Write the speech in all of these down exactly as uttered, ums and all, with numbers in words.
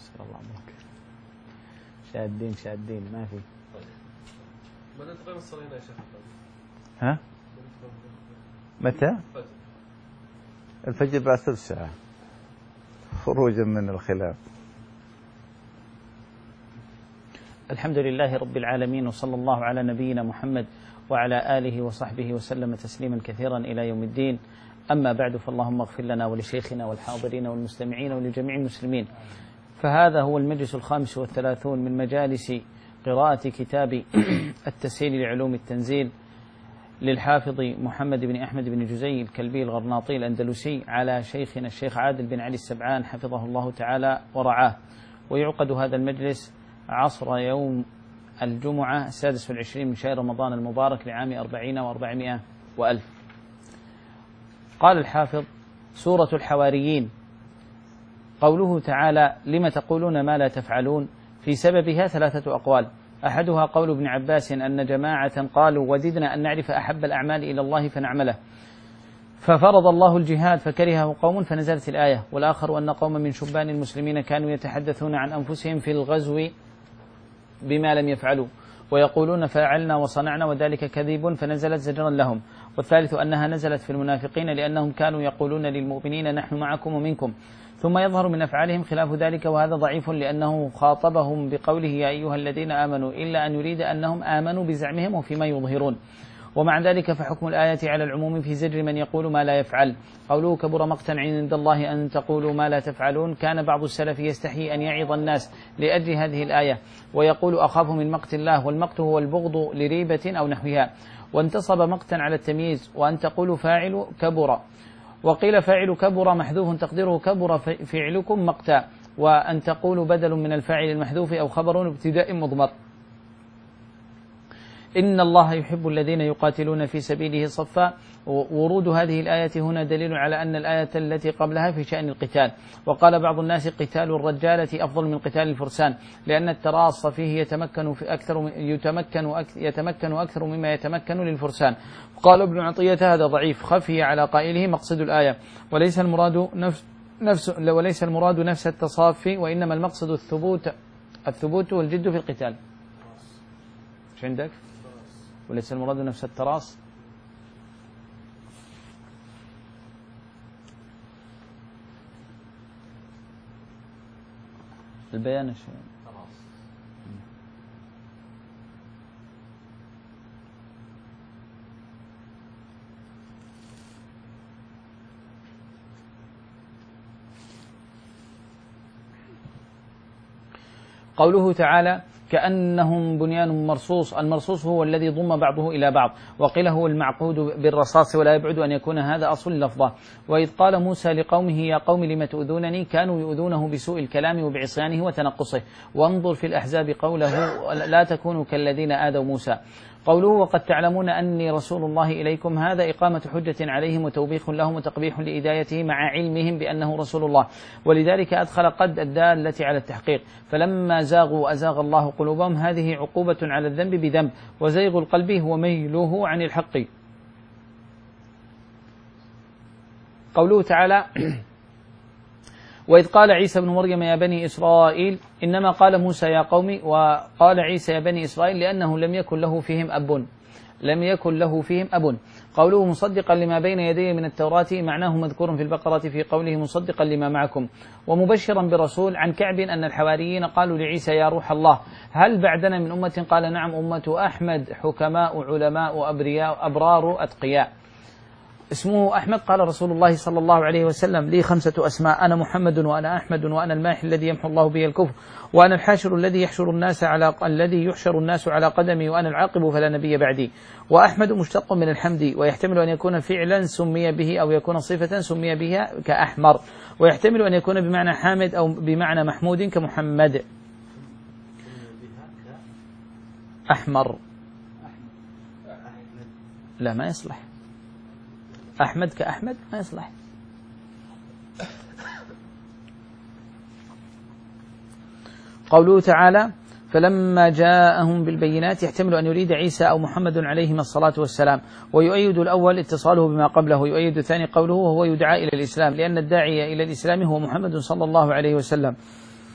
يسر الله أمرك. شادين شادين ما في. متى تقيم الصلاة يا شيخ؟ ها؟ متى؟ الفجر بعد ثلث ساعة خروجا من الخلاف. الحمد لله رب العالمين، وصلى الله على نبينا محمد وعلى آله وصحبه وسلم تسليما كثيرا إلى يوم الدين. أما بعد، فاللهم اغفر لنا ولشيخنا والحاضرين والمستمعين ولجميع المسلمين. فهذا هو المجلس الخامس والثلاثون من مجالس قراءة كتاب التسهيل لعلوم التنزيل للحافظ محمد بن أحمد بن جزي الكلبي الغرناطي الأندلسي على شيخنا الشيخ عادل بن علي السبعان حفظه الله تعالى ورعاه. ويعقد هذا المجلس عصر يوم الجمعة السادس والعشرين من شهر رمضان المبارك لعام أربعين وأربعمائة وألف. قال الحافظ: سورة الحواريين. قوله تعالى: لم تقولون ما لا تفعلون، في سببها ثلاثة أقوال. أحدها قول ابن عباس أن جماعة قالوا: وددنا أن نعرف أحب الأعمال إلى الله فنعمله، ففرض الله الجهاد فكرهه قوم فنزلت الآية. والآخر أن قوم من شبان المسلمين كانوا يتحدثون عن أنفسهم في الغزو بما لم يفعلوا، ويقولون فعلنا وصنعنا وذلك كذب فنزلت زجرا لهم. والثالث أنها نزلت في المنافقين لأنهم كانوا يقولون للمؤمنين نحن معكم ومنكم، ثم يظهر من أفعالهم خلاف ذلك، وهذا ضعيف لأنه خاطبهم بقوله يا أيها الذين آمنوا، إلا أن يريد أنهم آمنوا بزعمهم وفيما يظهرون. ومع ذلك فحكم الآية على العموم في زجر من يقول ما لا يفعل. قوله كبر مقتا عند الله أن تقولوا ما لا تفعلون، كان بعض السلف يستحي أن يعظ الناس لأجل هذه الآية ويقول أخاف من مقت الله، والمقت هو البغض لريبة أو نحوها، وانتصب مقتا على التمييز. وأن تقولوا فاعل كبر، وقيل فاعل كبر محذوف تقديره كبر فعلكم مقتا، وأن تقولوا بدل من الفاعل المحذوف أو خبر ابتداء مضمر. إن الله يحب الذين يقاتلون في سبيله صفا. ورود هذه الآية هنا دليل على أن الآية التي قبلها في شأن القتال. وقال بعض الناس قتال الرجالة أفضل من قتال الفرسان، لأن التراص فيه يتمكن في أكثر يتمكن يتمكن أكثر مما يتمكن للفرسان. قال ابن عطية هذا ضعيف خفي على قائله مقصد الآية، وليس المراد نفس نفس وليس المراد نفس التصافي، وإنما المقصد الثبوت الثبوت والجد في القتال. ايش عندك؟ وليس المراد نفس التراص. البيان الشيء. قوله تعالى كأنهم بنيان مرصوص، المرصوص هو الذي ضم بعضه إلى بعض، وقيل هو المعقود بالرصاص، ولا يبعد أن يكون هذا أصل اللفظة. وإذ قال موسى لقومه يا قوم لم تؤذونني، كانوا يؤذونه بسوء الكلام وبعصيانه وتنقصه. وانظر في الأحزاب قوله لا تكونوا كالذين آذوا موسى. قوله وقد تعلمون أني رسول الله إليكم، هذا إقامة حجة عليهم وتوبيخ لهم وتقبيح لإدايته مع علمهم بأنه رسول الله، ولذلك أدخل قد الدالة على التحقيق. فلما زاغوا أزاغ الله قلوبهم، هذه عقوبة على الذنب بذنب، وزيغ القلب هو ميله عن الحق. قوله تعالى وإذ قال عيسى بن مريم يا بني إسرائيل، إنما قال موسى يا قوم، وقال عيسى يا بني إسرائيل لأنه لم يكن له فيهم أب لم يكن له فيهم أب. قوله مصدقا لما بين يديه من التوراة، معناه مذكور في البقرة في قوله مصدقا لما معكم. ومبشرا برسول. عن كعب أن الحواريين قالوا لعيسى يا روح الله، هل بعدنا من أمة؟ قال نعم، أمة أحمد، حكماء علماء أبرياء أبرار أتقياء. اسمه أحمد. قال رسول الله صلى الله عليه وسلم لي خمسة أسماء، أنا محمد وأنا أحمد وأنا الماحي الذي يمحو الله به الكفر، وأنا الحاشر الذي يحشر الناس على الذي يحشر الناس على قدمي، وأنا العاقب فلا نبي بعدي. وأحمد مشتق من الحمد، ويحتمل أن يكون فعلا سمي به أو يكون صفة سمي بها كأحمر، ويحتمل أن يكون بمعنى حامد أو بمعنى محمود كمحمد. أحمر لا ما يصلح، أحمد كأحمد ما يصلح. قوله تعالى فلما جاءهم بالبينات، يحتمل أن يريد عيسى أو محمد عليهما الصلاة والسلام. ويؤيد الأول اتصاله بما قبله، ويؤيد الثاني قوله وهو يدعى إلى الإسلام، لأن الداعي إلى الإسلام هو محمد صلى الله عليه وسلم.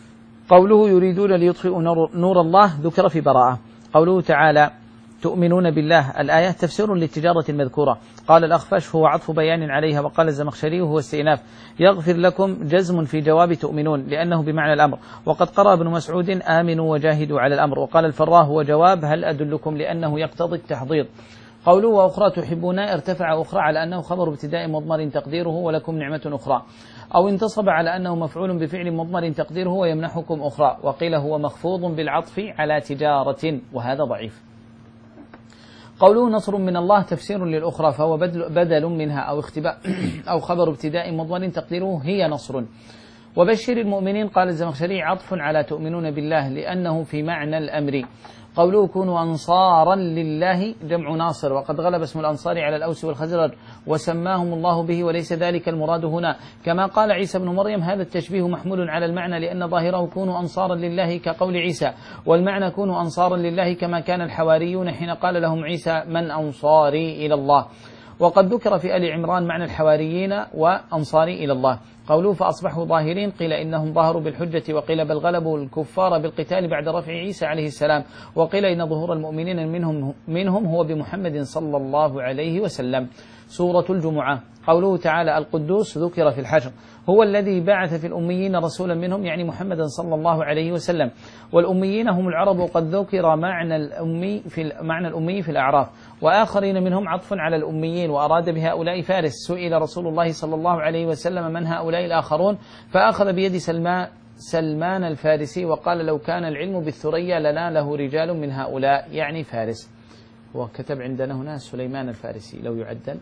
قوله يريدون ليطفئوا نور الله ذكر في براءة. قوله تعالى تؤمنون بالله الآية تفسير للتجارة المذكورة. قال الأخفش هو عطف بيان عليها، وقال الزمخشري هو استئناف. يغفر لكم جزم في جواب تؤمنون لأنه بمعنى الأمر، وقد قرأ ابن مسعود آمنوا وجاهدوا على الأمر. وقال الفراء هو جواب هل أدلكم لأنه يقتضي التحضير. قوله وأخرى تحبون ارتفع أخرى على أنه خبر ابتداء مضمر تقديره ولكم نعمة أخرى، أو انتصب على أنه مفعول بفعل مضمر تقديره ويمنحكم أخرى. وقيل هو مخفوض بالعطف على تجارة، وهذا ضعيف. قوله نصر من الله تفسير للأخرى، فهو بدل, بدل منها أو اختباء أو خبر ابتداء مضمر تقديره هي نصر. وبشر المؤمنين قال الزمخشري عطف على تؤمنون بالله لأنه في معنى الأمر. قوله كونوا أنصارا لله جمع ناصر، وقد غلب اسم الأنصار على الأوس والخزرج وسماهم الله به، وليس ذلك المراد هنا. كما قال عيسى بن مريم هذا التشبيه محمول على المعنى لأن ظاهره كونوا أنصارا لله كقول عيسى، والمعنى كونوا أنصارا لله كما كان الحواريون حين قال لهم عيسى من أنصاري إلى الله. وقد ذكر في آل عمران معنى الحواريين وأنصاري إلى الله. قوله فأصبحوا ظاهرين قيل إنهم ظهروا بالحجة، وقيل بل غلبوا الكفار بالقتال بعد رفع عيسى عليه السلام، وقيل إن ظهور المؤمنين منهم, منهم هو بمحمد صلى الله عليه وسلم. سورة الجمعة. قوله تعالى القدوس ذكر في الحشر، هو الذي بعث في الأميين رسولا منهم يعني محمدا صلى الله عليه وسلم. والأميين هم العرب، وقد ذكر معنى الأمي في معنى الأمي في الأعراف. وآخرين منهم عطف على الأميين، وأراد بهؤلاء فارس. سئل رسول الله صلى الله عليه وسلم من هؤلاء الآخرون، فأخذ بيد سلمان سلمان الفارسي وقال لو كان العلم بالثريا لناله رجال من هؤلاء، يعني فارس. وكتب عندنا هنا سليمان الفارسي لو يعدل.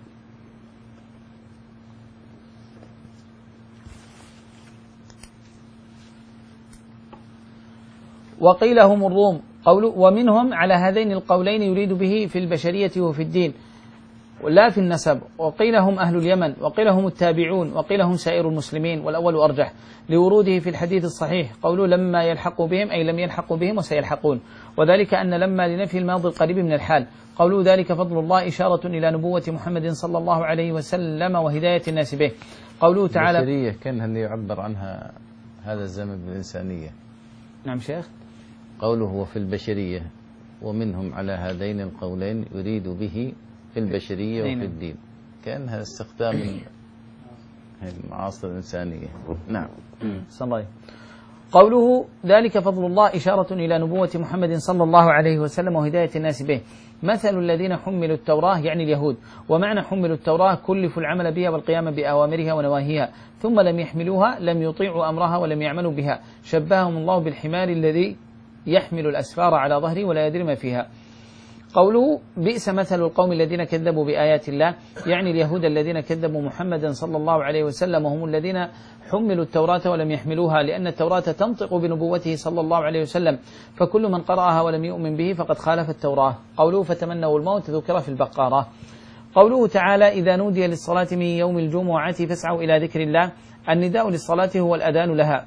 وقيل هم الروم. قول ومنهم على هذين القولين يريد به في البشرية وفي الدين لا في النسب. وقيل هم أهل اليمن، وقيل هم التابعون، وقيل هم سائر المسلمين، والأول أرجح لوروده في الحديث الصحيح. قولوا لما يلحقوا بهم أي لم يلحقوا بهم وسيلحقون، وذلك أن لما لنفي الماضي القريب من الحال. قولوا ذلك فضل الله إشارة إلى نبوة محمد صلى الله عليه وسلم وهداية الناس به. قوله تعالى البشرية كان اللي يعبر عنها هذا الزمن بالإنسانية. نعم شيخ. قوله هو في البشرية ومنهم على هذين القولين يريد به في البشرية وفي الدين، كأنها استخدام المعاصر الإنسانية. نعم. صلى الله عليه. قوله ذلك فضل الله إشارة إلى نبوة محمد صلى الله عليه وسلم وهداية الناس به. مثل الذين حملوا التوراة يعني اليهود، ومعنى حملوا التوراة كلفوا العمل بها والقيام بأوامرها ونواهيها، ثم لم يحملوها لم يطيعوا أمرها ولم يعملوا بها. شبههم الله بالحمار الذي يحمل الأسفار على ظهره ولا يدري ما فيها. قوله بئس مثل القوم الذين كذبوا بآيات الله يعني اليهود الذين كذبوا محمدا صلى الله عليه وسلم، وهم الذين حملوا التوراة ولم يحملوها، لأن التوراة تنطق بنبوته صلى الله عليه وسلم، فكل من قرأها ولم يؤمن به فقد خالف التوراة. قوله فتمنوا الموت ذكر في البقرة. قوله تعالى إذا نودي للصلاة من يوم الجمعة فاسعوا إلى ذكر الله، النداء للصلاة هو الأذان لها.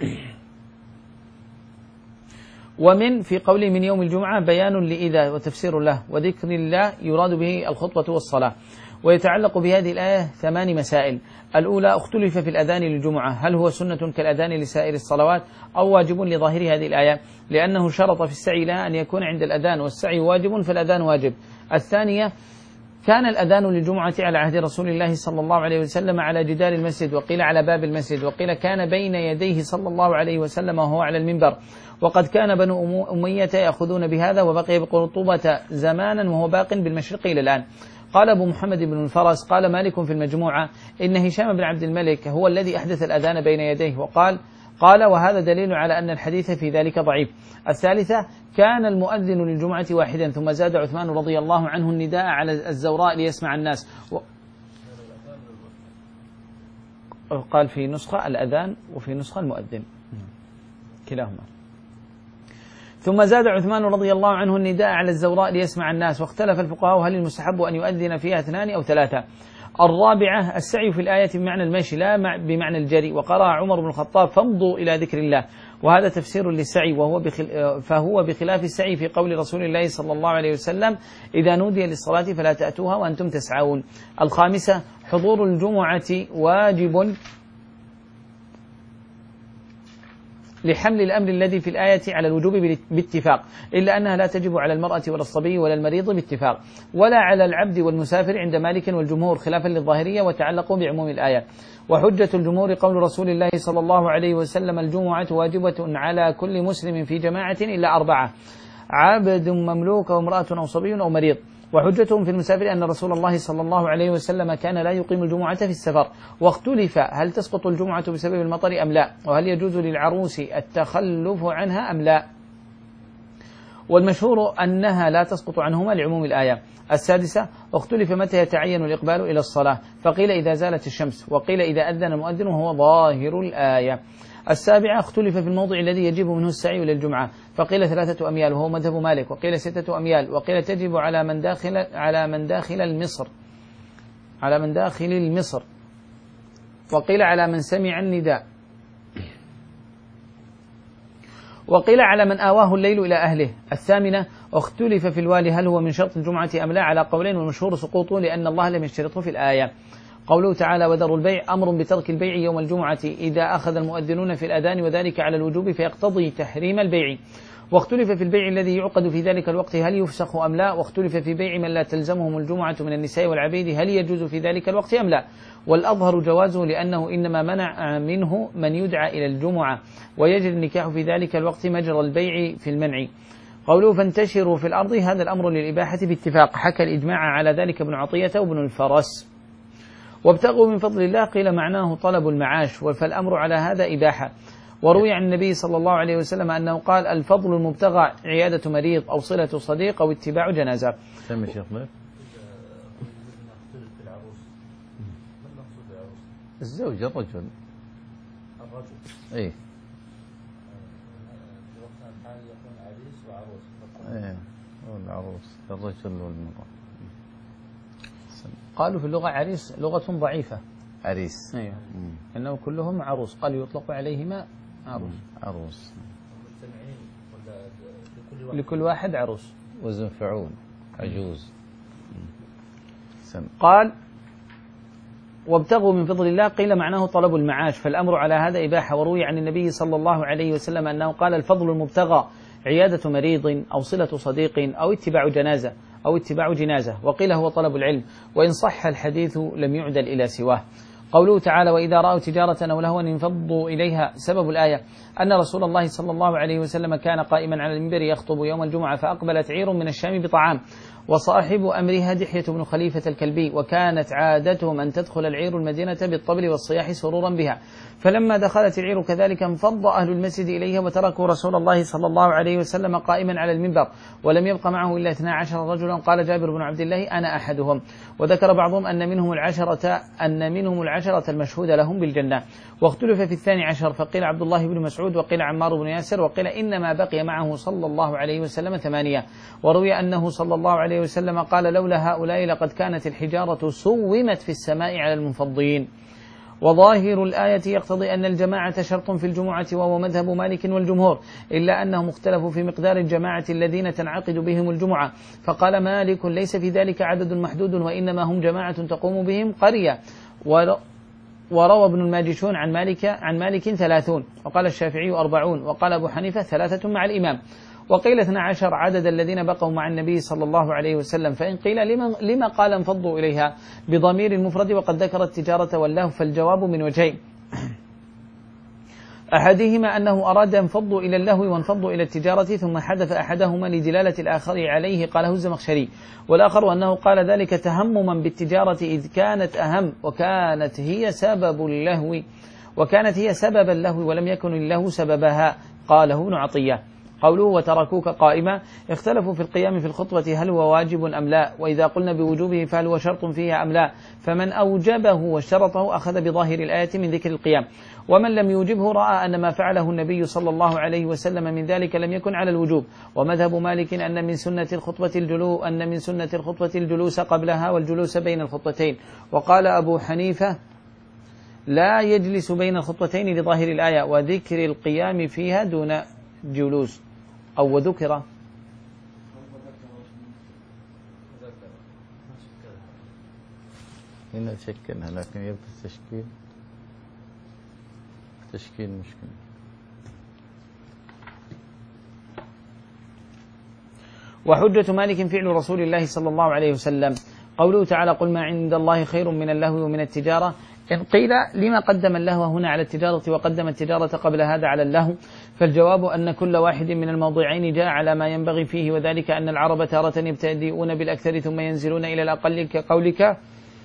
ومن في قوله من يوم الجمعة بيان لإذا وتفسير له، وذكر الله يراد به الخطبة والصلاة. ويتعلق بهذه الآية ثمان مسائل. الأولى اختلف في الأذان للجمعة، هل هو سنة كالأذان لسائر الصلوات أو واجب لظاهر هذه الآية، لأنه شرط في السعي لها أن يكون عند الأذان، والسعي واجب فالأذان واجب. الثانية كان الأذان للجمعة على عهد رسول الله صلى الله عليه وسلم على جدار المسجد، وقيل على باب المسجد، وقيل كان بين يديه صلى الله عليه وسلم وهو على المنبر. وقد كان بنو أمية يأخذون بهذا، وبقي بقرطبة زمانا وهو باق بالمشرق إلى الآن. قال أبو محمد بن الفرس قال مالك في المجموعة إن هشام بن عبد الملك هو الذي أحدث الأذان بين يديه، وقال قال وهذا دليل على أن الحديث في ذلك ضعيف. الثالثة كان المؤذن للجمعة واحدا، ثم زاد عثمان رضي الله عنه النداء على الزوراء ليسمع الناس، و... قال في نسخة الأذان وفي نسخة المؤذن كلاهما. ثم زاد عثمان رضي الله عنه النداء على الزوراء ليسمع الناس، واختلف الفقهاء هل المستحب أن يؤذن فيها اثنان أو ثلاثة. الرابعة السعي في الآية بمعنى المشي لا بمعنى الجري، وقرأ عمر بن الخطاب فامضوا إلى ذكر الله، وهذا تفسير للسعي، وهو بخل... فهو بخلاف السعي في قول رسول الله صلى الله عليه وسلم إذا نودي للصلاة فلا تأتوها وأنتم تسعون. الخامسة حضور الجمعة واجب لحمل الأمر الذي في الآية على الوجوب باتفاق، إلا أنها لا تجب على المرأة ولا الصبي ولا المريض باتفاق، ولا على العبد والمسافر عند مالك والجمهور خلافا للظاهرية، وتعلقوا بعموم الآية. وحجة الجمهور قول رسول الله صلى الله عليه وسلم: الجمعة واجبة على كل مسلم في جماعة إلا أربعة: عبد مملوك وامرأة أو صبي أو مريض. وحجتهم في المسافر أن رسول الله صلى الله عليه وسلم كان لا يقيم الجمعة في السفر، واختلف هل تسقط الجمعة بسبب المطر أم لا، وهل يجوز للعروس التخلف عنها أم لا، والمشهور أنها لا تسقط عنهما لعموم الآية. السادسة: اختلف متى يتعين الإقبال إلى الصلاة، فقيل إذا زالت الشمس، وقيل إذا أذن المؤذن وهو ظاهر الآية. السابعة: اختلف في الموضع الذي يجب منه السعي إلى الجمعة، فقيل ثلاثة أميال وهو مذهب مالك، وقيل ستة أميال، وقيل تجب على من داخل على من داخل المصر على من داخل المصر وقيل على من سمع النداء، وقيل على من آواه الليل إلى أهله. الثامنة: اختلف في الوالي هل هو من شرط الجمعة أم لا، على قولين، والمشهور سقوطه لأن الله لم يشترطه في الآية. قوله تعالى: وذروا البيع، أمر بترك البيع يوم الجمعة إذا أخذ المؤذنون في الأذان، وذلك على الوجوب فيقتضي تحريم البيع. واختلف في البيع الذي يعقد في ذلك الوقت هل يفسخ أم لا، واختلف في بيع من لا تلزمهم الجمعة من النساء والعبيد هل يجوز في ذلك الوقت أم لا، والأظهر جوازه لأنه إنما منع منه من يدعى إلى الجمعة، ويجري النكاح في ذلك الوقت مجرى البيع في المنع. قوله: فانتشروا في الأرض، هذا الأمر للإباحة باتفاق، حكى الإجماع على ذلك ابن عطية وابن الفرس. وابتغوا من فضل الله، قيل معناه طلب المعاش، فالأمر على هذا إباحة. وروي عن النبي صلى الله عليه وسلم أنه قال: الفضل المبتغى عيادة مريض أو صلة صديق أو اتباع جنازة. سمع شيخ ضيف. الزوج الرجل الرجل ايه في وقتنا الحالي يكون عريس وعروس. ايه والعروس الرجل والمرأة. قالوا في اللغة عريس لغة ضعيفة. عريس ايوه انه كلهم عروس، قال يطلق عليهما عروس. عروس مجتمعين ولا لكل واحد؟ لكل واحد عروس. وزن فعول عجوز. قال: وابتغوا من فضل الله، قيل معناه طلب المعاش، فالأمر على هذا إباحة. وروي عن النبي صلى الله عليه وسلم أنه قال: الفضل المبتغى عيادة مريض أو صلة صديق أو اتباع جنازة أو اتباع جنازة، وقيل هو طلب العلم، وإن صح الحديث لم يعدل إلى سواه. قوله تعالى: وإذا رأوا تجارة أو لهوا انفضوا إليها، سبب الآية أن رسول الله صلى الله عليه وسلم كان قائما على المنبر يخطب يوم الجمعة، فأقبلت عير من الشام بطعام، وصاحب أمرها دحية بن خليفة الكلبي، وكانت عادتهم أن تدخل العير المدينة بالطبل والصياح سرورا بها، فلما دخلت العير كذلك انفض أهل المسجد إليها، وتركوا رسول الله صلى الله عليه وسلم قائما على المنبر، ولم يبق معه إلا اثنا عشر رجلا. قال جابر بن عبد الله: أنا أحدهم. وذكر بعضهم أن منهم العشرة أن منهم العشرة المشهود لهم بالجنة. واختلف في الثاني عشر، فقيل عبد الله بن مسعود، وقيل عمار بن ياسر، وقيل إنما بقي معه صلى الله عليه وسلم ثمانية. وروي أنه صلى الله عليه وسلم قال: لولا هؤلاء لقد كانت الحجارة سومت في السماء على المنفضين. وظاهر الآية يقتضي أن الجماعة شرط في الجمعة، وهو مذهب مالك والجمهور، إلا أنهم اختلفوا في مقدار الجماعة الذين تنعقد بهم الجمعة، فقال مالك: ليس في ذلك عدد محدود، وإنما هم جماعة تقوم بهم قرية. وروى ابن الماجشون عن مالك عن مالك ثلاثون، وقال الشافعي أربعون، وقال أبو حنيفة ثلاثة مع الإمام، وقيل اثنا عشر عدد الذين بقوا مع النبي صلى الله عليه وسلم. فإن قيل لما, لما قال انفضوا إليها بضمير المفرد وقد ذكر التجارة واللهو، فالجواب من وجهين: أحدهما أنه أراد انفضوا إلى اللهو وانفضوا إلى التجارة، ثم حذف أحدهما لدلالة الآخر عليه، قاله الزمخشري. والآخر أنه قال ذلك تهمما بالتجارة إذ كانت أهم، وكانت هي سبب اللهو وكانت هي سبب اللهو ولم يكن اللهو سببها، قاله ابن عطية. قوله: وتركوك قائمة، اختلفوا في القيام في الخطبة هل هو واجب أم لا، وإذا قلنا بوجوبه فهل هو شرط فيها أم لا، فمن أوجبه واشترطه أخذ بظاهر الآية من ذكر القيام، ومن لم يوجبه رأى أن ما فعله النبي صلى الله عليه وسلم من ذلك لم يكن على الوجوب. ومذهب مالك أن من سنة الخطبة الجلوس أن من سنة الخطبة الجلوس قبلها والجلوس بين الخطبتين. وقال أبو حنيفة: لا يجلس بين الخطبتين لظاهر الآية، وذكر القيام فيها دون جلوس، أو وذكر هنا شكلها، لكن يبقى التشكيل تشكيل مشكلة. وحجة مالك فعل رسول الله صلى الله عليه وسلم. قوله تعالى قل ما عند الله خير من اللهو ومن التجارة. إن قيل لما قدم اللهو هنا على التجارة وقدم التجارة قبل هذا على اللهو؟ فالجواب أن كل واحد من الموضعين جاء على ما ينبغي فيه، وذلك أن العرب تارة يبتدئون بالأكثر ثم ينزلون إلى الأقل، كقولك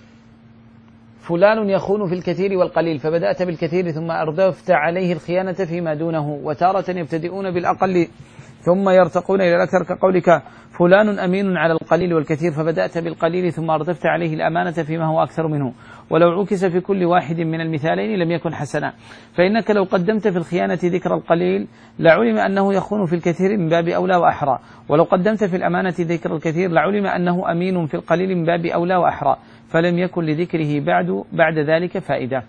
فلان يخون في الكثير والقليل، فبدأت بالكثير ثم أردفت عليه الخيانة فيما دونه. وتارة يبتدئون بالأقل ثم يرتقون إلى الأكثر، كقولك فلان أمين على القليل والكثير، فبدأت بالقليل ثم أردفت عليه الأمانة فيما هو أكثر منه. ولو عكس في كل واحد من المثالين لم يكن حسنا، فإنك لو قدمت في الخيانة ذكر القليل لعلم أنه يخون في الكثير من باب أولى وأحرى، ولو قدمت في الأمانة ذكر الكثير لعلم أنه أمين في القليل من باب أولى وأحرى، فلم يكن لذكره بعد بعد ذلك فائدة.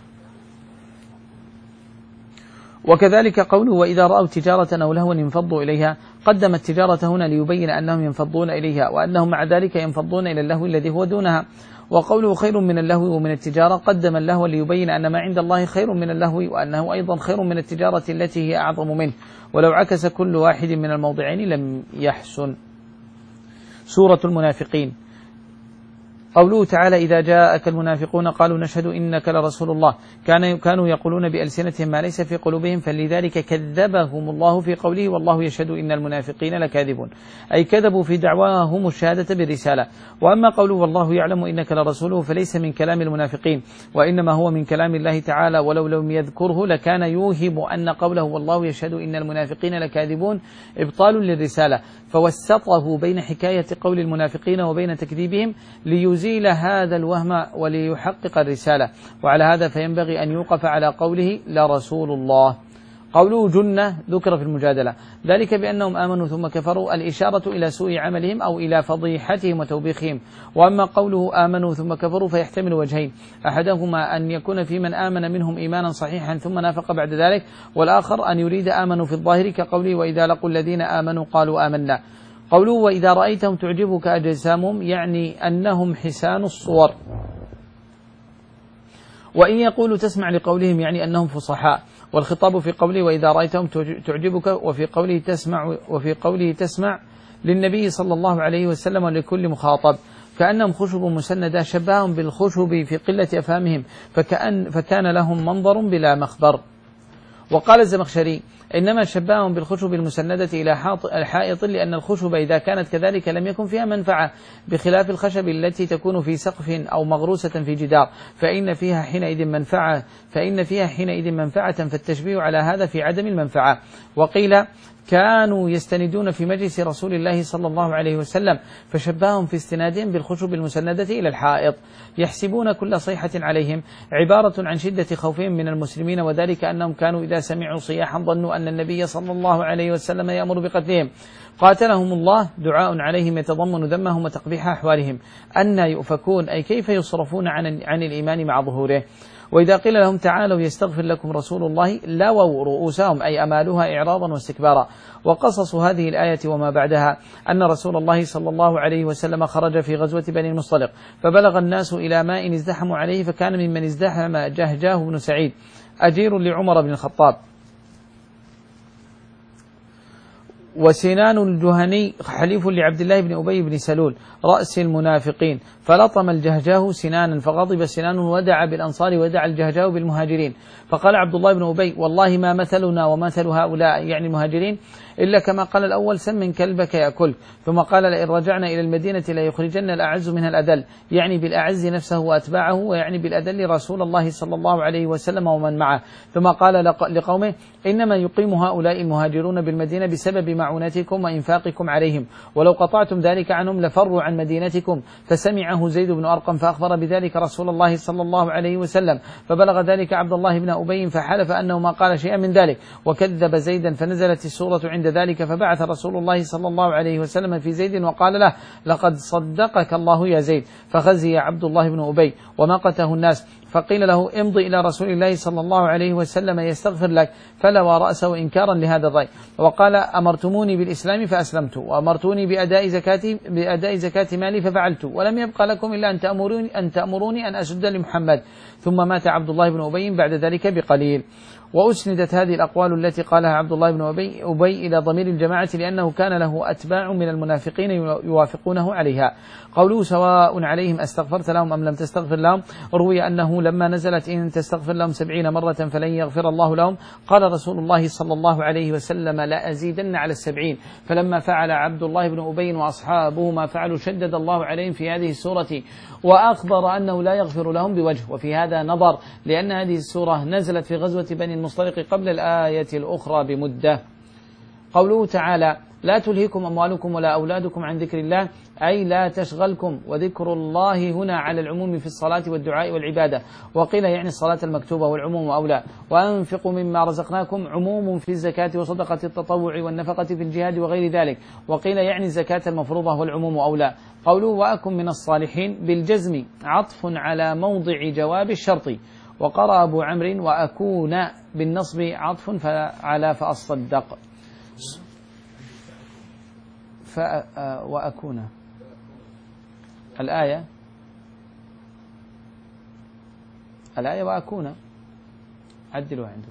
وكذلك قوله وإذا رأوا تجارة أو لهوا ينفضوا إليها، قدم التجارة هنا ليبين أنهم ينفضون إليها، وأنهم مع ذلك ينفضون إلى اللهو الذي هو دونها. وقوله خير من اللهو ومن التجارة، قدم اللهو ليبين أن ما عند الله خير من اللهو، وأنه أيضا خير من التجارة التي هي أعظم منه، ولو عكس كل واحد من الموضعين لم يحسن. سورة المنافقين. قوله تعالى إذا جاءك المنافقون قالوا نشهد إنك لرسول الله، كان كانوا يقولون بألسنتهم ما ليس في قلوبهم، فلذلك كذبهم الله في قوله والله يشهد إن المنافقين لكاذبون، أي كذبوا في دعواهم الشهادة بالرسالة. وأما قوله والله يعلم إنك لرسوله فليس من كلام المنافقين، وإنما هو من كلام الله تعالى، ولو لم يذكره لكان يوهم أن قوله والله يشهد إن المنافقين لكاذبون إبطال للرسالة، فوسطه بين حكاية قول المنافقين وبين تكذيبهم ليزيل هذا الوهم وليحقق الرسالة. وعلى هذا فينبغي أن يوقف على قوله لرسول الله. قوله جنة ذكر في المجادلة، ذلك بأنهم آمنوا ثم كفروا، الإشارة إلى سوء عملهم أو إلى فضيحتهم وتوبيخهم. وأما قوله آمنوا ثم كفروا فيحتمل وجهين، أحدهما أن يكون في من آمن منهم إيمانا صحيحا ثم نافق بعد ذلك، والآخر أن يريد آمنوا في الظاهر، كقوله وإذا لقوا الذين آمنوا قالوا آمنا. قوله وإذا رأيتهم تعجبك أجسامهم، يعني أنهم حسان الصور. وإن يقولوا تسمع لقولهم، يعني أنهم فصحاء. والخطاب في قوله وإذا رأيتهم تعجبك، وفي قوله تسمع وفي قوله تسمع للنبي صلى الله عليه وسلم ولكل مخاطب، كأنهم خشب مسندة، شبههم بالخشب في قلة أفهامهم، فكأن فكان لهم منظر بلا مخبر. وقال الزمخشري إنما شبههم بالخشب المسندة إلى حائط، لأن الخشب إذا كانت كذلك لم يكن فيها منفعة، بخلاف الخشب التي تكون في سقف أو مغروسة في جدار، فإن فيها حينئذ منفعة فإن فيها حينئذ منفعة فالتشبيه على هذا في عدم المنفعة. وقيل كانوا يستندون في مجلس رسول الله صلى الله عليه وسلم، فشبههم في استنادهم بالخشب المسندة إلى الحائط، يحسبون كل صيحة عليهم عبارة عن شدة خوفهم من المسلمين، وذلك أنهم كانوا إذا سمعوا صياحا ظنوا أن النبي صلى الله عليه وسلم يأمر بقتلهم، قاتلهم الله، دعاء عليهم يتضمن ذمهم وتقبيح أحوالهم، أن يؤفكون، أي كيف يصرفون عن, عن الإيمان مع ظهوره. وإذا قيل لهم تعالوا يستغفر لكم رسول الله لووا رؤوسهم، أي أمالوها إعراضا واستكبارا. وقصص هذه الآية وما بعدها أن رسول الله صلى الله عليه وسلم خرج في غزوة بني المصطلق، فبلغ الناس إلى ماء ازدحموا عليه، فكان ممن ازدحم جهجاه بن سعيد أجير لعمر بن الخطاب، وسنان الجهني حليف لعبد الله بن أبي بن سلول رأس المنافقين، فلطم الجهجاه سنانا، فغضب سنان ودعا بالأنصار ودعا الجهجاه بالمهاجرين، فقال عبد الله بن أبي والله ما مثلنا ومثل هؤلاء، يعني المهاجرين، إلا كما قال الأول سمن كلبك يأكل، ثم قال لئن رجعنا إلى المدينة لا يخرجن الأعز منها الأدل، يعني بالأعز نفسه وأتباعه، ويعني بالأدل رسول الله صلى الله عليه وسلم ومن معه. ثم قال لقومه إنما يقيم هؤلاء المهاجرون بالمدينة بسبب معونتكم وإنفاقكم عليهم، ولو قطعتم ذلك عنهم لفروا عن مدينتكم. فسمعه زيد بن أرقم فأخبر بذلك رسول الله صلى الله عليه وسلم، فبلغ ذلك عبد الله بن أبي فحلف أنه ما قال شيئا من ذلك، وكذب زيدا، فنزلت السورة عند ذلك، فبعث رسول الله صلى الله عليه وسلم في زيد وقال له لقد صدقك الله يا زيد، فخزي عبد الله بن أبي ومقته الناس، فقيل له امضي إلى رسول الله صلى الله عليه وسلم يستغفر لك، فلوى رأسه إنكارا لهذا الرأي، وقال أمرتموني علمتموني بالإسلام فأسلمت، وأمرتوني بأداء زكاة بأداء زكاة مالي ففعلت، ولم يبق لكم إلا أن تأمروني أن تأمروني أن أسجد لمحمد. ثم مات عبد الله بن أبي بعد ذلك بقليل. وأسندت هذه الأقوال التي قالها عبد الله بن أبي, أبي إلى ضمير الجماعة لأنه كان له أتباع من المنافقين يوافقونه عليها. قوله سواء عليهم أستغفرت لهم أم لم تستغفر لهم، روي أنه لما نزلت إن تستغفر لهم سبعين مرة فلن يغفر الله لهم، قال رسول الله صلى الله عليه وسلم لا أزيدن على السبعين. فلما فعل عبد الله بن أبي وأصحابه ما فعلوا شدد الله عليهم في هذه السورة وأخبر أنه لا يغفر لهم بوجه. وفي هذا نظر، لأن هذه السورة نزلت في غزوة بني المصطلق قبل الآية الأخرى بمدة. قوله تعالى لا تلهكم أموالكم ولا أولادكم عن ذكر الله، أي لا تشغلكم، وذكر الله هنا على العموم في الصلاة والدعاء والعبادة، وقيل يعني الصلاة المكتوبة والعموم أولى. وأنفقوا مما رزقناكم عموم في الزكاة وصدقة التطوع والنفقة في الجهاد وغير ذلك، وقيل يعني الزكاة المفروضة والعموم أولى. قوله وأكن من الصالحين بالجزم عطف على موضع جواب الشرط. وقرأ أبو عمرو وأكون بالنصب عطف على فأصدق. وأكون الآية الآية وأكون عدلوا عندكم.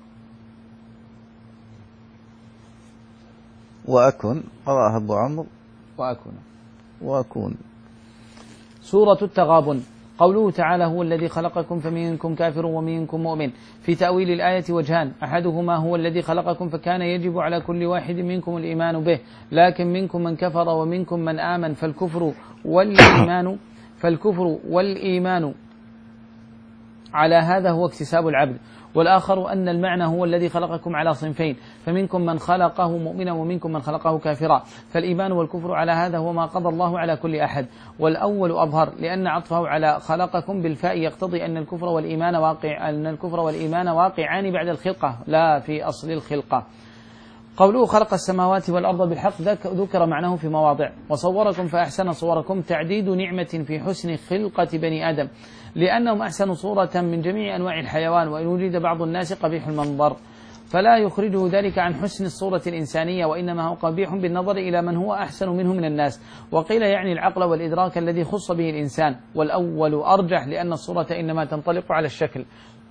وأكن قرأها أبو عمرو وأكون وأكون. سورة التغابن. قوله تعالى هو الذي خلقكم فمنكم كافر ومنكم مؤمن. في تأويل الآية وجهان، أحدهما هو الذي خلقكم فكان يجب على كل واحد منكم الإيمان به، لكن منكم من كفر ومنكم من آمن، فالكفر والإيمان فالكفر والإيمان على هذا هو اكتساب العبد. والآخر أن المعنى هو الذي خلقكم على صنفين، فمنكم من خلقه مؤمنا ومنكم من خلقه كافرا، فالإيمان والكفر على هذا هو ما قضى الله على كل أحد. والأول أظهر، لأن عطفه على خلقكم بالفاء يقتضي أن الكفر والإيمان واقع أن الكفر والإيمان واقعان بعد الخلقة لا في أصل الخلقة. قوله خلق السماوات والأرض بالحق ذكر معناه في مواضع. وصوركم فأحسن صوركم تعديد نعمة في حسن خلقة بني آدم، لأنهم أحسنوا صورة من جميع أنواع الحيوان، وإن وجد بعض الناس قبيح المنظر فلا يخرجه ذلك عن حسن الصورة الإنسانية، وإنما هو قبيح بالنظر إلى من هو أحسن منه من الناس. وقيل يعني العقل والإدراك الذي خص به الإنسان، والأول أرجح لأن الصورة إنما تنطلق على الشكل.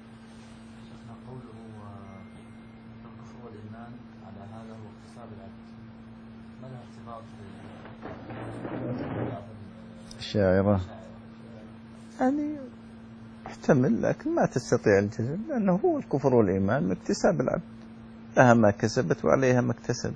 الشاعرة يعني احتمل، لكن ما تستطيع الجزم، لأنه هو الكفر والإيمان اكتساب العبد، لها ما كسبت وعليها ما اكتسبت.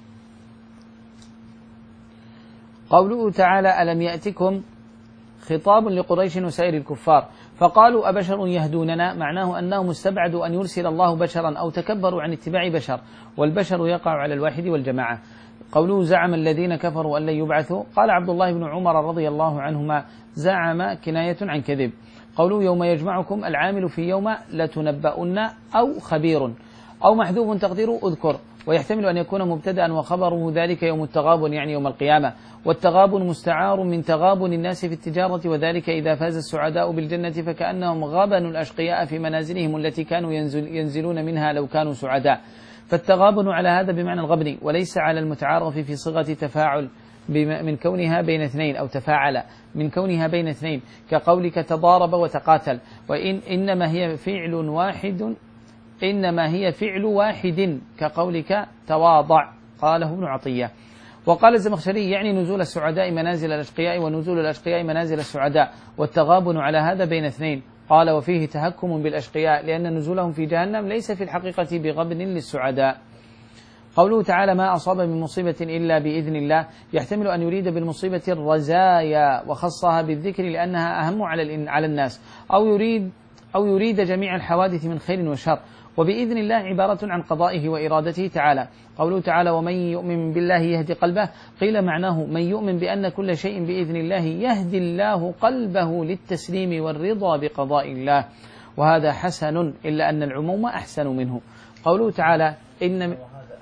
قوله تعالى ألم يأتكم خطاب لقريش وسائر الكفار، فقالوا أبشر يهدوننا، معناه أنهم استبعدوا أن يرسل الله بشرا أو تكبروا عن اتباع بشر، والبشر يقع على الواحد والجماعة. قوله زعم الذين كفروا أن لن يبعثوا، قال عبد الله بن عمر رضي الله عنهما زعم كناية عن كذب. قوله يوم يجمعكم، العامل في يوم لتنبؤن أو خبير أو محذوف تقديره أذكر، ويحتمل أن يكون مبتدأ وخبره ذلك يوم التغابن يعني يوم القيامة. والتغابن مستعار من تغابن الناس في التجارة، وذلك إذا فاز السعداء بالجنة فكأنهم غبنوا الأشقياء في منازلهم التي كانوا ينزل ينزلون منها لو كانوا سعداء. فالتغابن على هذا بمعنى الغبن، وليس على المتعارف في صيغة تفاعل من كونها بين اثنين، أو تفاعل من كونها بين اثنين، كقولك تضارب وتقاتل. وإن إنما هي فعل واحد إنما هي فعل واحد كقولك تواضع، قاله ابن عطية. وقال الزمخشري يعني نزول السعداء منازل الأشقياء ونزول الأشقياء منازل السعداء، والتغابن على هذا بين اثنين. قال وفيه تهكم بالأشقياء، لأن نزولهم في جهنم ليس في الحقيقة بغبن للسعداء. قوله تعالى ما أصاب من مصيبة إلا بإذن الله، يحتمل أن يريد بالمصيبة الرزايا وخصها بالذكر لأنها أهم على على الناس، أو يريد أو يريد جميع الحوادث من خير وشر. وبإذن الله عبارة عن قضائه وإرادته تعالى. قوله تعالى ومن يؤمن بالله يهدي قلبه، قيل معناه من يؤمن بأن كل شيء بإذن الله يهدي الله قلبه للتسليم والرضا بقضاء الله، وهذا حسن إلا أن العموم أحسن منه. قوله تعالى إن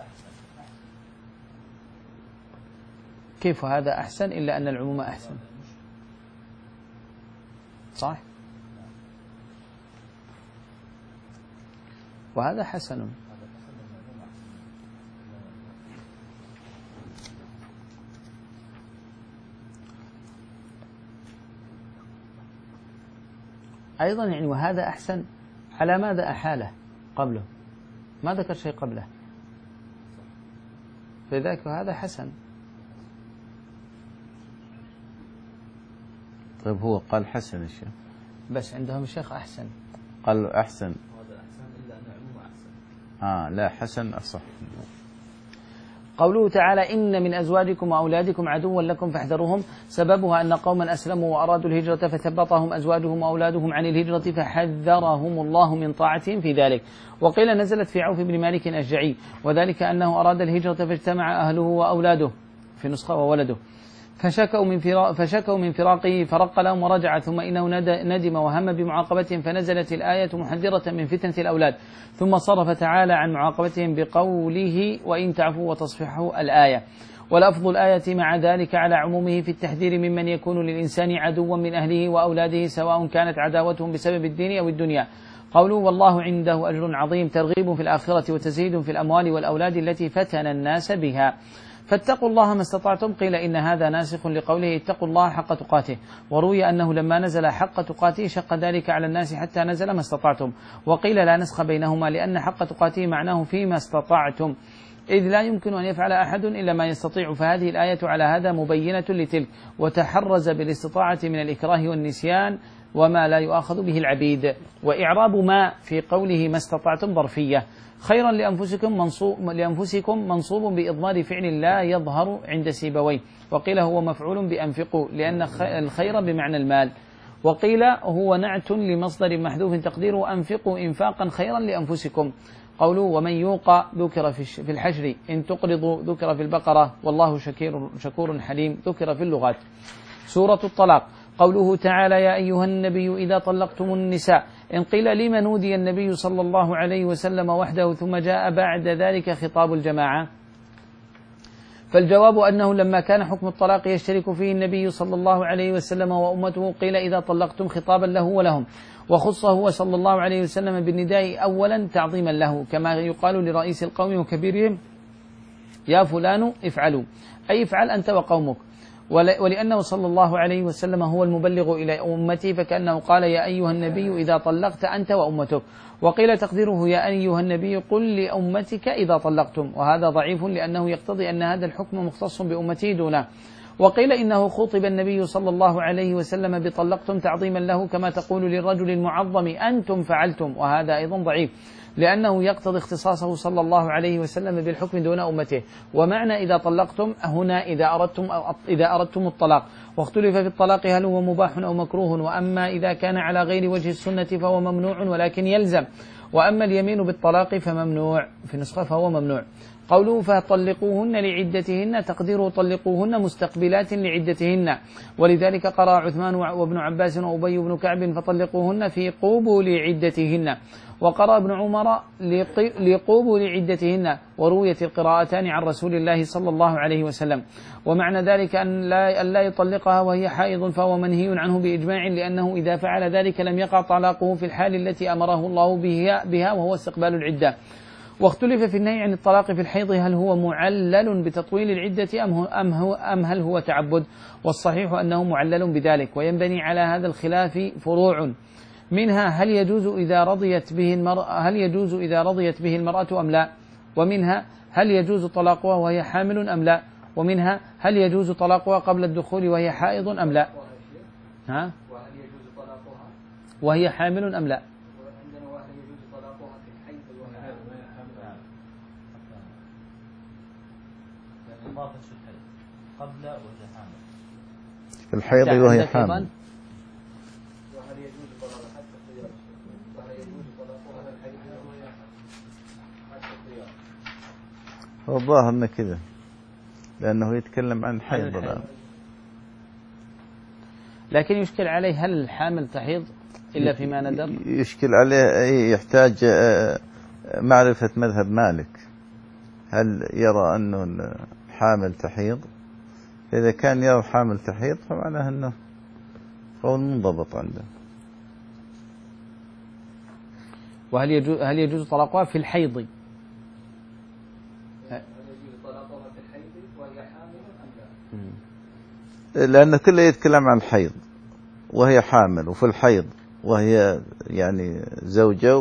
كيف هذا أحسن إلا أن العموم أحسن؟ صح؟ وهذا حسن. أيضا يعني وهذا أحسن، على ماذا أحاله قبله؟ ما ذكر شيء قبله، فذاك هذا حسن. طيب هو قال حسن الشيخ، بس عندهم الشيخ أحسن، قال أحسن. هذا أحسن إلا أن عموم أحسن. آه لا حسن أصح. قوله تعالى إن من أزواجكم وأولادكم عدوا لكم فاحذروهم، سببها أن قوما أسلموا وأرادوا الهجرة فثبطهم أزواجهم وأولادهم عن الهجرة فحذرهم الله من طاعتهم في ذلك. وقيل نزلت في عوف بن مالك الأشجعي، وذلك أنه أراد الهجرة فاجتمع أهله وأولاده، في نسخة وولده، فشكوا من فراق فشكوا من فراقه فرق لهم ورجع، ثم إنه ندم وهم بمعاقبتهم فنزلت الآية محذرة من فتنة الأولاد، ثم صرف تعالى عن معاقبتهم بقوله وإن تعفوا وتصفحوا الآية. ولفظ الآية مع ذلك على عمومه في التحذير ممن يكون للإنسان عدوا من أهله وأولاده، سواء كانت عداوتهم بسبب الدين أو الدنيا. قوله والله عنده أجر عظيم ترغيب في الآخرة وتزهيد في الأموال والأولاد التي فتن الناس بها. فاتقوا الله ما استطعتم، قيل إن هذا ناسخ لقوله اتقوا الله حق تقاته، وروي أنه لما نزل حق تقاته شق ذلك على الناس حتى نزل ما استطعتم، وقيل لا نسخ بينهما لأن حق تقاته معناه فيما استطعتم، إذ لا يمكن أن يفعل أحد إلا ما يستطيع، فهذه الآية على هذا مبينة لتلك، وتحرز بالاستطاعة من الإكراه والنسيان وما لا يؤاخذ به العبيد. وإعراب ما في قوله ما استطعتم ظرفية، خيرا لأنفسكم منصوب, لأنفسكم منصوب بإضمار فعل لا يظهر عند سيبويه، وقيل هو مفعول بأنفقوا لأن الخير بمعنى المال، وقيل هو نعت لمصدر محذوف تقديره أنفقوا إنفاقا خيرا لأنفسكم. قوله ومن يوقى ذكر في الحشر، إن تقرضوا ذكر في البقرة، والله شكير شكور حليم ذكر في اللغات. سورة الطلاق، قوله تعالى يا أيها النبي إذا طلقتم النساء، إن قيل لما نودي النبي صلى الله عليه وسلم وحده ثم جاء بعد ذلك خطاب الجماعة؟ فالجواب أنه لما كان حكم الطلاق يشترك فيه النبي صلى الله عليه وسلم وأمته قيل إذا طلقتم خطابا له ولهم، وخص هو صلى الله عليه وسلم بالنداء أولا تعظيما له، كما يقال لرئيس القوم وكبيرهم يا فلان افعلوا، أي افعل أنت وقومك، ولأنه صلى الله عليه وسلم هو المبلغ إلى أمته فكأنه قال يا أيها النبي إذا طلقت أنت وأمتك. وقيل تقديره يا أيها النبي قل لأمتك إذا طلقتم، وهذا ضعيف لأنه يقتضي أن هذا الحكم مختص بأمته دونه. وقيل إنه خطب النبي صلى الله عليه وسلم بطلقتم تعظيما له، كما تقول للرجل المعظم أنتم فعلتم، وهذا أيضا ضعيف لأنه يقتضي اختصاصه صلى الله عليه وسلم بالحكم دون أمته. ومعنى إذا طلقتم هنا إذا أردتم إذا أردتم الطلاق، واختلف في الطلاق هل هو مباح أو مكروه، وأما إذا كان على غير وجه السنة فهو ممنوع ولكن يلزم، وأما اليمين بالطلاق فممنوع، في نسخة فهو ممنوع. قوله فطلقوهن لعدتهن، تقديره طلقوهن مستقبلات لعدتهن، ولذلك قرأ عثمان وابن عباس وأبي بن كعب فطلقوهن في قبول عدتهن، وقرأ ابن عمر لقبول عدتهن، ورويت القراءتان عن رسول الله صلى الله عليه وسلم. ومعنى ذلك أن لا, أن لا يطلقها وهي حائض فهو منهي عنه بإجماع، لأنه إذا فعل ذلك لم يقع طلاقه في الحال التي أمره الله بها وهو استقبال العدة. واختلف في النهي عن الطلاق في الحيض هل هو معلل بتطويل العدة أم, أم, هو أم هل هو تعبد، والصحيح أنه معلل بذلك، وينبني على هذا الخلاف فروع، منها هل يجوز إذا رضيت به المرأة هل يجوز إذا رضيت به المرأة أم لا، ومنها هل يجوز طلاقها وهي حامل أم لا، ومنها هل يجوز طلاقها قبل الدخول وهي حائض أم لا، ها؟ وهل يجوز طلاقها وهي حامل أم لا. عندنا وهل يجوز طلاقها في الحيض وهي حامل، يعني إضافة في الحيض قبل وهي حامل، في الحيض وهي حامل، هو الظاهر انه كذا لانه يتكلم عن حيض الان، لكن يشكل عليه هل الحامل تحيض الا فيما ندر؟ يشكل عليه، يحتاج معرفة مذهب مالك، هل يرى انه الحامل تحيض؟ اذا كان يرى حامل تحيض فمعناه انه قول منضبط عنده. وهل يجوز هل يجوز طلاقها في الحيض؟ لأن كله يتكلم عن الحيض وهي حامل وفي الحيض، وهي يعني زوجة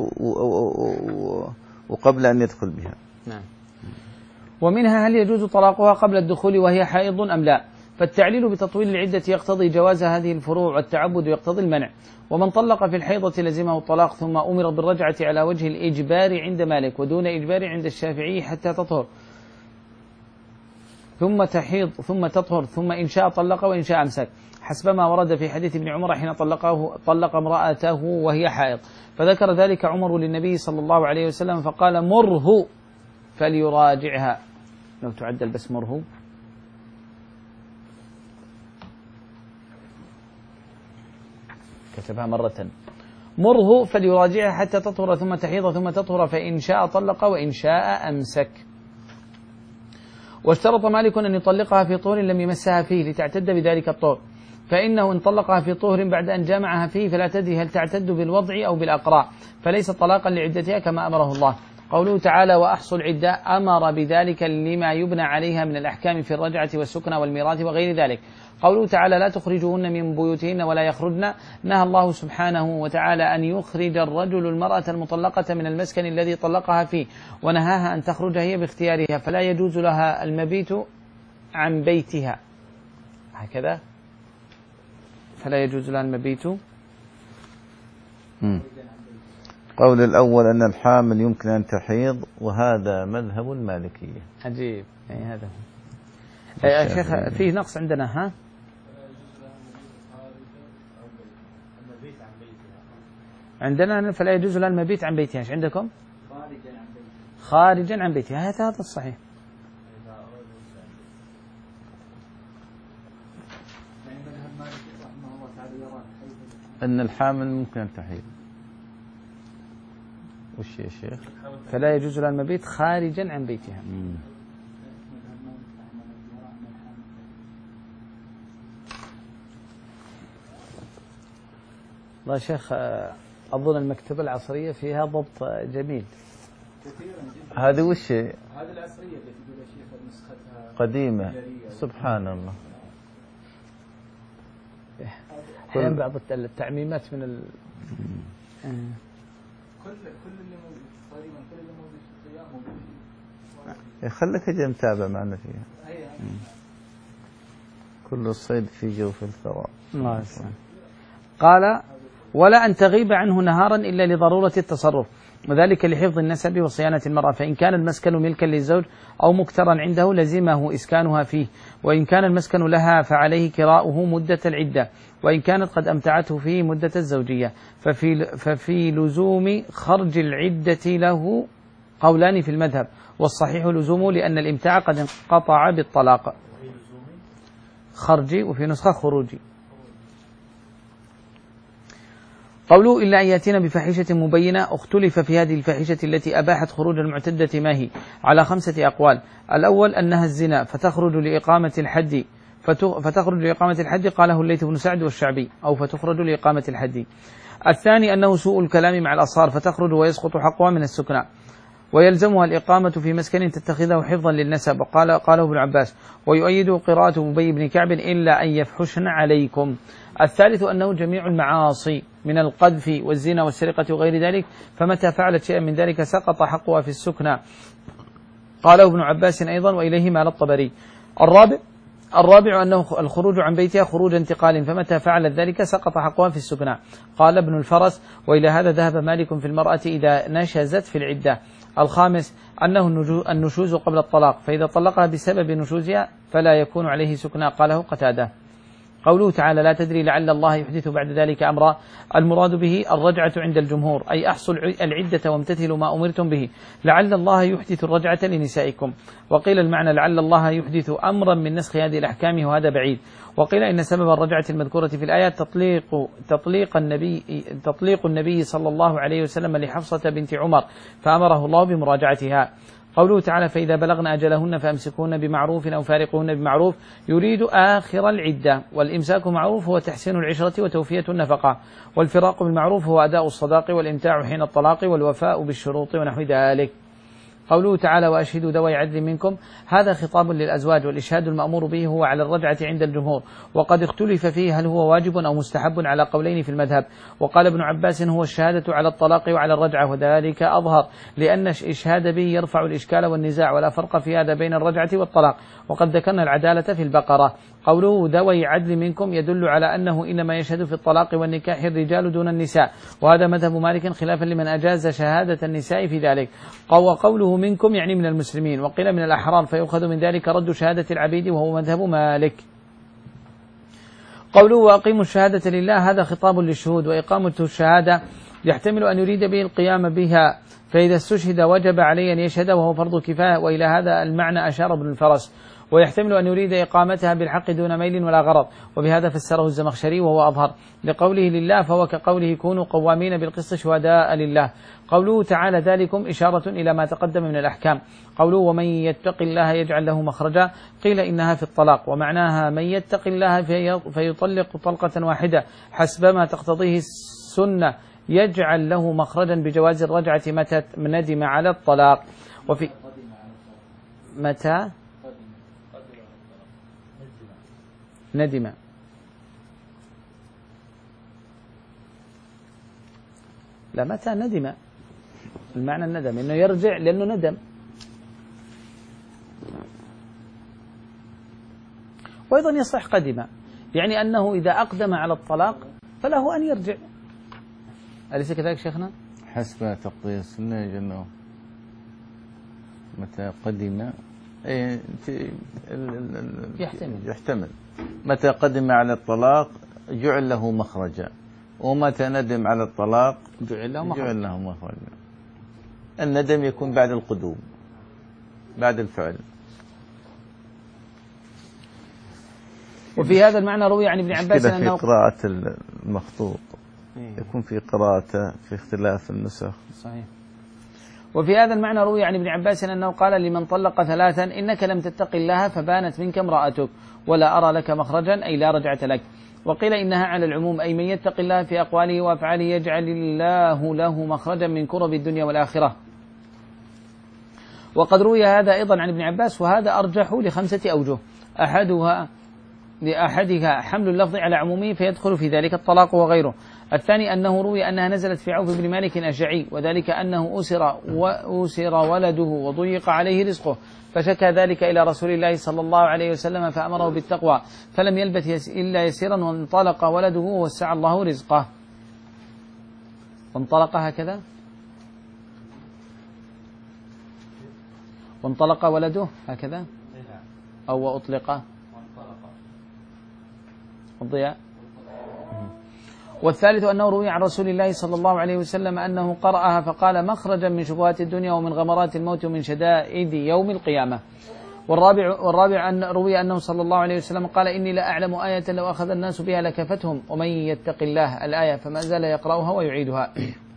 وقبل أن يدخل بها. نعم. ومنها هل يجوز طلاقها قبل الدخول وهي حائض أم لا؟ فالتعليل بتطويل العدة يقتضي جواز هذه الفروع، والتعبد يقتضي المنع. ومن طلق في الحيضة لزمه الطلاق، ثم أمر بالرجعة على وجه الإجبار عند مالك ودون إجبار عند الشافعي حتى تطهر، ثم تحيض ثم تطهر، ثم إن شاء طلق وإن شاء أمسك، حسب ما ورد في حديث ابن عمر حين طلقه طلق امرأته وهي حائض. فذكر ذلك عمر للنبي صلى الله عليه وسلم فقال: مره فليراجعها. لو تعدل بس مره. كتبها مرة: مره فليراجعها حتى تطهر ثم تحيض ثم تطهر، فإن شاء طلق وإن شاء أمسك. واشترط مالك أن يطلقها في طهر لم يمسها فيه لتعتد بذلك الطهر، فإنه إن طلقها في طهر بعد أن جامعها فيه فلا تدري هل تعتد بالوضع أو بالأقراء، فليس طلاقا لعدتها كما أمره الله. قوله تعالى: وأحصوا العدة، أمر بذلك لما يبنى عليها من الأحكام في الرجعة والسكنى والميراث وغير ذلك. قوله تعالى: لا تخرجوهن من بيوتهن ولا يخرجن، نهى الله سبحانه وتعالى أن يخرج الرجل المرأة المطلقة من المسكن الذي طلقها فيه، ونهاها أن تخرج هي باختيارها، فلا يجوز لها المبيت عن بيتها. هكذا فلا يجوز لها المبيت. م. قول الأول أن الحامل يمكن أن تحيض، وهذا مذهب المالكية. عجيب. يعني هذا يا شيخ فيه نقص عندنا. ها عندنا فلا يجوز لها المبيت عن بيتها. ايش عندكم؟ خارجا عن بيتها. خارجا عن بيتها. هذا هذا الصحيح. أن الحامل ممكن أن تحيض. وش يا شيخ؟ فلا يجوز لها المبيت خارجا عن بيتها. مم. والله يا شيخ أظن المكتبة العصرية فيها ضبط جميل. هذه وش؟ هذه العصرية التي تقول يا شيخ نسختها قديمة. سبحان الله. أحيانا بعض التعميمات من ال كل كل اللي موجود تقريبا كل اللي موجود في القيام موجود. خليك اجي متابع معنا فيها. كل الصيد في جوف الثرى. الله يسلمك. قال: ولا أن تغيب عنه نهارا إلا لضرورة التصرف، وذلك لحفظ النسب وصيانة المرأة، فإن كان المسكن ملكا للزوج أو مكترا عنده لزمه إسكانها فيه، وإن كان المسكن لها فعليه كراؤه مدة العدة، وإن كانت قد أمتعته فيه مدة الزوجية. ففي, ففي لزوم خرج العدة له قولان في المذهب، والصحيح لزومه لأن الإمتاع قد انقطع بالطلاق. خرجي وفي نسخة خروجي. قوله: إلا أن يأتينا بفاحشة مبينة، اختلف في هذه الفاحشة التي أباحت خروج المعتدة ما هي على خمسة أقوال. الأول أنها الزنا فتخرج لإقامة الحد فتخرج لإقامة الحد، قاله الليث بن سعد والشعبي، أو فتخرج لإقامة الحد. الثاني أنه سوء الكلام مع الأصهار فتخرج ويسقط حقها من السكنى، ويلزمها الإقامة في مسكن تتخذه حفظا للنسب، قال قاله ابن عباس، ويؤيد قراءة أبي بن كعب: إلا أن يفحشن عليكم. الثالث أنه جميع المعاصي من القذف والزنا والسرقة وغير ذلك، فمتى فعلت شيئا من ذلك سقط حقها في السكنى، قاله ابن عباس أيضا، وإليه مال الطبري. الرابع الرابع أنه الخروج عن بيتها خروج انتقال، فمتى فعلت ذلك سقط حقها في السكنى، قال ابن الفرس، وإلى هذا ذهب مالك في المرأة إذا نشزت في العدة. الخامس أنه النشوز قبل الطلاق، فإذا طلقها بسبب نشوزها فلا يكون عليه سكنى، قاله قتادة. قوله تعالى: لا تدري لعل الله يحدث بعد ذلك أمرا، المراد به الرجعة عند الجمهور، أي أحصوا العدة وامتثلوا ما أمرتم به، لعل الله يحدث الرجعة لنسائكم. وقيل المعنى لعل الله يحدث أمرا من نسخ هذه الأحكام، وهذا بعيد. وقيل إن سبب الرجعة المذكورة في الآية تطليق تطليق النبي تطليق النبي صلى الله عليه وسلم لحفصة بنت عمر، فأمره الله بمراجعتها. قوله تعالى: فإذا بلغن أجلهن فأمسكوهن بمعروف أو فارقوهن بمعروف، يريد آخر العدة. والإمساك معروف هو تحسين العشرة وتوفية النفقة، والفراق بالمعروف هو أداء الصداق والإمتاع حين الطلاق والوفاء بالشروط ونحو ذلك. قوله تعالى وأشهدوا ذوي عدل منكم، هذا خطاب للأزواج، والإشهاد المأمور به هو على الرجعة عند الجمهور، وقد اختلف فيه هل هو واجب أو مستحب على قولين في المذهب. وقال ابن عباس هو الشهادة على الطلاق وعلى الرجعة، وذلك أظهر لأن الإشهاد به يرفع الإشكال والنزاع، ولا فرق في هذا بين الرجعة والطلاق، وقد ذكرنا العدالة في البقرة. قوله ذوي عدل منكم يدل على أنه إنما يشهد في الطلاق والنكاح الرجال دون النساء، وهذا مذهب مالك خلافا لمن أجاز شهادة النساء في ذلك. وقوله منكم يعني من المسلمين، وقيل من الأحرار، فيؤخذ من ذلك رد شهادة العبيد، وهو مذهب مالك. قوله وأقيموا الشهادة لله، هذا خطاب للشهود، وإقامة الشهادة يحتمل أن يريد به القيام بها، فإذا استشهد وجب عليه أن يشهد وهو فرض كفاية، وإلى هذا المعنى أشار ابن الفرس. ويحتمل أن يريد إقامتها بالحق دون ميل ولا غرض، وبهذا فسره الزمخشري وهو أظهر. لقوله لله فهو كقوله كونوا قوامين بالقسط شهداء لله. قوله تعالى ذلكم إشارة إلى ما تقدم من الأحكام. قوله ومن يتق الله يجعل له مخرجا، قيل إنها في الطلاق، ومعناها من يتق الله فيطلق طلقة واحدة حسب ما تقتضيه السنة يجعل له مخرجا بجواز الرجعة متى ندم على الطلاق. وفي متى ندم، لا متى ندم، المعنى الندم انه يرجع لانه ندم. وايضا يصح قدم، يعني انه اذا اقدم على الطلاق فله ان يرجع، أليس كذلك شيخنا؟ حسب تقضية السنة يجنه متى قدم ايه يحتمل يحتمل متى قدم على الطلاق جعل له مخرجا، ومتى ندم على الطلاق جعل له مخرجا. جعل له مخرجا. الندم يكون بعد القدوم، بعد الفعل. وفي هذا المعنى روي عن ابن عباس كده أنه في قراءة المخطوط يكون في قراءته في اختلاف النسخ. صحيح. وفي هذا المعنى روي عن ابن عباس أنه قال لمن طلق ثلاثا إنك لم تتق الله فبانت منك امرأتك ولا أرى لك مخرجا، أي لا رجعة لك. وقيل إنها على العموم، أي من يتق الله في أقواله وأفعاله يجعل الله له مخرجا من كرب الدنيا والآخرة. وقد روي هذا أيضا عن ابن عباس، وهذا أرجح لخمسة أوجه. أحدها لأحدها حمل اللفظ على عمومه فيدخل في ذلك الطلاق وغيره. الثاني أنه روي أنها نزلت في عوف بن مالك الأشجعي، وذلك أنه أسر وأسر ولده وضيق عليه رزقه، فشكى ذلك إلى رسول الله صلى الله عليه وسلم فأمره بالتقوى، فلم يلبث إلا يسيرا وانطلق ولده ووسع الله رزقه. وانطلق هكذا، وانطلق ولده هكذا، أو أطلق الضياء. والثالث أنه روي عن رسول الله صلى الله عليه وسلم أنه قرأها فقال مخرجا من شبهات الدنيا ومن غمرات الموت ومن شدائد يوم القيامة. والرابع, والرابع أن روي أنه صلى الله عليه وسلم قال إني لا أعلم آية لو أخذ الناس بها لكفتهم، ومن يتق الله الآية، فما زال يقرأها ويعيدها.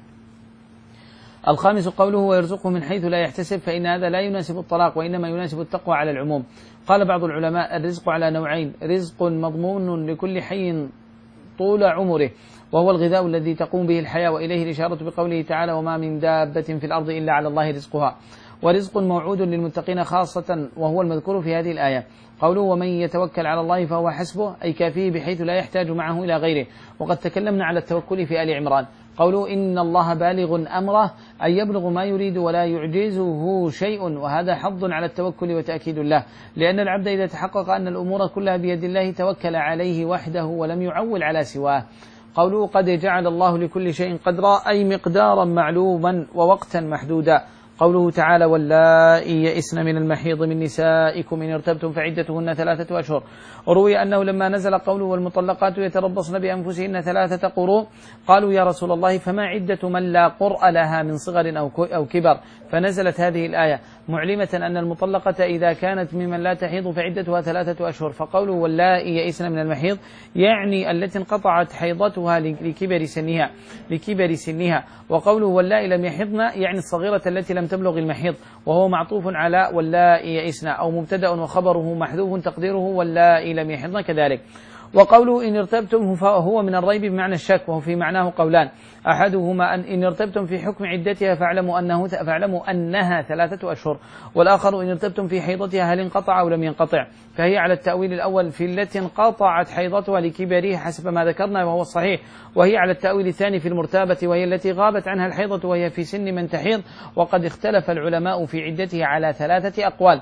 الخامس قوله ويرزقه من حيث لا يحتسب، فإن هذا لا يناسب الطلاق، وإنما يناسب التقوى على العموم. قال بعض العلماء الرزق على نوعين: رزق مضمون لكل حي طول عمره، وهو الغذاء الذي تقوم به الحياة، وإليه الإشارة بقوله تعالى وما من دابة في الأرض إلا على الله رزقها. ورزق موعود للمتقين خاصة، وهو المذكور في هذه الآية. قوله ومن يتوكل على الله فهو حسبه، أي كافيه بحيث لا يحتاج معه إلى غيره. وقد تكلمنا على التوكل في آل عمران. قوله إن الله بالغ أمره، أي يبلغ ما يريد ولا يعجزه شيء، وهذا حظ على التوكل وتأكيد الله، لأن العبد إذا تحقق أن الأمور كلها بيد الله توكل عليه وحده ولم يعول على سواه. قوله قد جعل الله لكل شيء قدرا، أي مقدارا معلوما ووقتا محدودا. قوله تعالى واللائي يئسن من المحيض من نسائكم إن ارتبتم فعدتهن ثلاثة أشهر. وروي أنه لما نزل قوله والمطلقات يتربصن بأنفسهن ثلاثة قروء قالوا يا رسول الله فما عدة من لا قرء لها من صغر أو كبر، فنزلت هذه الآية معلمة أن المطلقة إذا كانت ممن لا تحيض فعدتها ثلاثة أشهر. فقوله واللائي يئسن من المحيض يعني التي انقطعت حيضتها لكبر سنها لكبر سنها. وقوله واللائي لم يحضن يعني الصغيرة التي لم تبلغ المحيض، وهو معطوف على واللائي يئسن، أو مبتدأ وخبره محذوف تقديره واللائي لم يحضن كذلك. وقوله إن ارتبتم فهو من الريب بمعنى الشك، وهو في معناه قولان، أحدهما أن إن ارتبتم في حكم عدتها فاعلموا أنه فاعلموا أنها ثلاثة أشهر، والآخر إن ارتبتم في حيضتها هل انقطع أو لم ينقطع، فهي على التأويل الأول في التي انقطعت حيضتها لكبرها حسب ما ذكرنا وهو الصحيح، وهي على التأويل الثاني في المرتابة وهي التي غابت عنها الحيضة وهي في سن من تحيض. وقد اختلف العلماء في عدتها على ثلاثة أقوال،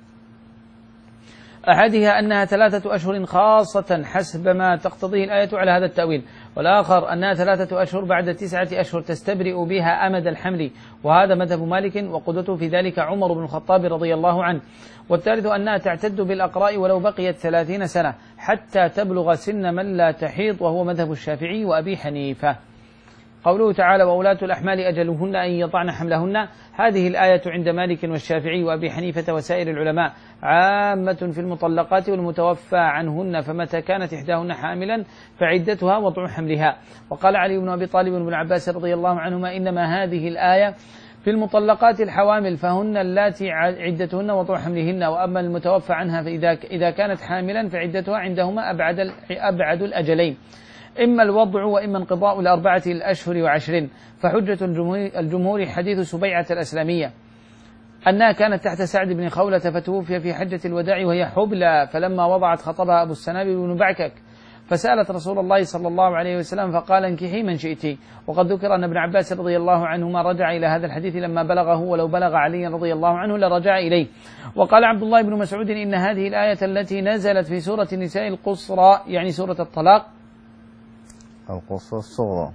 أحدها أنها ثلاثة أشهر خاصة حسب ما تقتضيه الآية على هذا التأويل، والآخر أنها ثلاثة أشهر بعد تسعة أشهر تستبرئ بها أمد الحمل، وهذا مذهب مالك وقدوته في ذلك عمر بن الخطاب رضي الله عنه. والثالث أنها تعتد بالأقراء ولو بقيت ثلاثين سنة حتى تبلغ سن من لا تحيض، وهو مذهب الشافعي وأبي حنيفة. قوله تعالى وأولاة الأحمال أجلهن أن يضعن حملهن، هذه الآية عند مالك والشافعي وأبي حنيفة وسائر العلماء عامة في المطلقات والمتوفى عنهن، فمتى كانت إحداهن حاملا فعدتها وضع حملها. وقال علي بن أبي طالب بن عباس رضي الله عنهما إنما هذه الآية في المطلقات الحوامل فهن اللاتي عدتهن وضع حملهن، وأما المتوفى عنها فإذا إذا كانت حاملا فعدتها عندهما أبعد أبعد الأجلين، إما الوضع وإما انقضاء الأربعة الأشهر وعشرين. فحجة الجمهور حديث سبيعة الأسلامية أنها كانت تحت سعد بن خولة فتوفي في حجة الوداع وهي حبلى، فلما وضعت خطبها أبو السنابل بن بعكك فسألت رسول الله صلى الله عليه وسلم فقال انكحي من شئتي. وقد ذكر أن ابن عباس رضي الله عنهما رجع إلى هذا الحديث لما بلغه، ولو بلغ علي رضي الله عنه لرجع إليه. وقال عبد الله بن مسعود إن هذه الآية التي نزلت في سورة النساء القصرى يعني سورة الطلاق القصة الصغرى،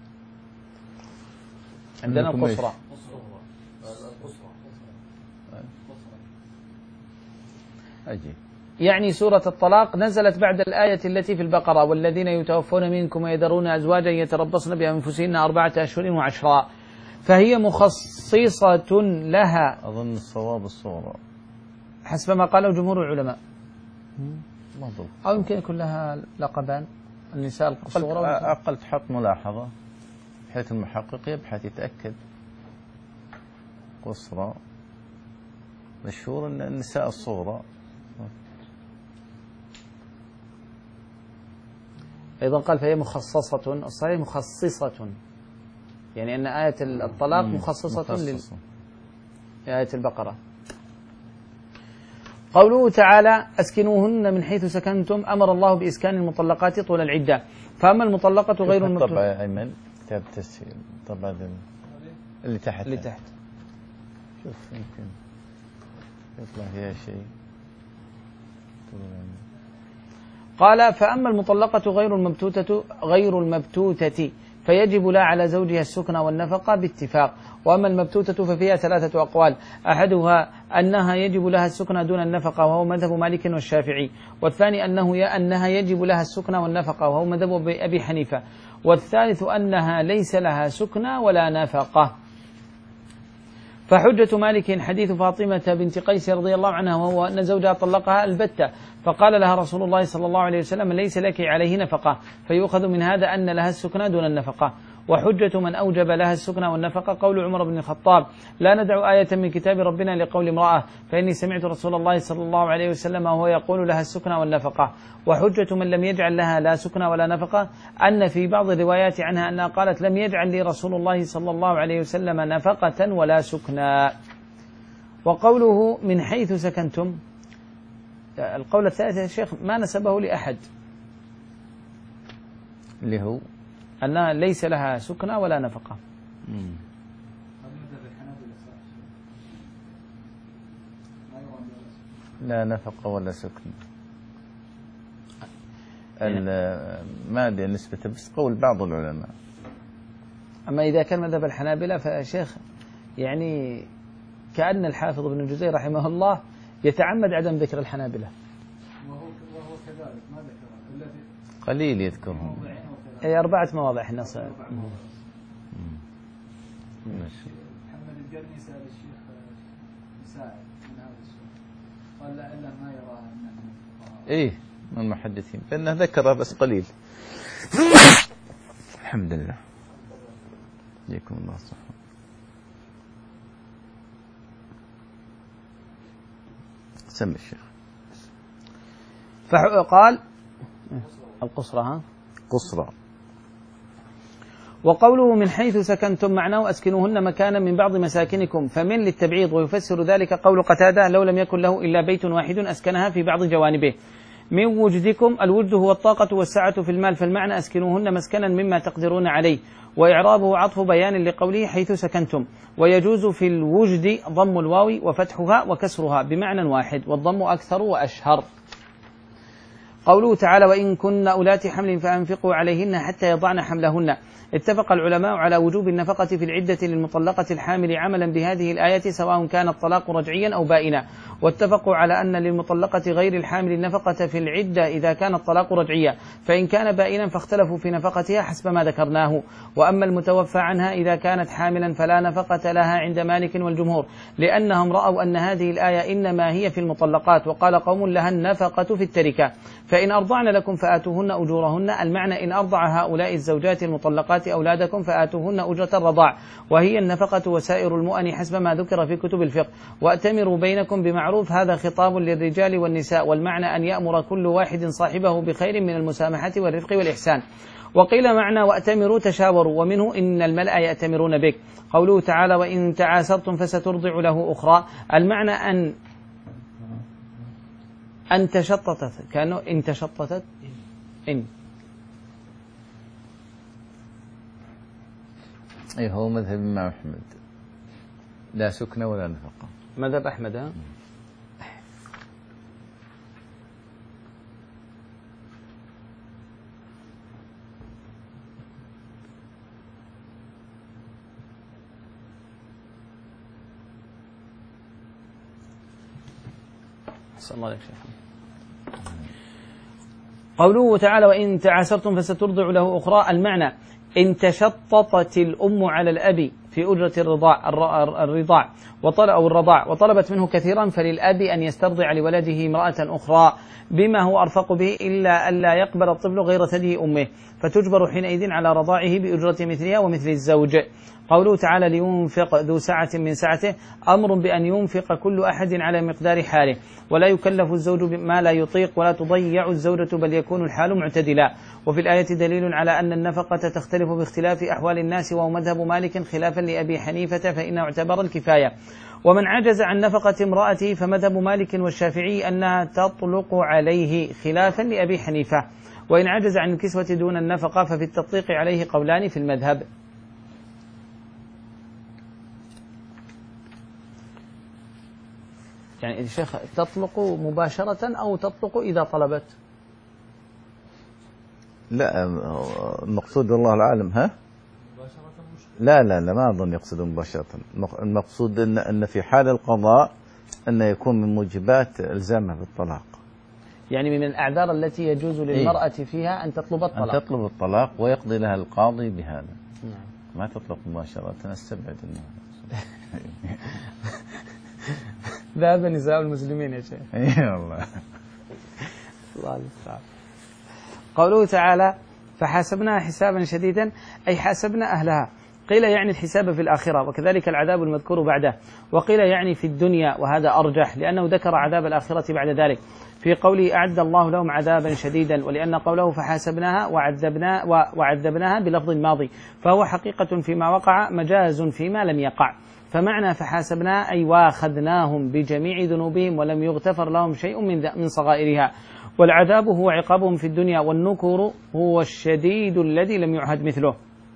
عندنا القصرى أجي يعني سورة الطلاق نزلت بعد الآية التي في البقرة والذين يتوفون منكم ويذرون أزواجا يتربصن بأنفسهن أربعة أشهر وعشرا، فهي مخصصة لها. أظن الصواب الصغرى حسب ما قاله جمهور العلماء، مضبوط. أو يمكن يكون لها لقبان النساء الصغرى. أقل تحط ملاحظة بحيث المحقق يبحث يتأكد. قصرى مشهور أن النساء الصغرى. أيضا قال فهي مخصصة، الصحيح مخصصة، يعني أن آية الطلاق مخصصة لآية البقرة. قوله تعالى أسكنوهن من حيث سكنتم، أمر الله بإسكان المطلقات طول العدة. فأما المطلقة غير المطلقة طبعا أيمن كتاب تسهيل طبعا اللي تحت اللي تحت شوف يمكن يطلع فيها شيء. قال فأما المطلقة غير المبتوتة غير المبتوتة فيجب لها على زوجها السكنى والنفقة باتفاق. وأما المبتوتة ففيها ثلاثة أقوال، أحدها أنها يجب لها السكنى دون النفقة وهو مذهب مالك والشافعي، والثاني أنه أنها يجب لها السكنى والنفقة وهو مذهب أبي حنيفة، والثالث أنها ليس لها سكنى ولا نفقة. فحجة مالك حديث فاطمة بنت قيس رضي الله عنها وهو أن زوجها طلقها البتة، فقال لها رسول الله صلى الله عليه وسلم ليس لك عليه نفقة، فيؤخذ من هذا أن لها السكنى دون النفقة. وحجة من أوجب لها السكنى والنفقة قول عمر بن الخطاب لا ندع آية من كتاب ربنا لقول امرأة فإني سمعت رسول الله صلى الله عليه وسلم وهو يقول لها السكنى والنفقة. وحجة من لم يجعل لها لا سكنى ولا نفقة أن في بعض الروايات عنها أنها قالت لم يجعل لي رسول الله صلى الله عليه وسلم نفقة ولا سكنى. وقوله من حيث سكنتم، القول الثالث يا شيخ ما نسبه لأحد، اللي هو أنها ليس لها سكنى ولا نفقة. مم. لا نفقة ولا سكن. ما أدري نسبته بس قول بعض العلماء. أما إذا كان مذهب الحنابلة فشيخ يعني كأن الحافظ ابن جزي رحمه الله يتعمد عدم ذكر الحنابلة، وهو كذلك ما ذكر الذي قليل يذكرهم. أي أربعة مواضع احنا صار. محمد القرني سأل الشيخ مساعد من هذا السؤال قال لا إلا ما يرى أنه إيه من المحدثين فإنه ذكره بس قليل. الحمد لله يجزيكم الله صحة. سمي الشيخ. فقال القصرى ها قصرى. وقوله من حيث سكنتم معناه أسكنوهن مكانا من بعض مساكنكم، فمن للتبعيض، ويفسر ذلك قول قتادة لو لم يكن له إلا بيت واحد أسكنها في بعض جوانبه. من وجدكم، الوجد هو الطاقة والسعة في المال، فالمعنى أسكنوهن مسكنا مما تقدرون عليه، وإعرابه عطف بيان لقوله حيث سكنتم. ويجوز في الوجد ضم الواو وفتحها وكسرها بمعنى واحد، والضم أكثر وأشهر. قوله تعالى وإن كن أولات حمل فأنفقوا عليهن حتى يضعن حملهن. اتفق العلماء على وجوب النفقة في العدة للمطلقة الحامل عملا بهذه الآية سواء كان الطلاق رجعيا أو بائنا، واتفقوا على أن للمطلقة غير الحامل النفقة في العدة إذا كان الطلاق رجعيا، فإن كان بائنا فاختلفوا في نفقتها حسب ما ذكرناه. وأما المتوفى عنها إذا كانت حاملا فلا نفقة لها عند مالك والجمهور، لأنهم رأوا أن هذه الآية إنما هي في المطلقات، وقال قوم لها النفقة في التركة. فإن أرضعن لكم فآتوهن أجورهن، المعنى إن أرضع هؤلاء الزوجات المطلقات أولادكم فآتوهن أجرة الرضاع، وهي النفقة وسائر المؤن حسب ما ذكر في كتب الفقه. وأتمروا بينكم بمعروف، هذا خطاب للرجال والنساء، والمعنى أن يأمر كل واحد صاحبه بخير من المسامحة والرفق والإحسان. وقيل معنى وأتمروا تشاوروا، ومنه إن الملأ يأتمرون بك. قوله تعالى وإن تعاسرتم فسترضع له أخرى، المعنى أن أن تشطتت، كأنه إن تشطتت إن أي هو مذهب الإمام أحمد، لا سكنة ولا نفقة. مذهب أحمد ها؟ صلى الله عليه وسلم. قوله تعالى وإن تعاسرتم فسترضع له أخرى، المعنى إن تشططت الأم على الأب في أجرة الرضاع الرضاع وطلب أو الرضاع وطلبت منه كثيرا، فللأب أن يسترضع لولده امرأة أخرى بما هو أرفق به، إلا ألا يقبل الطفل غير ثدي أمه، فتجبر حينئذ على رضاعه بأجرة مثلها ومثل الزوج. قوله تعالى لينفق ذو سعة من سعته، أمر بأن ينفق كل أحد على مقدار حاله، ولا يكلف الزوج بما لا يطيق، ولا تضيع الزوجة بل يكون الحال معتدلا. وفي الآية دليل على أن النفقة تختلف باختلاف أحوال الناس، وهو مذهب مالك خلافا لأبي حنيفة فإنه اعتبر الكفاية. ومن عجز عن نفقة امرأته فمذهب مالك والشافعي أنها تطلق عليه خلافا لأبي حنيفة. وإن عجز عن الكسوة دون النفقة ففي التطليق عليه قولان في المذهب. يعني الشيخ تطلق مباشرة أو تطلق إذا طلبت؟ لا المقصود والله العالم ها لا لا لا ما أظن يقصد مباشرة. المقصود أن أن في حال القضاء أن يكون من موجبات إلزامه بالطلاق، يعني من الأعذار التي يجوز للمرأة فيها أن تطلب الطلاق، أن تطلب الطلاق ويقضي لها القاضي بهذا. نعم. ما تطلق مباشرة، استبعد الناس. ذهب نساء المسلمين يا شيخ. اي والله. الله المستعان. قوله تعالى فحاسبناها حسابا شديدا، أي حاسبنا أهلها. قيل يعني الحساب في الآخرة، وكذلك العذاب المذكور بعده، وقيل يعني في الدنيا، وهذا أرجح لأنه ذكر عذاب الآخرة بعد ذلك في قوله أعد الله لهم عذابا شديدا، ولأن قوله فحاسبناها وعذبنا وعذبناها بلفظ الماضي، فهو حقيقة فيما وقع مجاز فيما لم يقع. فمعنى فحاسبنا أي واخذناهم بجميع ذنوبهم ولم يغتفر لهم شيء من من صغائرها. والعذاب هو عقابهم في الدنيا، والنكر هو الشديد الذي لم يعهد مثله.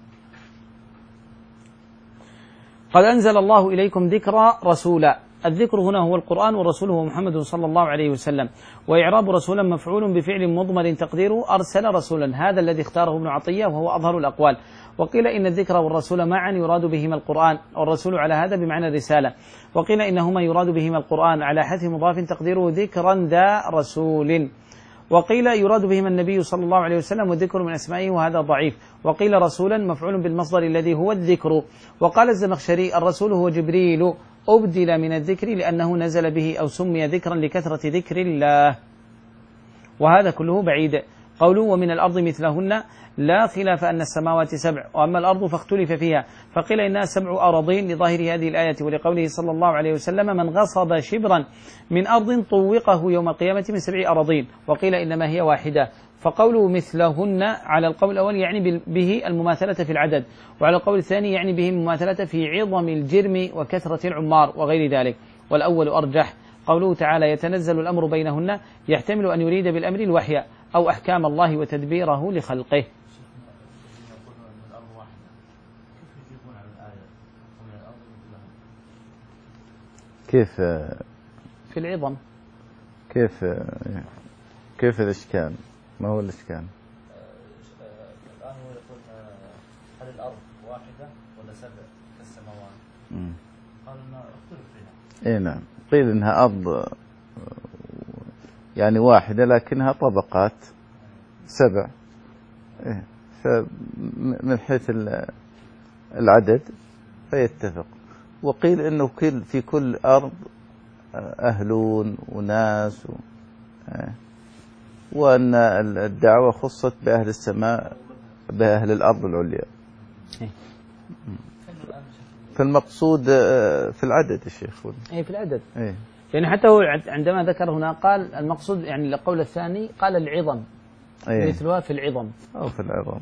قد أنزل الله إليكم ذكرا رسولا، الذكر هنا هو القرآن، والرسول هو محمد صلى الله عليه وسلم. وإعراب رسولا مفعول بفعل مضمر تقديره أرسل رسولا، هذا الذي اختاره ابن عطية وهو أظهر الأقوال. وقيل إن الذكر والرسول معا يراد بهما القرآن، والرسول على هذا بمعنى الرسالة. وقيل إنهما يراد بهما القرآن على حذف مضاف تقديره ذكرا ذا رسول. وقيل يراد بهما النبي صلى الله عليه وسلم، والذكر من أسمائه وهذا ضعيف. وقيل رسولا مفعول بالمصدر الذي هو الذكر. وقال الزمخشري الرسول هو جبريل أبدل من الذكر لأنه نزل به أو سمي ذكرا لكثرة ذكر الله، وهذا كله بعيد. قوله ومن الأرض مثلهن، لا خلاف أن السماوات سبع، وأما الأرض فاختلف فيها، فقيل إنها سبع أراضين لظاهر هذه الآية، ولقوله صلى الله عليه وسلم من غصب شبرا من أرض طوقه يوم القيامة من سبع أراضين. وقيل إنما هي واحدة، فقوله مثلهن على القول الأول يعني به المماثلة في العدد، وعلى القول الثاني يعني به المماثلة في عظم الجرم وكثرة العمار وغير ذلك، والأول أرجح. قوله تعالى يتنزل الأمر بينهن يحتمل أن يريد بالأمر الوحي أو أحكام الله وتدبيره لخلقه. كيف في العظم؟ كيف كيف الإشكال؟ ما هو الإشكال؟ الآن هو يقول هل الأرض واحدة ولا سبع كالسماوات؟ قال إنه اختلف فيها. إيه نعم، قيل إنها أرض يعني واحدة لكنها طبقات سبع، إيه فمن حيث العدد فيتفق. وقيل إنه كل في كل أرض أهلون وناس و... وأن الدعوة خصت بأهل السماء بأهل الأرض العليا. فالمقصود في العدد يا شيخ. أي في العدد. إيه؟ يعني حتى هو عندما ذكر هنا قال المقصود يعني القول الثاني قال العظم. إيه؟ مثلها في العظم أو في العظم.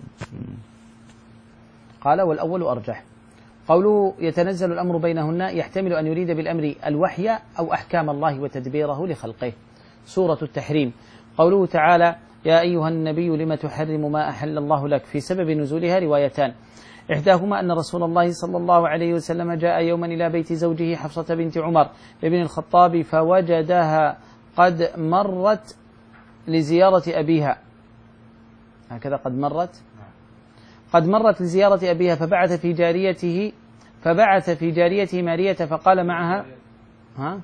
قال والأول أرجح. قوله يتنزل الأمر بينهن يحتمل أن يريد بالأمر الوحي أو أحكام الله وتدبيره لخلقه. سورة التحريم. قوله تعالى يا أيها النبي لم تحرم ما أحل الله لك، في سبب نزولها روايتان، إحداهما أن رسول الله صلى الله عليه وسلم جاء يوما إلى بيت زوجه حفصة بنت عمر بن الخطاب فوجدها قد مرت لزيارة أبيها، هكذا قد مرت قد مرت لزيارة أبيها فبعث في جاريته فبعث في جاريته مارية فقال معها ها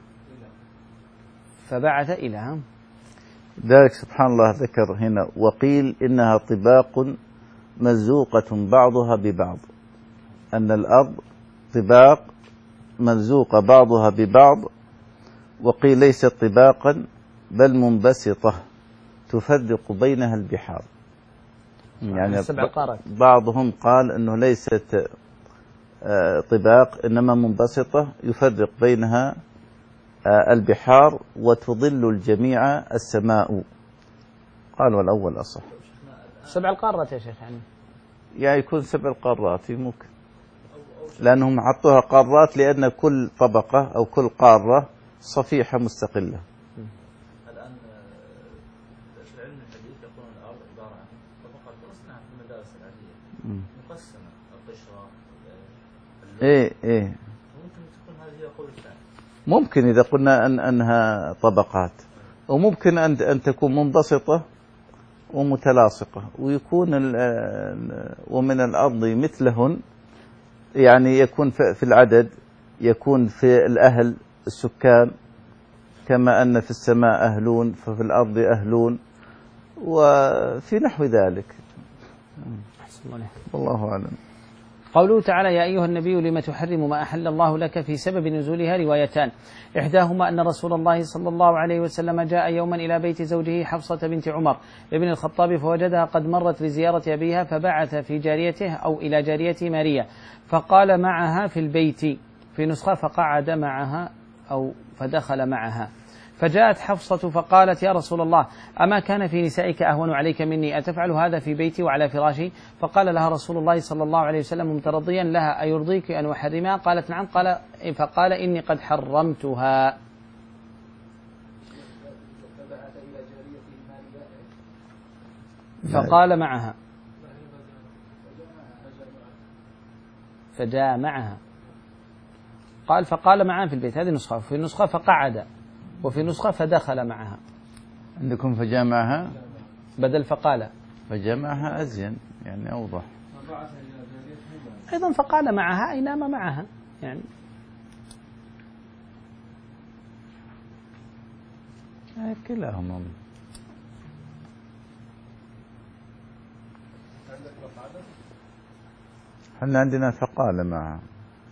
فبعث إلى ذلك سبحان الله ذكر هنا وقيل إنها طباق ملزوقة بعضها ببعض، أن الأرض طباق ملزوقة بعضها ببعض، وقيل ليست طباقا بل منبسطة تفرق بينها البحار. يعني بعضهم قال أنه ليست طباق إنما منبسطة يفرق بينها البحار وتظل الجميع السماء. قال والأول أصح. سبع القارات يا شيخ يعني يعني يكون سبع القارات ممكن، لأنهم حطوها قارات لأن كل طبقة أو كل قارة صفيحة مستقلة. الآن في علم الحديث يقول الأرض عبارة عن طبقات تصنع في المدارس العادية مقسمة القشرة. إيه إيه ممكن تكون هذه قول الثاني. ممكن إذا قلنا أن أنها طبقات، وممكن أن أن تكون منبسطة ومتلاصقة، ويكون ومن الأرض مثلهن، يعني يكون في العدد، يكون في الأهل السكان، كما أن في السماء أهلون ففي الأرض أهلون، وفي نحو ذلك. والله أعلم. قوله تعالى يا أيها النبي لم تحرم ما أحل الله لك، في سبب نزولها روايتان، إحداهما أن رسول الله صلى الله عليه وسلم جاء يوما إلى بيت زوجه حفصة بنت عمر ابن الخطاب فوجدها قد مرت لزيارة أبيها فبعث في جاريته أو إلى جاريته مارية فقال معها في البيت، في نسخة فقعد معها أو فدخل معها، فجاءت حفصة فقالت يا رسول الله أما كان في نسائك أهون عليك مني، أتفعل هذا في بيتي وعلى فراشي؟ فقال لها رسول الله صلى الله عليه وسلم مترضيا لها أيرضيك أن أحرمها؟ قالت نعم. قال فقال إني قد حرمتها. فقال معها فجاء معها، قال فقال معها في البيت، هذه نسخة، في نسخة فقعد، وفي نسخة فدخل معها. عندكم فجمعها بدل فقال، فجمعها أزين يعني أوضح. أيضا فقال معها أي نام معها يعني. كلاهما. احنا عندنا فقال معها.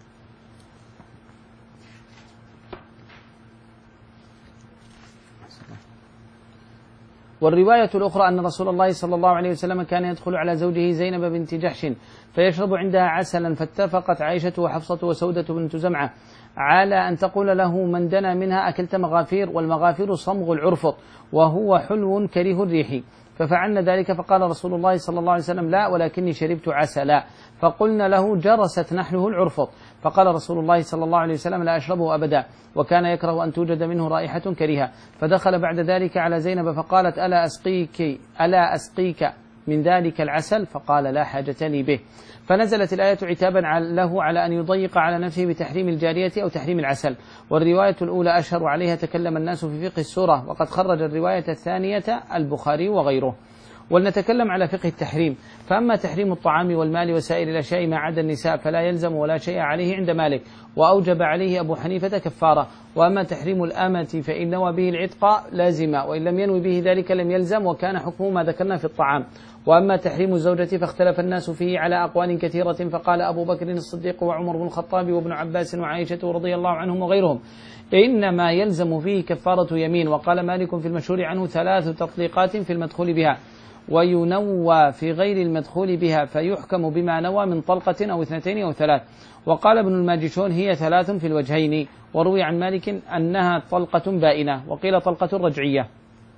والرواية الأخرى أن رسول الله صلى الله عليه وسلم كان يدخل على زوجه زينب بنت جحش فيشرب عندها عسلا، فاتفقت عائشة وحفصة وسودة بنت زمعة على أن تقول له من دنا منها أكلت مغافير، والمغافير صمغ العرفط وهو حلو كريه الريح، ففعلنا ذلك فقال رسول الله صلى الله عليه وسلم لا ولكني شربت عسلا، فقلنا له جرست نحله العرفط، فقال رسول الله صلى الله عليه وسلم لا أشربه أبدا، وكان يكره أن توجد منه رائحة كريهة. فدخل بعد ذلك على زينب فقالت ألا أسقيك ألا أسقيك من ذلك العسل؟ فقال لا حاجة لي به. فنزلت الآية عتابا له على أن يضيق على نفسه بتحريم الجارية أو تحريم العسل، والرواية الأولى أشهر عليها تكلم الناس في فقه السورة، وقد خرج الرواية الثانية البخاري وغيره. ولنتكلم على فقه التحريم. فأما تحريم الطعام والمال وسائر الأشياء ما عدا النساء فلا يلزم ولا شيء عليه عند مالك، وأوجب عليه أبو حنيفة كفارة. وأما تحريم الأمة فإن نوى به العتق لازم، وإن لم ينوي به ذلك لم يلزم، وكان حكمه ما ذكرنا في الطعام. وأما تحريم الزوجة فاختلف الناس فيه على أقوال كثيرة، فقال أبو بكر الصديق وعمر بن الخطاب وابن عباس وعائشة رضي الله عنهم وغيرهم إنما يلزم فيه كفارة يمين. وقال مالك في المشهور عنه ثلاث تطليقات في المدخول بها، وينوى في غير المدخول بها فيحكم بما نوى من طلقة أو اثنتين أو ثلاث. وقال ابن الماجشون هي ثلاث في الوجهين، وروي عن مالك أنها طلقة بائنة، وقيل طلقة رجعية.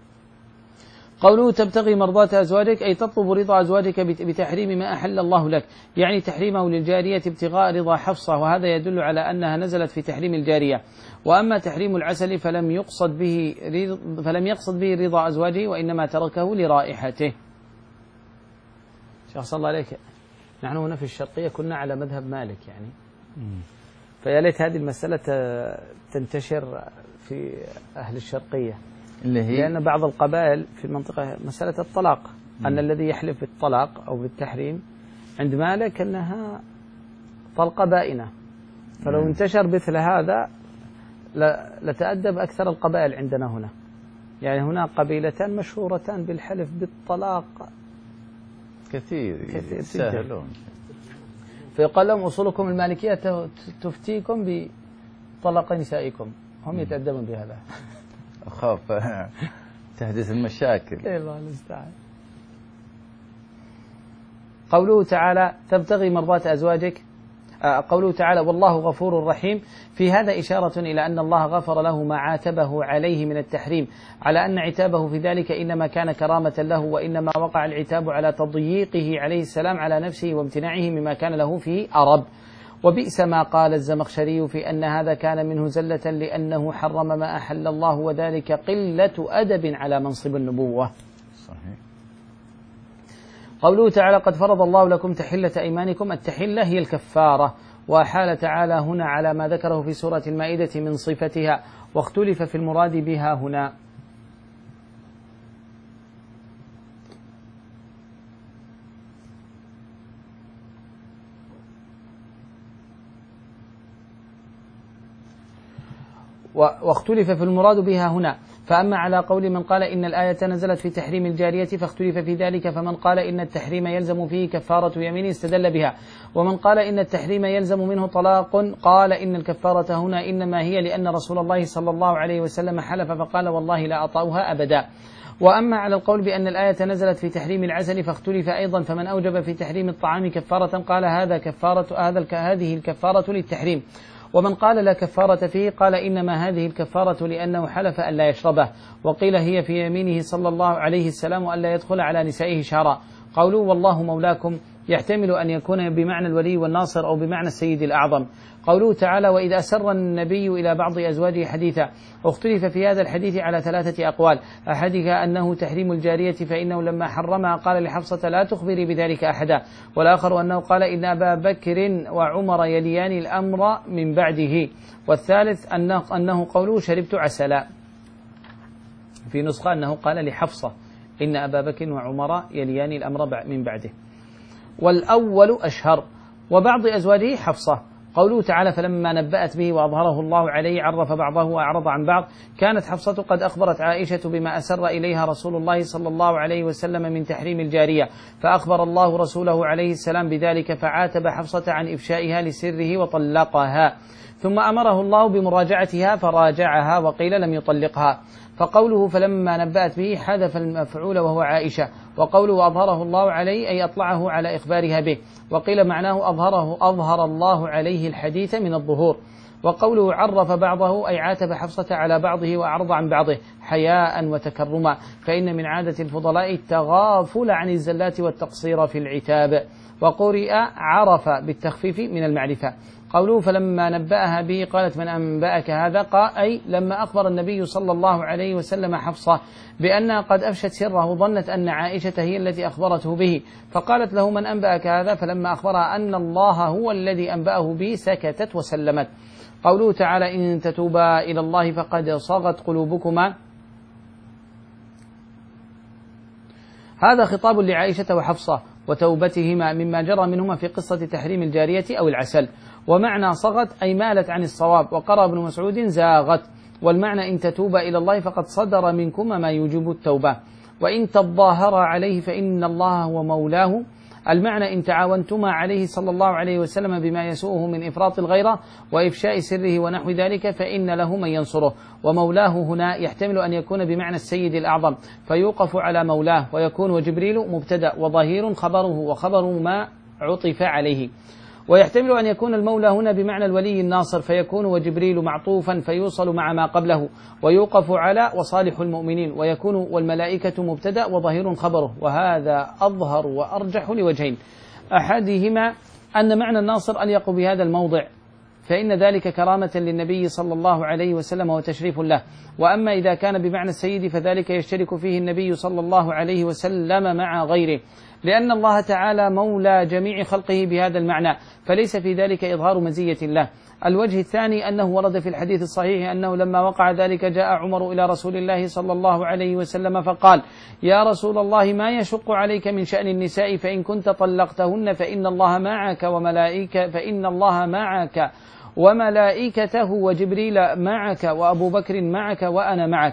قوله تبتغي مرضات أزواجك أي تطلب رضا أزواجك بتحريم ما أحل الله لك، يعني تحريمه للجارية ابتغاء رضا حفصة، وهذا يدل على أنها نزلت في تحريم الجارية. وأما تحريم العسل فلم يقصد به فلم يقصد به رضا أزواجه، وإنما تركه لرائحته. شيخ صلى الله عليك، نحن هنا في الشرقية كنا على مذهب مالك يعني، فيا ليت هذه المسألة تنتشر في أهل الشرقية، اللي هي لأن بعض القبائل في المنطقة مسألة الطلاق، أن الذي يحلف بالطلاق أو بالتحريم عند مالك أنها طلقة بائنة، فلو انتشر مثل هذا لتأدب أكثر القبائل عندنا هنا. يعني هنا قبيلتان مشهورتان بالحلف بالطلاق كثير كثير جدا، فيقال لهم أصولكم المالكية تفتيكم بطلاق نسائكم، هم يتأدبون بهذا. أخاف تحدث المشاكل. الله المستعان. قوله تعالى تبتغي مرضات أزواجك، قوله تعالى والله غفور رحيم، في هذا إشارة إلى أن الله غفر له ما عاتبه عليه من التحريم، على أن عتابه في ذلك إنما كان كرامة له، وإنما وقع العتاب على تضييقه عليه السلام على نفسه وامتناعه مما كان له فيه أرب. وبئس ما قال الزمخشري في أن هذا كان منه زلة لأنه حرم ما أحل الله، وذلك قلة أدب على منصب النبوة. صحيح. قوله تعالى قد فرض الله لكم تحلة أيمانكم، التحلة هي الكفارة، وحال تعالى هنا على ما ذكره في سورة المائدة من صفتها، واختلف في المراد بها هنا. واختلف في المراد بها هنا، فأما على قول من قال إن الآية نزلت في تحريم الجارية فاختلف في ذلك، فمن قال إن التحريم يلزم فيه كفارة يمين استدل بها، ومن قال إن التحريم يلزم منه طلاق قال إن الكفارة هنا إنما هي لأن رسول الله صلى الله عليه وسلم حلف فقال والله لا أطأها أبدا. وأما على القول بأن الآية نزلت في تحريم العسل فاختلف أيضا، فمن أوجب في تحريم الطعام كفارة قال هذا كفارة هذا هذه الكفارة للتحريم، ومن قال لا كفارة فيه قال إنما هذه الكفارة لأنه حلف أن لا يشربه، وقيل هي في يمينه صلى الله عليه السلام أن لا يدخل على نسائه شهرا. قوله والله مولاكم يحتمل أن يكون بمعنى الولي والناصر أو بمعنى السيد الأعظم. قوله تعالى وإذا أسر النبي إلى بعض أزواجه حديثا، اختلف في هذا الحديث على ثلاثة أقوال، أحدها أنه تحريم الجارية فإنه لما حرمها قال لحفصة لا تخبري بذلك أحدا، والآخر أنه قال إن أبا بكر وعمر يليان الأمر من بعده، والثالث أنه, أنه قوله شربت عسلا، في نسخة أنه قال لحفصة إن أبا بكر وعمر يليان الأمر من بعده، والأول أشهر. وبعض أزواجه حفصة، قوله تعالى فلما نبأت به وأظهره الله عليه عرف بعضه وأعرض عن بعض، كانت حفصة قد أخبرت عائشة بما أسر إليها رسول الله صلى الله عليه وسلم من تحريم الجارية، فأخبر الله رسوله عليه السلام بذلك فعاتب حفصة عن إفشائها لسره وطلقها، ثم أمره الله بمراجعتها فراجعها، وقيل لم يطلقها. فقوله فلما نبأت به حذف المفعول وهو عائشة، وقوله أظهره الله عليه أي أطلعه على إخبارها به، وقيل معناه أظهره أظهر الله عليه الحديث من الظهور. وقوله عرف بعضه أي عاتب حفصة على بعضه وأعرض عن بعضه حياء وتكرما، فإن من عادة الفضلاء التغافل عن الزلات والتقصير في العتاب. وقرئ عرف بالتخفيف من المعرفة. قوله فلما نبأها به قالت من أنبأك هذا؟ قال أي لما أخبر النبي صلى الله عليه وسلم حفصة بأنها قد أفشت سره ظنت أن عائشة هي التي أخبرته به، فقالت له من أنبأك هذا؟ فلما أخبرها أن الله هو الذي أنبأه به سكتت وسلمت. قوله تعالى إن تتوبا إلى الله فقد صغت قلوبكما، هذا خطاب لعائشة وحفصة وتوبتهما مما جرى منهما في قصة تحريم الجارية أو العسل. ومعنى صغت أي مالت عن الصواب، وقرأ ابن مسعود زاغت، والمعنى إن تتوبا إلى الله فقد صدر منكما ما يوجب التوبة. وإن تظاهر عليه فإن الله هو مولاه، المعنى إن تعاونتما عليه صلى الله عليه وسلم بما يسوءه من إفراط الغيرة وإفشاء سره ونحو ذلك فإن له من ينصره. ومولاه هنا يحتمل أن يكون بمعنى السيد الأعظم فيوقف على مولاه، ويكون وجبريل مبتدأ وظهير خبره وخبر ما عطف عليه. ويحتمل أن يكون المولى هنا بمعنى الولي الناصر فيكون وجبريل معطوفا فيوصل مع ما قبله، ويوقف على وصالح المؤمنين، ويكون والملائكة مبتدأ وظهير خبره، وهذا أظهر وأرجح لوجهين. أحدهما أن معنى الناصر أليق بهذا الموضع، فإن ذلك كرامة للنبي صلى الله عليه وسلم وتشريف له. وأما إذا كان بمعنى السيد فذلك يشترك فيه النبي صلى الله عليه وسلم مع غيره، لأن الله تعالى مولى جميع خلقه بهذا المعنى، فليس في ذلك إظهار مزية الله. الوجه الثاني أنه ورد في الحديث الصحيح أنه لما وقع ذلك جاء عمر إلى رسول الله صلى الله عليه وسلم فقال يا رسول الله ما يشق عليك من شأن النساء فإن كنت طلقتهن فإن الله معك وملائكة فإن الله معك وملائكته وجبريل معك وأبو بكر معك وأنا معك.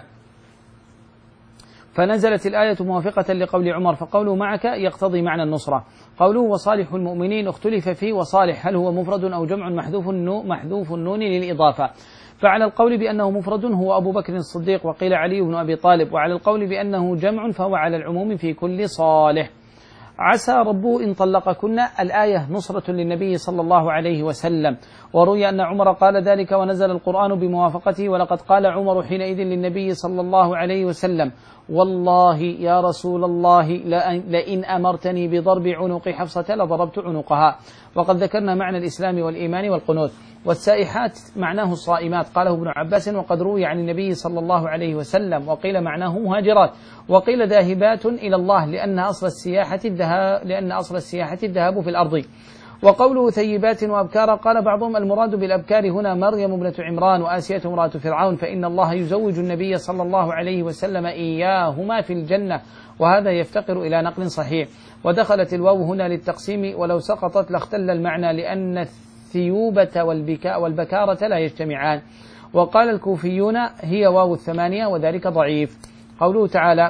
فنزلت الآية موافقة لقول عمر، فقوله معك يقتضي معنى النصرة. قوله وصالح المؤمنين اختلف فيه وصالح هل هو مفرد أو جمع محذوف محذوف النون للإضافة، فعلى القول بأنه مفرد هو أبو بكر الصديق وقيل علي بن أبي طالب، وعلى القول بأنه جمع فهو على العموم في كل صالح. عسى ربه إن طلقكن، الآية نصرة للنبي صلى الله عليه وسلم، وروي أن عمر قال ذلك ونزل القرآن بموافقته، ولقد قال عمر حينئذ للنبي صلى الله عليه وسلم والله يا رسول الله لئن أمرتني بضرب عنق حفصة لضربت عنقها. وقد ذكرنا معنى الإسلام والإيمان والقنوت. والسائحات معناه الصائمات قاله ابن عباس، وقد روي عن النبي صلى الله عليه وسلم، وقيل معناه مهاجرات، وقيل ذاهبات إلى الله لأن أصل السياحة الذهاب لأن أصل السياحة الذهاب في الأرض. وقوله ثيبات وأبكارا قال بعضهم المراد بالأبكار هنا مريم ابنة عمران وآسية امرأة فرعون، فإن الله يزوج النبي صلى الله عليه وسلم إياهما في الجنة، وهذا يفتقر إلى نقل صحيح. ودخلت الواو هنا للتقسيم، ولو سقطت لاختل المعنى لأن الثيوبة والبكاء والبكارة لا يجتمعان. وقال الكوفيون هي واو الثمانية وذلك ضعيف. قوله تعالى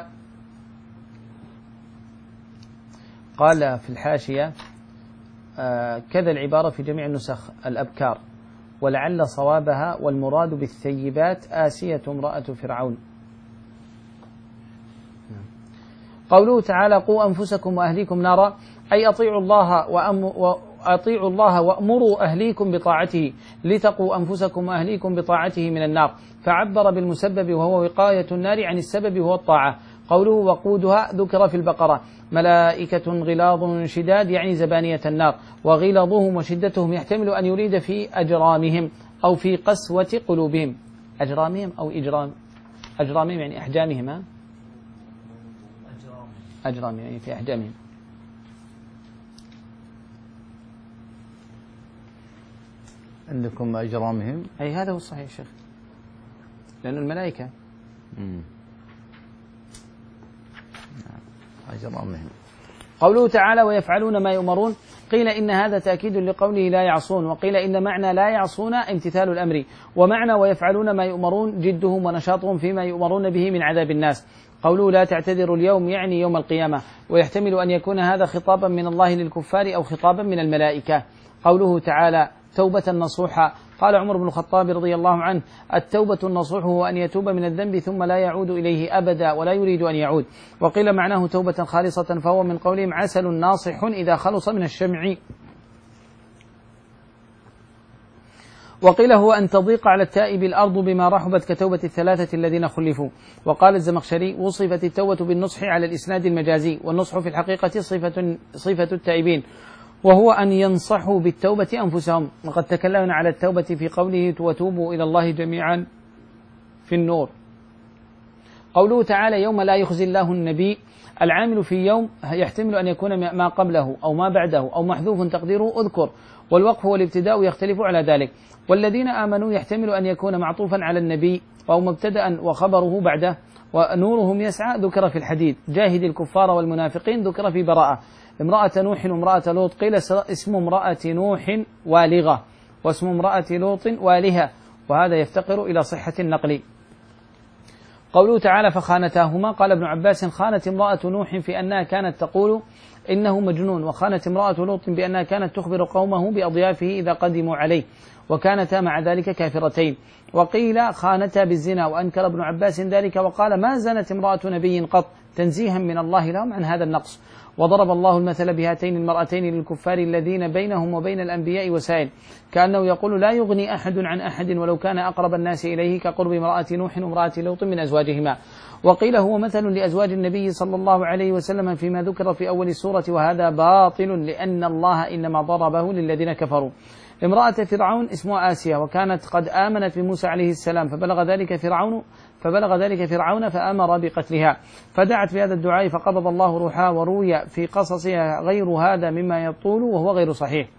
قال في الحاشية آه كذا العبارة في جميع النسخ الأبكار، ولعل صوابها والمراد بالثيبات آسية امرأة فرعون. قوله تعالى قوا أنفسكم وأهليكم نارا، أي أطيعوا الله وأطيعوا الله وأمروا أهليكم بطاعته لتقوا أنفسكم وأهليكم بطاعته من النار، فعبر بالمسبب وهو وقاية النار عن السبب وهو الطاعة. قوله وقودها ذكر في البقرة ملائكة غلاظ شداد يعني زبانية النار، وغلظهم وشدتهم يحتمل أن يريد في أجرامهم أو في قسوة قلوبهم. أجرامهم أو إجرام أجرامهم يعني أحجامهم ها؟ أجرام يعني في أحجامهم. عندكم أجرامهم؟ أي هذا هو الصحيح شيخ، لأن الملائكة مم. أجرامهم. قوله تعالى ويفعلون ما يؤمرون، قيل إن هذا تأكيد لقوله لا يعصون، وقيل إن معنى لا يعصون امتثال الأمر، ومعنى ويفعلون ما يؤمرون جدهم ونشاطهم فيما يؤمرون به من عذاب الناس. قوله لا تعتذروا اليوم يعني يوم القيامة، ويحتمل أن يكون هذا خطابا من الله للكفار أو خطابا من الملائكة. قوله تعالى توبة نصوحا، قال عمر بن الخطاب رضي الله عنه التوبة النصوح هو أن يتوب من الذنب ثم لا يعود إليه أبدا ولا يريد أن يعود. وقيل معناه توبة خالصة، فهو من قولهم عسل ناصح إذا خلص من الشمع. وقيل هو أن تضيق على التائب الأرض بما رحبت كتوبة الثلاثة الذين خلفوا. وقال الزمخشري وصفت التوبة بالنصح على الإسناد المجازي، والنصح في الحقيقة صفة, صفة التائبين، وهو أن ينصحوا بالتوبة أنفسهم. وقد تكلمنا على التوبة في قوله وتوبوا إلى الله جميعا في النور. قوله تعالى يوم لا يخزي الله النبي، العامل في يوم يحتمل أن يكون ما قبله أو ما بعده أو محذوف تقديره أذكر، والوقف والابتداء يختلف على ذلك. والذين آمنوا يحتمل أن يكون معطوفا على النبي أو مبتدأ وخبره بعده. ونورهم يسعى ذكر في الحديد، جاهد الكفار والمنافقين ذكر في براءة. امرأة نوح وامرأة لوط قيل اسم امرأة نوح والغة، واسم امرأة لوط والهة، وهذا يفتقر إلى صحة النقل. قوله تعالى فخانتاهما، قال ابن عباس خانت امرأة نوح في أنها كانت تقول إنه مجنون، وخانت امرأة لوط بأنها كانت تخبر قومه بأضيافه إذا قدموا عليه، وكانتا مع ذلك كافرتين. وقيل خانتا بالزنا، وأنكر ابن عباس ذلك وقال ما زنت امرأة نبي قط، تنزيها من الله لهم عن هذا النقص. وضرب الله المثل بهاتين المرأتين للكفار الذين بينهم وبين الأنبياء وسائل، كأنه يقول لا يغني أحد عن أحد ولو كان أقرب الناس إليه كقرب امرأة نوح وامرأة لوط من أزواجهما. وقيل هو مثل لأزواج النبي صلى الله عليه وسلم فيما ذكر في أول السورة، وهذا باطل لأن الله إنما ضربه للذين كفروا. امرأة فرعون اسمها آسيا، وكانت قد آمنت بموسى عليه السلام، فبلغ ذلك فرعون فبلغ ذلك فرعون فأمر بقتلها، فدعت في هذا الدعاء فقبض الله روحها. وروي في قصصها غير هذا مما يطول وهو غير صحيح.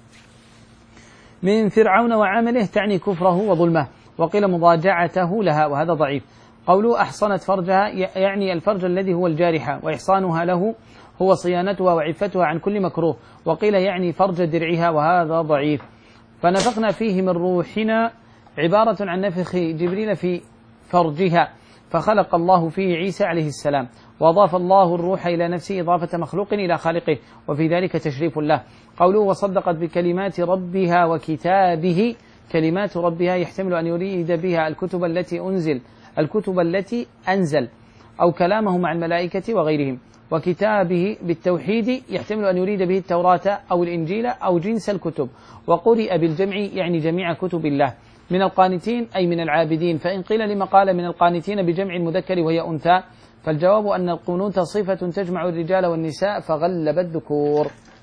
من فرعون وعمله تعني كفره وظلمه، وقيل مضاجعته لها، وهذا ضعيف. قوله أحصنت فرجها يعني الفرج الذي هو الجارحة، وإحصانها له هو صيانتها وعفتها عن كل مكروه، وقيل يعني فرج درعها، وهذا ضعيف. فنفخنا فيه من روحنا عبارة عن نفخ جبريل في فرجها، فخلق الله فيه عيسى عليه السلام، وأضاف الله الروح إلى نفسه إضافة مخلوق إلى خالقه، وفي ذلك تشريف له. قوله وصدقت بكلمات ربها وكتابه، كلمات ربها يحتمل أن يريد بها الكتب التي أنزل الكتب التي أنزل أو كلامه مع الملائكة وغيرهم، وكتابه بالتوحيد يحتمل أن يريد به التوراة أو الإنجيل أو جنس الكتب، وقرئ بالجمع يعني جميع كتب الله. من القانتين أي من العابدين، فإن قيل لما قال من القانتين بجمع المذكر وهي أنثى، فالجواب أن القنوت صفة تجمع الرجال والنساء فغلب الذكور.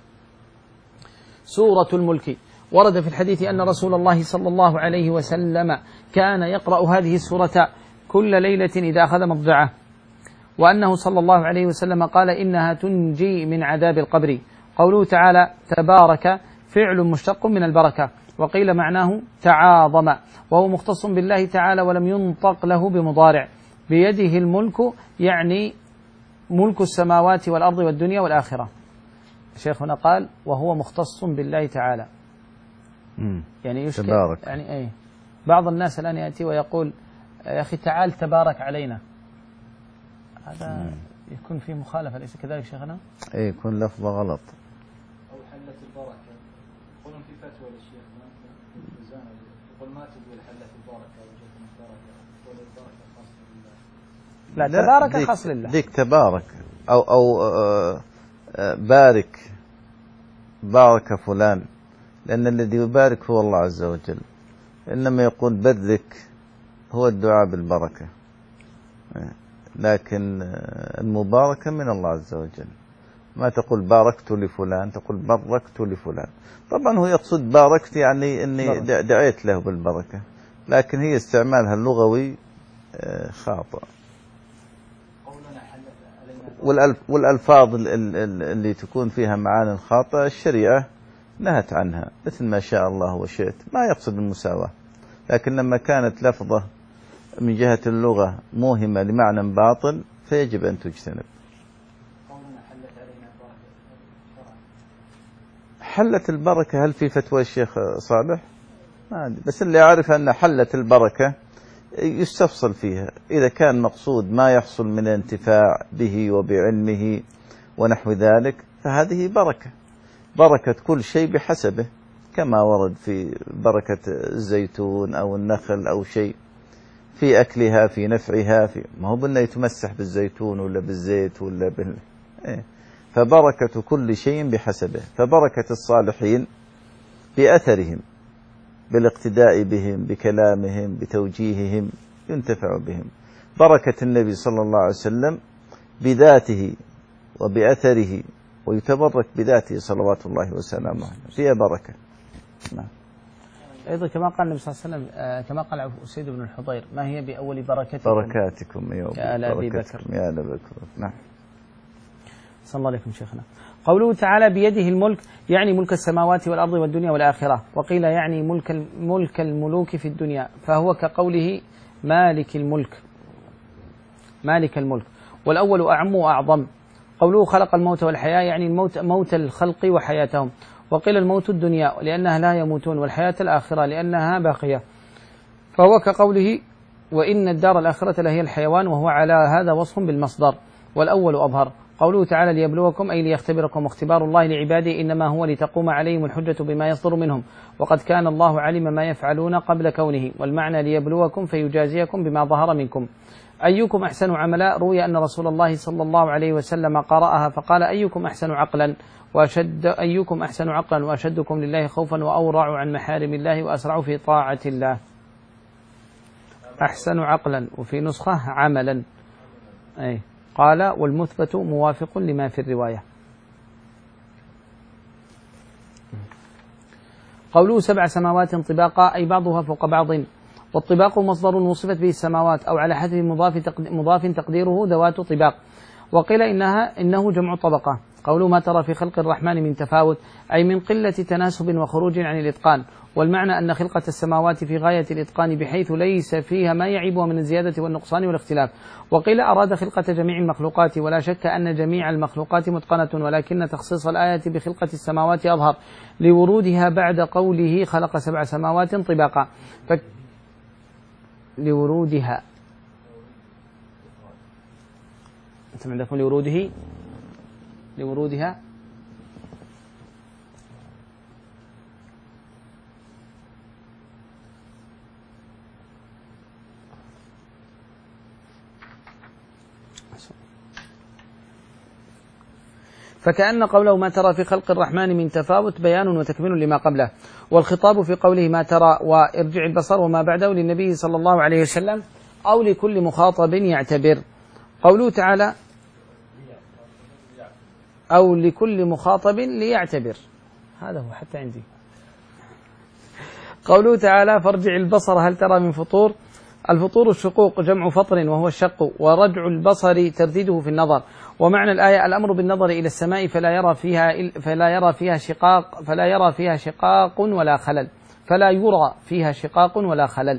سورة الملك. ورد في الحديث أن رسول الله صلى الله عليه وسلم كان يقرأ هذه السورة كل ليلة إذا أخذ مضجعه، وأنه صلى الله عليه وسلم قال إنها تنجي من عذاب القبر. قوله تعالى تبارك فعل مشتق من البركة، وقيل معناه تعاظم، وهو مختص بالله تعالى ولم ينطق له بمضارع. بيده الملك يعني ملك السماوات والأرض والدنيا والآخرة. شيخنا قال وهو مختص بالله تعالى، يعني يشكل يعني أي بعض الناس الآن يأتي ويقول يا أخي تعال تبارك علينا، هذا مم. يكون فيه مخالفة، أليس كذلك شيخنا؟ أي يكون لفظة غلط. أو حلت البركة، يقولون في فتوى للشيخ يقول ما تقول حلت البركة وجدت البركة، تقول البركة خاصة بالله. لا تبارك خاص لله. ذيك تبارك أو أو آه آه بارك، بارك فلان، لأن الذي يبارك هو الله عز وجل، إنما يقول بارك هو الدعاء بالبركة، لكن المباركة من الله عز وجل. ما تقول باركت لفلان، تقول باركت لفلان. طبعا هو يقصد باركت يعني أني دعيت له بالبركة، لكن هي استعمالها اللغوي خاطئ. والألفاظ اللي تكون فيها معاني خاطئة الشريعة نهت عنها، مثل ما شاء الله وشئت، ما يقصد المساواة، لكن لما كانت لفظة من جهة اللغة موهمة لمعنى باطل فيجب أن تجتنب. حلت البركة، هل في فتوى الشيخ صالح؟ ما أدري، بس اللي أعرف أن حلت البركة يستفصل فيها، إذا كان مقصود ما يحصل من الانتفاع به وبعلمه ونحو ذلك فهذه بركة. بركة كل شيء بحسبه، كما ورد في بركة الزيتون أو النخل أو شيء في أكلها في نفعها، في ما هو بأنه يتمسح بالزيتون ولا بالزيت ولا بال إيه. فبركة كل شيء بحسبه، فبركة الصالحين بأثرهم، بالاقتداء بهم، بكلامهم، بتوجيههم، ينتفع بهم. بركة النبي صلى الله عليه وسلم بذاته وبأثره، ويتبرك بذاته صلوات الله وسلامه، فيها بركة. نعم. أيضا كما قال النبي صلى الله عليه وسلم، كما قال أسيد بن الحضير: ما هي بأول بركتكم؟ بركاتكم يا أبي بكر يا أبي بكر. نعم. صلى الله عليكم شيخنا. قوله تعالى: بيده الملك، يعني ملك السماوات والأرض والدنيا والآخرة، وقيل يعني ملك ملك الملوك في الدنيا، فهو كقوله مالك الملك مالك الملك. والأول أعم وأعظم. قوله خلق الموت والحياة، يعني الموت موت الخلق وحياتهم. وقيل الموت الدنيا لأنها لا يموتون، والحياة الآخرة لأنها باقية، فهو كقوله وإن الدار الآخرة لهي الحيوان، وهو على هذا وصف بالمصدر. والأول أظهر. قوله تعالى: ليبلوكم، أي ليختبركم، واختبار الله لعباده إنما هو لتقوم عليهم الحجة بما يصدر منهم، وقد كان الله علم ما يفعلون قبل كونه. والمعنى ليبلوكم فيجازيكم بما ظهر منكم. أيكم أحسن عملا، روي أن رسول الله صلى الله عليه وسلم قرأها فقال: أيكم أحسن عقلا وأشد أيكم أحسن عقلا وأشدكم لله خوفا وأورع عن محارم الله وأسرع في طاعة الله. أحسن عقلا، وفي نسخة عملا. أي قال: والمثبت موافق لما في الرواية. قوله سبع سماوات طباقا، أي بعضها فوق بعض. والطباق مصدر وصفت به السماوات، أو على حسب مضاف تقديره ذوات طباق. وقيل إنها إنه جمع طبقة. قوله ما ترى في خلق الرحمن من تفاوت، أي من قلة تناسب وخروج عن الإتقان. والمعنى أن خلقة السماوات في غاية الإتقان، بحيث ليس فيها ما يعيبها من الزيادة والنقصان والاختلاف. وقيل أراد خلقة جميع المخلوقات، ولا شك أن جميع المخلوقات متقنة، ولكن تخصيص الآية بخلقة السماوات أظهر لورودها بعد قوله خلق سبع سماوات طباقا. ف... لورودها أنتم عندكم لوروده لورودها فكأن قوله ما ترى في خلق الرحمن من تفاوت بيان وتكميل لما قبله. والخطاب في قوله ما ترى وارجع البصر وما بعده للنبي صلى الله عليه وسلم أو لكل مخاطب يعتبر. قوله تعالى أو لكل مخاطب ليعتبر، هذا هو حتى عندي. قوله تعالى فارجع البصر هل ترى من فطور. الفطور الشقوق جمع فطر وهو الشق، ورجع البصر ترديده في النظر. ومعنى الآية الأمر بالنظر إلى السماء فلا يرى فيها فلا يرى فيها شقاق فلا يرى فيها شقاق ولا خلل فلا يرى فيها شقاق ولا خلل،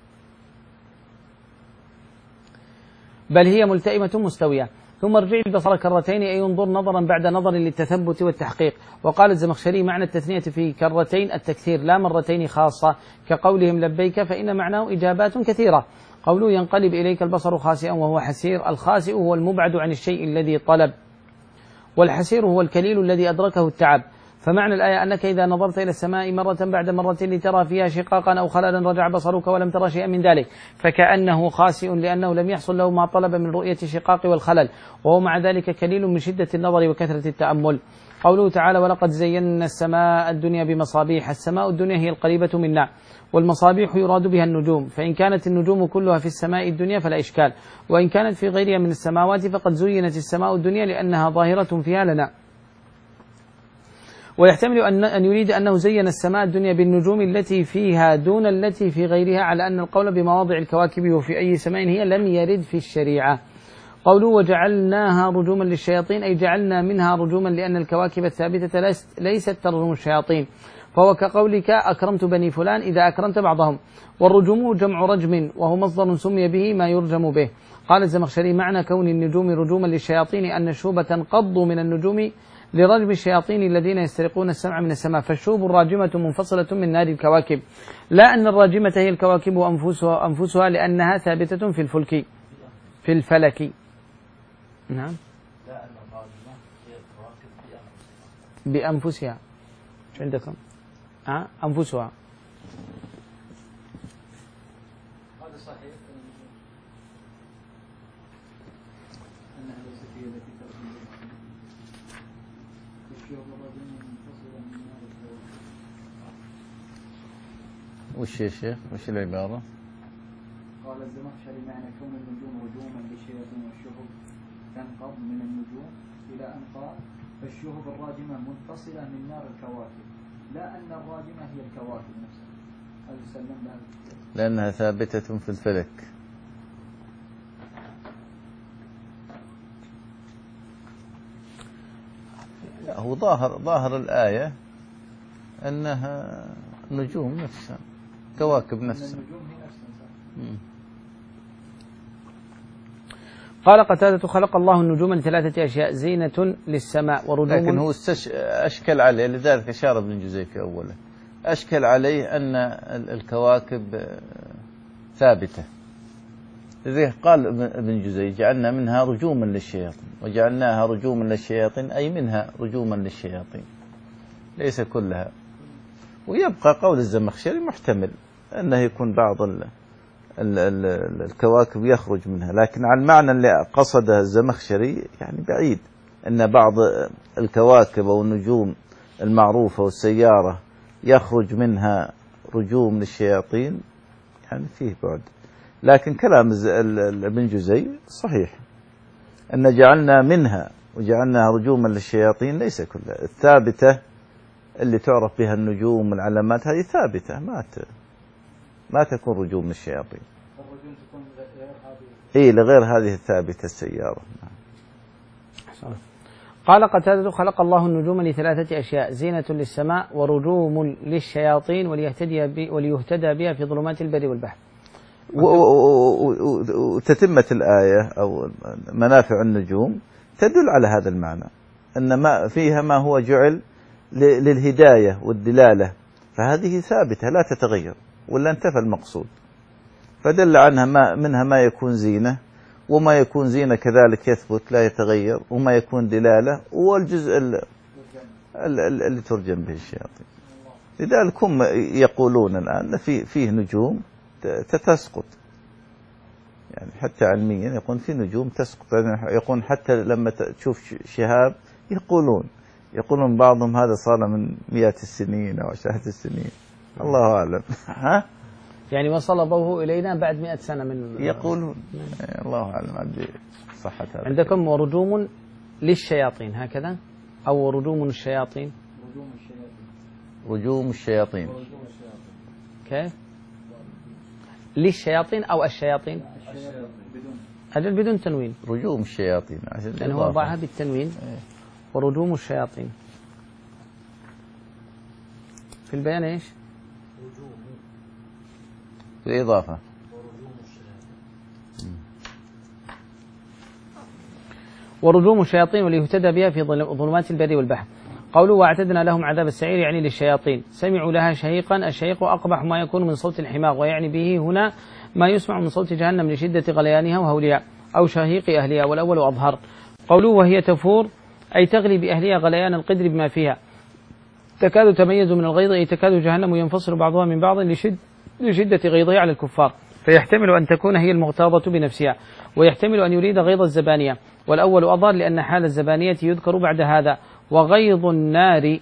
بل هي ملتئمة مستوية. ثم ارجع البصر كرتين، أي انظر نظرا بعد نظر للتثبت والتحقيق. وقال الزمخشري معنى التثنية في كرتين التكثير لا مرتين خاصة، كقولهم لبيك، فإن معناه إجابات كثيرة. قوله ينقلب إليك البصر خاسئا وهو حسير. الخاسئ هو المبعد عن الشيء الذي طلب، والحسير هو الكليل الذي أدركه التعب. فمعنى الآية أنك إذا نظرت إلى السماء مرة بعد مرة لترى فيها شقاقا أو خللا رجع بصرك ولم ترى شيئا من ذلك، فكأنه خاسئ لأنه لم يحصل له ما طلب من رؤية الشقاق والخلل، وهو مع ذلك كليل من شدة النظر وكثرة التأمل. قوله تعالى ولقد زينا السماء الدنيا بمصابيح. السماء الدنيا هي القريبة منا، والمصابيح يراد بها النجوم، فإن كانت النجوم كلها في السماء الدنيا فلا إشكال، وإن كانت في غيرها من السماوات فقد زينت السماء الدنيا لأنها ظاهرة فيها لنا. ويحتمل أن أن يريد أنه زين السماء الدنيا بالنجوم التي فيها دون التي في غيرها، على أن القول بمواضع الكواكب وفي أي سماء هي لم يرد في الشريعة. قوله وجعلناها رجوما للشياطين، أي جعلنا منها رجوما لأن الكواكب الثابتة ليست ترجم الشياطين، فهو كقولك أكرمت بني فلان إذا أكرمت بعضهم. والرجوم جمع رجم، وهو مصدر سمي به ما يرجم به. قال الزمخشري معنى كون النجوم رجوما للشياطين أن الشوب تنقض من النجوم لرجم الشياطين الذين يسترقون السمع من السماء، فالشوب الراجمة منفصلة من نار الكواكب، لا أن الراجمة هي الكواكب أنفسها, أنفسها لأنها ثابتة في الفلك في الفلك. نعم لا أن الراجمة هي الكواكب بأنفسها بأنفسها شو عندكم؟ أه؟ أنفسها هذا صحيح أنها ليست هي التي ترجم الشيوخ الرجل منفصلة من نار الكواكب. وش يا شيخ؟ وش العبارة؟ قال الزمخشري معنى كون النجوم رجوما للشياطين والشهب تنقض من النجوم إلى أن قال فالشهب الراجمة متصلة من نار الكواكب لا أن الراجمة هي الكواكب نفسها. هل يسلم لها؟ لأنها ثابتة في الفلك. هو ظاهر ظاهر الآية أنها نجوم نفسها، كواكب نفسها. النجوم هي نفسها. قال قتادة خلق الله النجوم لثلاثة أشياء: زينة للسماء ورجوم. لكن هو استش... أشكل عليه، لذلك أشار ابن جزي في أوله، أشكل عليه أن الكواكب ثابتة. لذلك قال ابن جزي جعلنا منها رجوما للشياطين، وجعلناها رجوما للشياطين أي منها رجوما للشياطين، ليس كلها. ويبقى قول الزمخشري محتمل أنه يكون بعض ال ال ال الكواكب يخرج منها، لكن على المعنى اللي قصده الزمخشري يعني بعيد، أن بعض الكواكب أو النجوم المعروفة والسيارة يخرج منها رجوم للشياطين، يعني فيه بعد. لكن كلام ابن جزي صحيح، أن جعلنا منها وجعلناها رجوما للشياطين ليس كلها. الثابتة اللي تعرف بها النجوم والعلامات هذه ثابتة، ما ما تكون رجوم للشياطين. الرجوم تكون غير هذه. إيه، لغير هذه الثابتة السيارة. قال قتادة خلق الله النجوم لثلاثة أشياء: زينة للسماء ورجوم للشياطين وليهتدي وليهتدى بها في ظلمات البر والبحر. وتتمة الآية أو منافع النجوم تدل على هذا المعنى، أن ما فيها ما هو جعل للهداية والدلالة، فهذه ثابتة لا تتغير ولا انتفى المقصود. فدل عنها ما منها ما يكون زينة، وما يكون زينة كذلك يثبت لا يتغير، وما يكون دلالة، والجزء اللي ترجم به الشياطين. لذلك هم يقولون الآن في فيه نجوم تسقط، يعني حتى علميا يقول في نجوم تسقط، يقول حتى لما تشوف شهاب يقولون يقولون بعضهم هذا صار من مئات السنين أو عشرات السنين، الله أعلم. ها؟ يعني وصل ضوءه إلينا بعد مئة سنة من يقولون، الله أعلم عندي صحة هذا. عندكم ورجوم للشياطين هكذا، أو رجوم الشياطين؟ رجوم الشياطين. رجوم الشياطين. كيف؟ للشياطين أو الشياطين؟ بدون أجل بدون تنوين. رجوم الشياطين يعني هو وضعها بالتنوين. ورجوم الشياطين في البيان إيش؟ بالإضافة. ورجوم الشياطين وليهتدى بها في ظلمات البر والبحر. قوله واعتدنا لهم عذاب السعير يعني للشياطين. سمعوا لها شهيقا، الشهيق أقبح ما يكون من صوت الحماق، ويعني به هنا ما يسمع من صوت جهنم لشدة غليانها وهولها، أو شهيق أهلها، والأول أظهر. قوله وهي تفور أي تغلي بأهلها غليان القدر بما فيها، تكاد تميز من الغيظ، أي تكاد جهنم ينفصل بعضها من بعض لشد لشدة غيظها على الكفار، فيحتمل أن تكون هي المغتاظة بنفسها، ويحتمل أن يريد غيظ الزبانية، والأول أظهر لأن حال الزبانية يذكر بعد هذا. وغيظ النار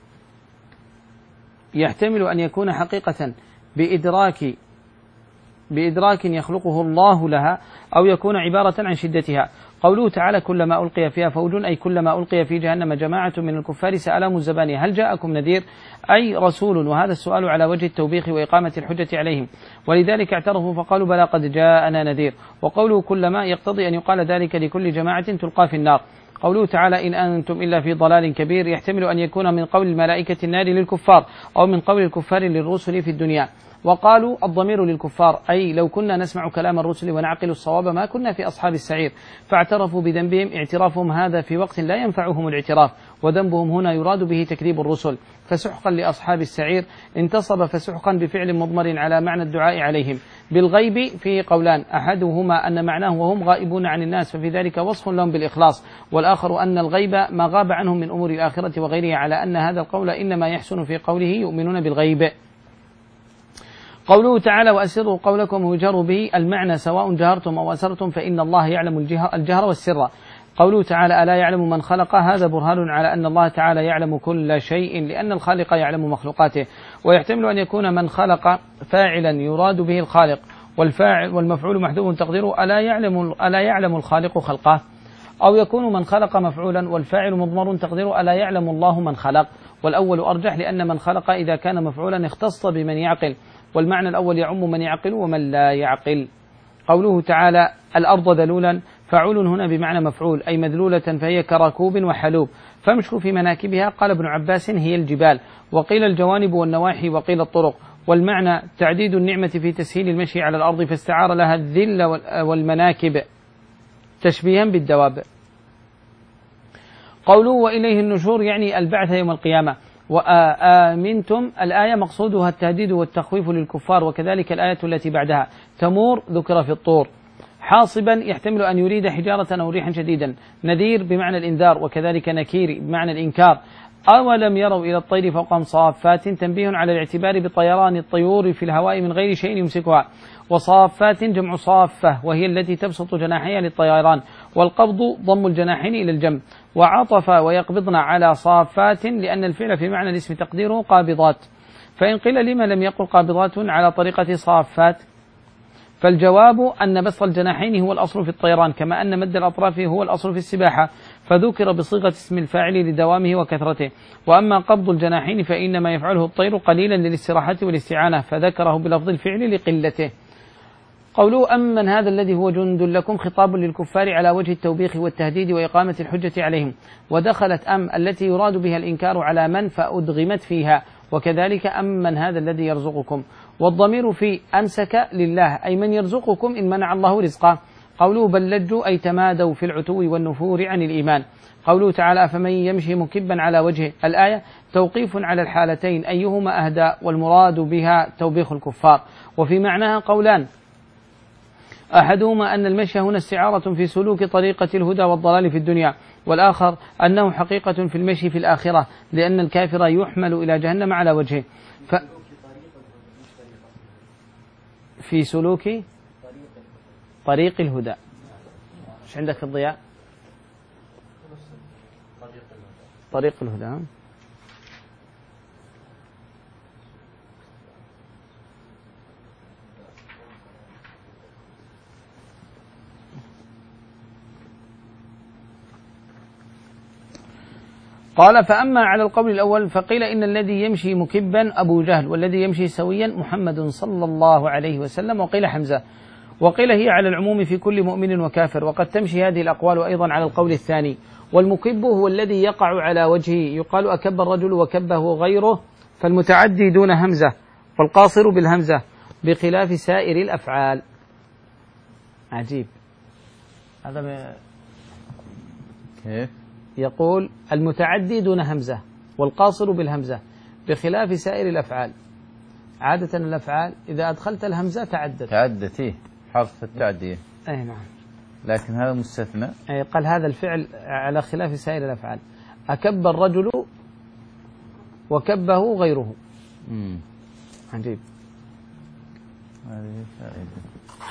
يحتمل أن يكون حقيقة بإدراك بإدراك يخلقه الله لها، أو يكون عبارة عن شدتها. قوله تعالى كلما ألقي فيها فوج، أي كلما ألقي في جهنم جماعة من الكفار سألهم الزبانية هل جاءكم نذير، أي رسول، وهذا السؤال على وجه التوبيخ وإقامة الحجة عليهم، ولذلك اعترفوا فقالوا بلى قد جاءنا نذير. وقوله كلما يقتضي أن يقال ذلك لكل جماعة تلقى في النار. قوله تعالى إن أنتم إلا في ضلال كبير يحتمل أن يكون من قول الملائكة النار للكفار، أو من قول الكفار للرسل في الدنيا. وقالوا الضمير للكفار، أي لو كنا نسمع كلام الرسل ونعقل الصواب ما كنا في أصحاب السعير، فاعترفوا بذنبهم. اعترافهم هذا في وقت لا ينفعهم الاعتراف، وذنبهم هنا يراد به تكذيب الرسل، فسحقا لأصحاب السعير. انتصب فسحقا بفعل مضمر على معنى الدعاء عليهم. بالغيب فيه قولان، أحدهما أن معناه وهم غائبون عن الناس، ففي ذلك وصف لهم بالإخلاص، والآخر أن الغيب ما غاب عنهم من أمور الآخرة وغيرها، على أن هذا القول إنما يحسن في قوله يؤمنون بالغيب. قوله تعالى وأسروا قولكم وجهروا به، المعنى سواء جهرتم أو أسرتم فإن الله يعلم الجهر والسر. قوله تعالى ألا يعلم من خلق، هذا برهان على أن الله تعالى يعلم كل شيء، لأن الخالق يعلم مخلوقاته. ويحتمل أن يكون من خلق فاعلا يراد به الخالق، والفاعل والمفعول محذوف تقديره ألا يعلم ألا يعلم الخالق خلقه، أو يكون من خلق مفعولا والفاعل مضمر تقديره ألا يعلم الله من خلق. والأول أرجح، لأن من خلق إذا كان مفعولا اختص بمن يعقل، والمعنى الأول يعم من يعقل ومن لا يعقل. قوله تعالى الأرض ذلولا، فعول هنا بمعنى مفعول، أي مذلولة فهي كركوب وحلوب، فامشوا في مناكبها. قال ابن عباس هي الجبال، وقيل الجوانب والنواحي، وقيل الطرق. والمعنى تعديد النعمة في تسهيل المشي على الأرض، فاستعار لها الذل والمناكب تشبيها بالدواب. قوله وإليه النشور يعني البعث يوم القيامة. وآمنتم الآية مقصودها التهديد والتخويف للكفار، وكذلك الآية التي بعدها تمور ذكر في الطور. حاصبا يحتمل أن يريد حجارة أو ريحا شديدا. نذير بمعنى الإنذار، وكذلك نكير بمعنى الإنكار. أولم يروا إلى الطير فوقهم صافات، تنبيه على الاعتبار بطيران الطيور في الهواء من غير شيء يمسكها. وصافات جمع صافة، وهي التي تبسط جناحيها للطيران، والقبض ضم الجناحين إلى الجنب. وعطف ويقبضن على صافات، لأن الفعل في معنى الاسم تقديره قابضات. فإن قيل لما لم يقل قابضات على طريقة صافات، فالجواب أن بسط الجناحين هو الأصل في الطيران، كما أن مد الأطراف هو الأصل في السباحة، فذكر بصيغة اسم الفاعل لدوامه وكثرته. وأما قبض الجناحين فإنما يفعله الطير قليلا للاستراحة والاستعانة، فذكره بلفظ الفعل لقلته. قوله أمن هذا الذي هو جند لكم، خطاب للكفار على وجه التوبيخ والتهديد وإقامة الحجة عليهم. ودخلت أم التي يراد بها الإنكار على من فأدغمت فيها، وكذلك أمن هذا الذي يرزقكم. والضمير في أمسك لله، أي من يرزقكم إن منع الله رزقه. قوله بل لجوا أي تمادوا في العتو والنفور عن الإيمان. قوله تعالى فمن يمشي مكبا على وجهه، الآية توقيف على الحالتين أيهما أهدى، والمراد بها توبيخ الكفار. وفي معناها قولان، أحدهما أن المشي هنا استعارة في سلوك طريقة الهدى والضلال في الدنيا، والآخر أنه حقيقة في المشي في الآخرة، لأن الكافر يحمل إلى جهنم على وجهه. ف في سلوك طريق الهدى. ايش عندك في الضياء؟ طريق الهدى. قال فأما على القول الأول فقيل إن الذي يمشي مكبا أبو جهل، والذي يمشي سويا محمد صلى الله عليه وسلم، وقيل حمزة. وقيل هي على العموم في كل مؤمن وكافر، وقد تمشي هذه الأقوال أيضا على القول الثاني. والمكب هو الذي يقع على وجهه، يقال أكب الرجل وكبه غيره، فالمتعدي دون همزة، والقاصر بالهمزة، بخلاف سائر الأفعال. عجيب هذا ب... كيف؟ يقول المتعدي دون همزة والقاصر بالهمزة بخلاف سائر الأفعال. عادة الأفعال إذا أدخلت الهمزة تعدت تعدت إيه؟ حرف التعدية. أي نعم. لكن هذا مستثنى. أي قال هذا الفعل على خلاف سائر الأفعال. أكب الرجل وكبه غيره. امم عجيب. هذه فائدة.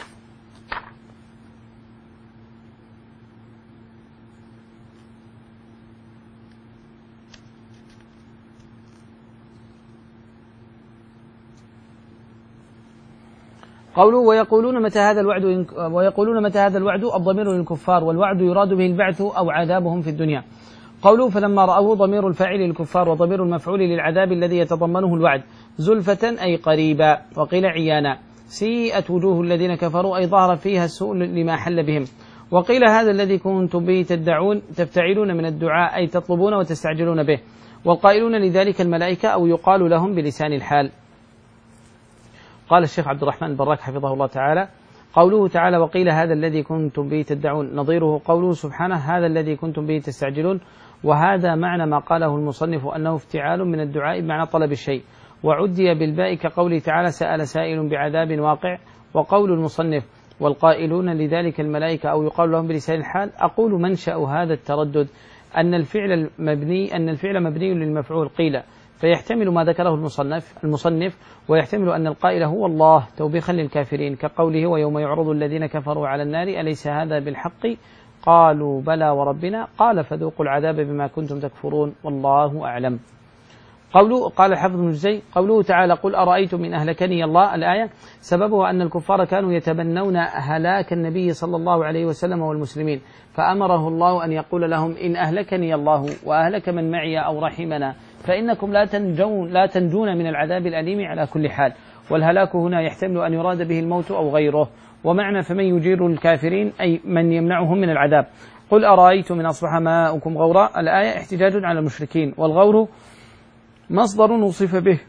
قوله ويقولون متى هذا الوعد ويقولون متى هذا الوعد، الضمير للكفار، والوعد يراد به البعث أو عذابهم في الدنيا. قوله فلما رأوه ضمير الفاعل للكفار، وضمير المفعول للعذاب الذي يتضمنه الوعد، زلفة أي قريبا، وقيل عيانا. سيئت وجوه الذين كفروا أي ظهر فيها السوء لما حل بهم. وقيل هذا الذي كنتم به تدعون تفتعلون من الدعاء أي تطلبون وتستعجلون به، والقائلون لذلك الملائكة أو يقال لهم بلسان الحال. قال الشيخ عبد الرحمن البراك حفظه الله تعالى قوله تعالى وقيل هذا الذي كنتم به تدعون، نظيره قوله سبحانه هذا الذي كنتم به تستعجلون. وهذا معنى ما قاله المصنف أنه افتعال من الدعاء بمعنى طلب الشيء، وعدي بالباء كقوله تعالى سأل سائل بعذاب واقع. وقول المصنف والقائلون لذلك الملائكة أو يقال لهم بلسان الحال، أقول منشأ هذا التردد أن الفعل المبني أن الفعل مبني للمفعول قيل، فيحتمل ما ذكره المصنف المصنف ويحتمل أن القائل هو الله توبيخا للكافرين، كقوله ويوم يعرض الذين كفروا على النار أليس هذا بالحق قالوا بلى وربنا قال فذوقوا العذاب بما كنتم تكفرون والله أعلم. قوله قال الحافظ ابن الجزري قوله تعالى قل أرأيتم إن أهلكني الله الآية سببه أن الكفار كانوا يتبنون هلاك النبي صلى الله عليه وسلم والمسلمين، فأمره الله أن يقول لهم إن أهلكني الله وأهلك من معي أو رحمنا فإنكم لا تنجون, لا تنجون من العذاب الأليم على كل حال. والهلاك هنا يحتمل أن يراد به الموت أو غيره، ومعنى فمن يجير الكافرين أي من يمنعهم من العذاب. قل أرأيتم من أصبح ماؤكم غورا الآية احتجاج على المشركين، والغور مصدر وصف به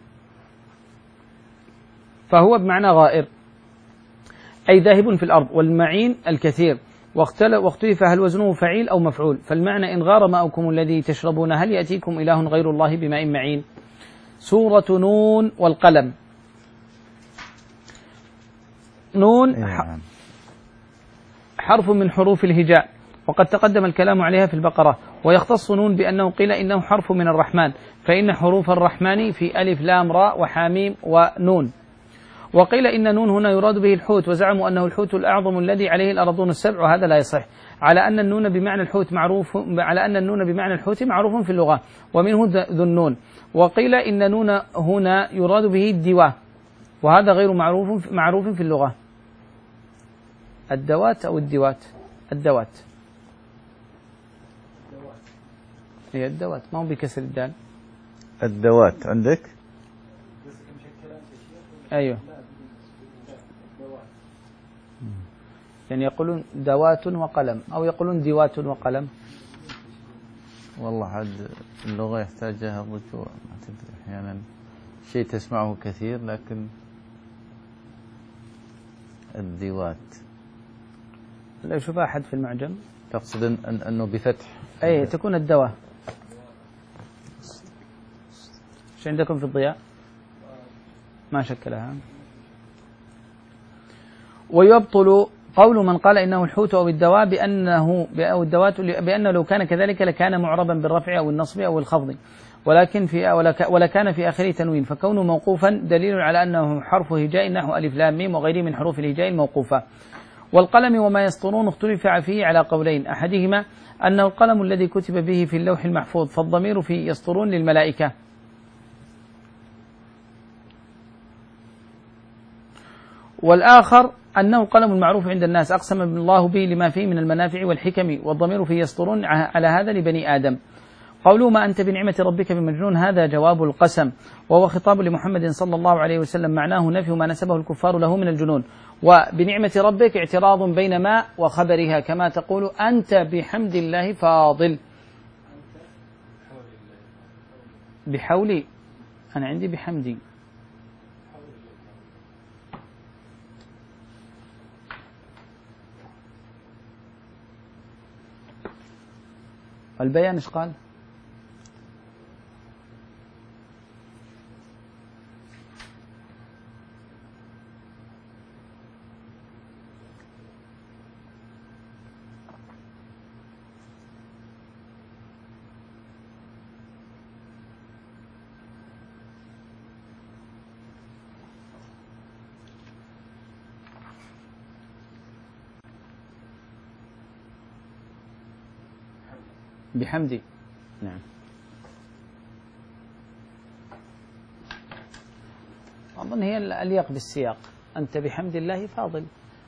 فهو بمعنى غائر أي ذاهب في الأرض، والمعين الكثير، واختلف هل وزنه فعيل أو مفعول، فالمعنى إن غار ماؤكم الذي تشربون هل يأتيكم إله غير الله بماء معين. سورة نون والقلم. نون حرف من حروف الهجاء، وقد تقدم الكلام عليها في البقرة، ويختص نون بأنه قيل إنه حرف من الرحمن، فإن حروف الرحمن في ألف لام راء وحاميم ونون. وقيل إن نون هنا يراد به الحوت، وزعموا أنه الحوت الأعظم الذي عليه الأرضون السبع، وهذا لا يصح، على أن النون بمعنى الحوت معروف على أن النون بمعنى الحوت معروف في اللغة، ومنه ذو النون. وقيل إن نون هنا يراد به الدواء، وهذا غير معروف معروف في اللغة. الدوات أو الدوات؟ الدوات هي الدوات، ما هو بكسر الدال. الدوات عندك؟ أيوه، يعني يقولون دوات وقلم أو يقولون دوات وقلم. والله عاد اللغة يحتاجها الرجوع، ما تدري أحيانا شيء تسمعه كثير، لكن الدوات لا يشوف أحد في المعجم. تقصد أن أنه بفتح؟ أي تكون الدواء. ايش عندكم في الضياء؟ ما شكلها. ويبطل قول من قال إنه الحوت أو الدواء بأنه أو الدوات بأنه لو كان كذلك لكان معربا بالرفع أو النصب أو الخفض، ولكن في ولا كان في آخره تنوين، فكونه موقوفا دليل على أنه حرف هجاء نحو ألف لام ميم وغيره من حروف الهجاء الموقوفة. والقلم وما يسطرون اختلف فيه على قولين، أحدهما أنه القلم الذي كتب به في اللوح المحفوظ، فالضمير في يسطرون للملائكة، والآخر أنه القلم المعروف عند الناس أقسم الله به لما فيه من المنافع والحكم، والضمير في يسطرون على هذا لبني آدم. قولوا ما أنت بنعمة ربك بمجنون هذا جواب القسم، وهو خطاب لمحمد صلى الله عليه وسلم، معناه نفي ما نسبه الكفار له من الجنون. وبنعمة ربك اعتراض بين ما وخبرها، كما تقول أنت بحمد الله فاضل. بحولي أنا عندي بحمدي. البيان ايش قال؟ بحمدي. نعم. أظن هي الأليق بالسياق، أنت بحمد الله فاضل.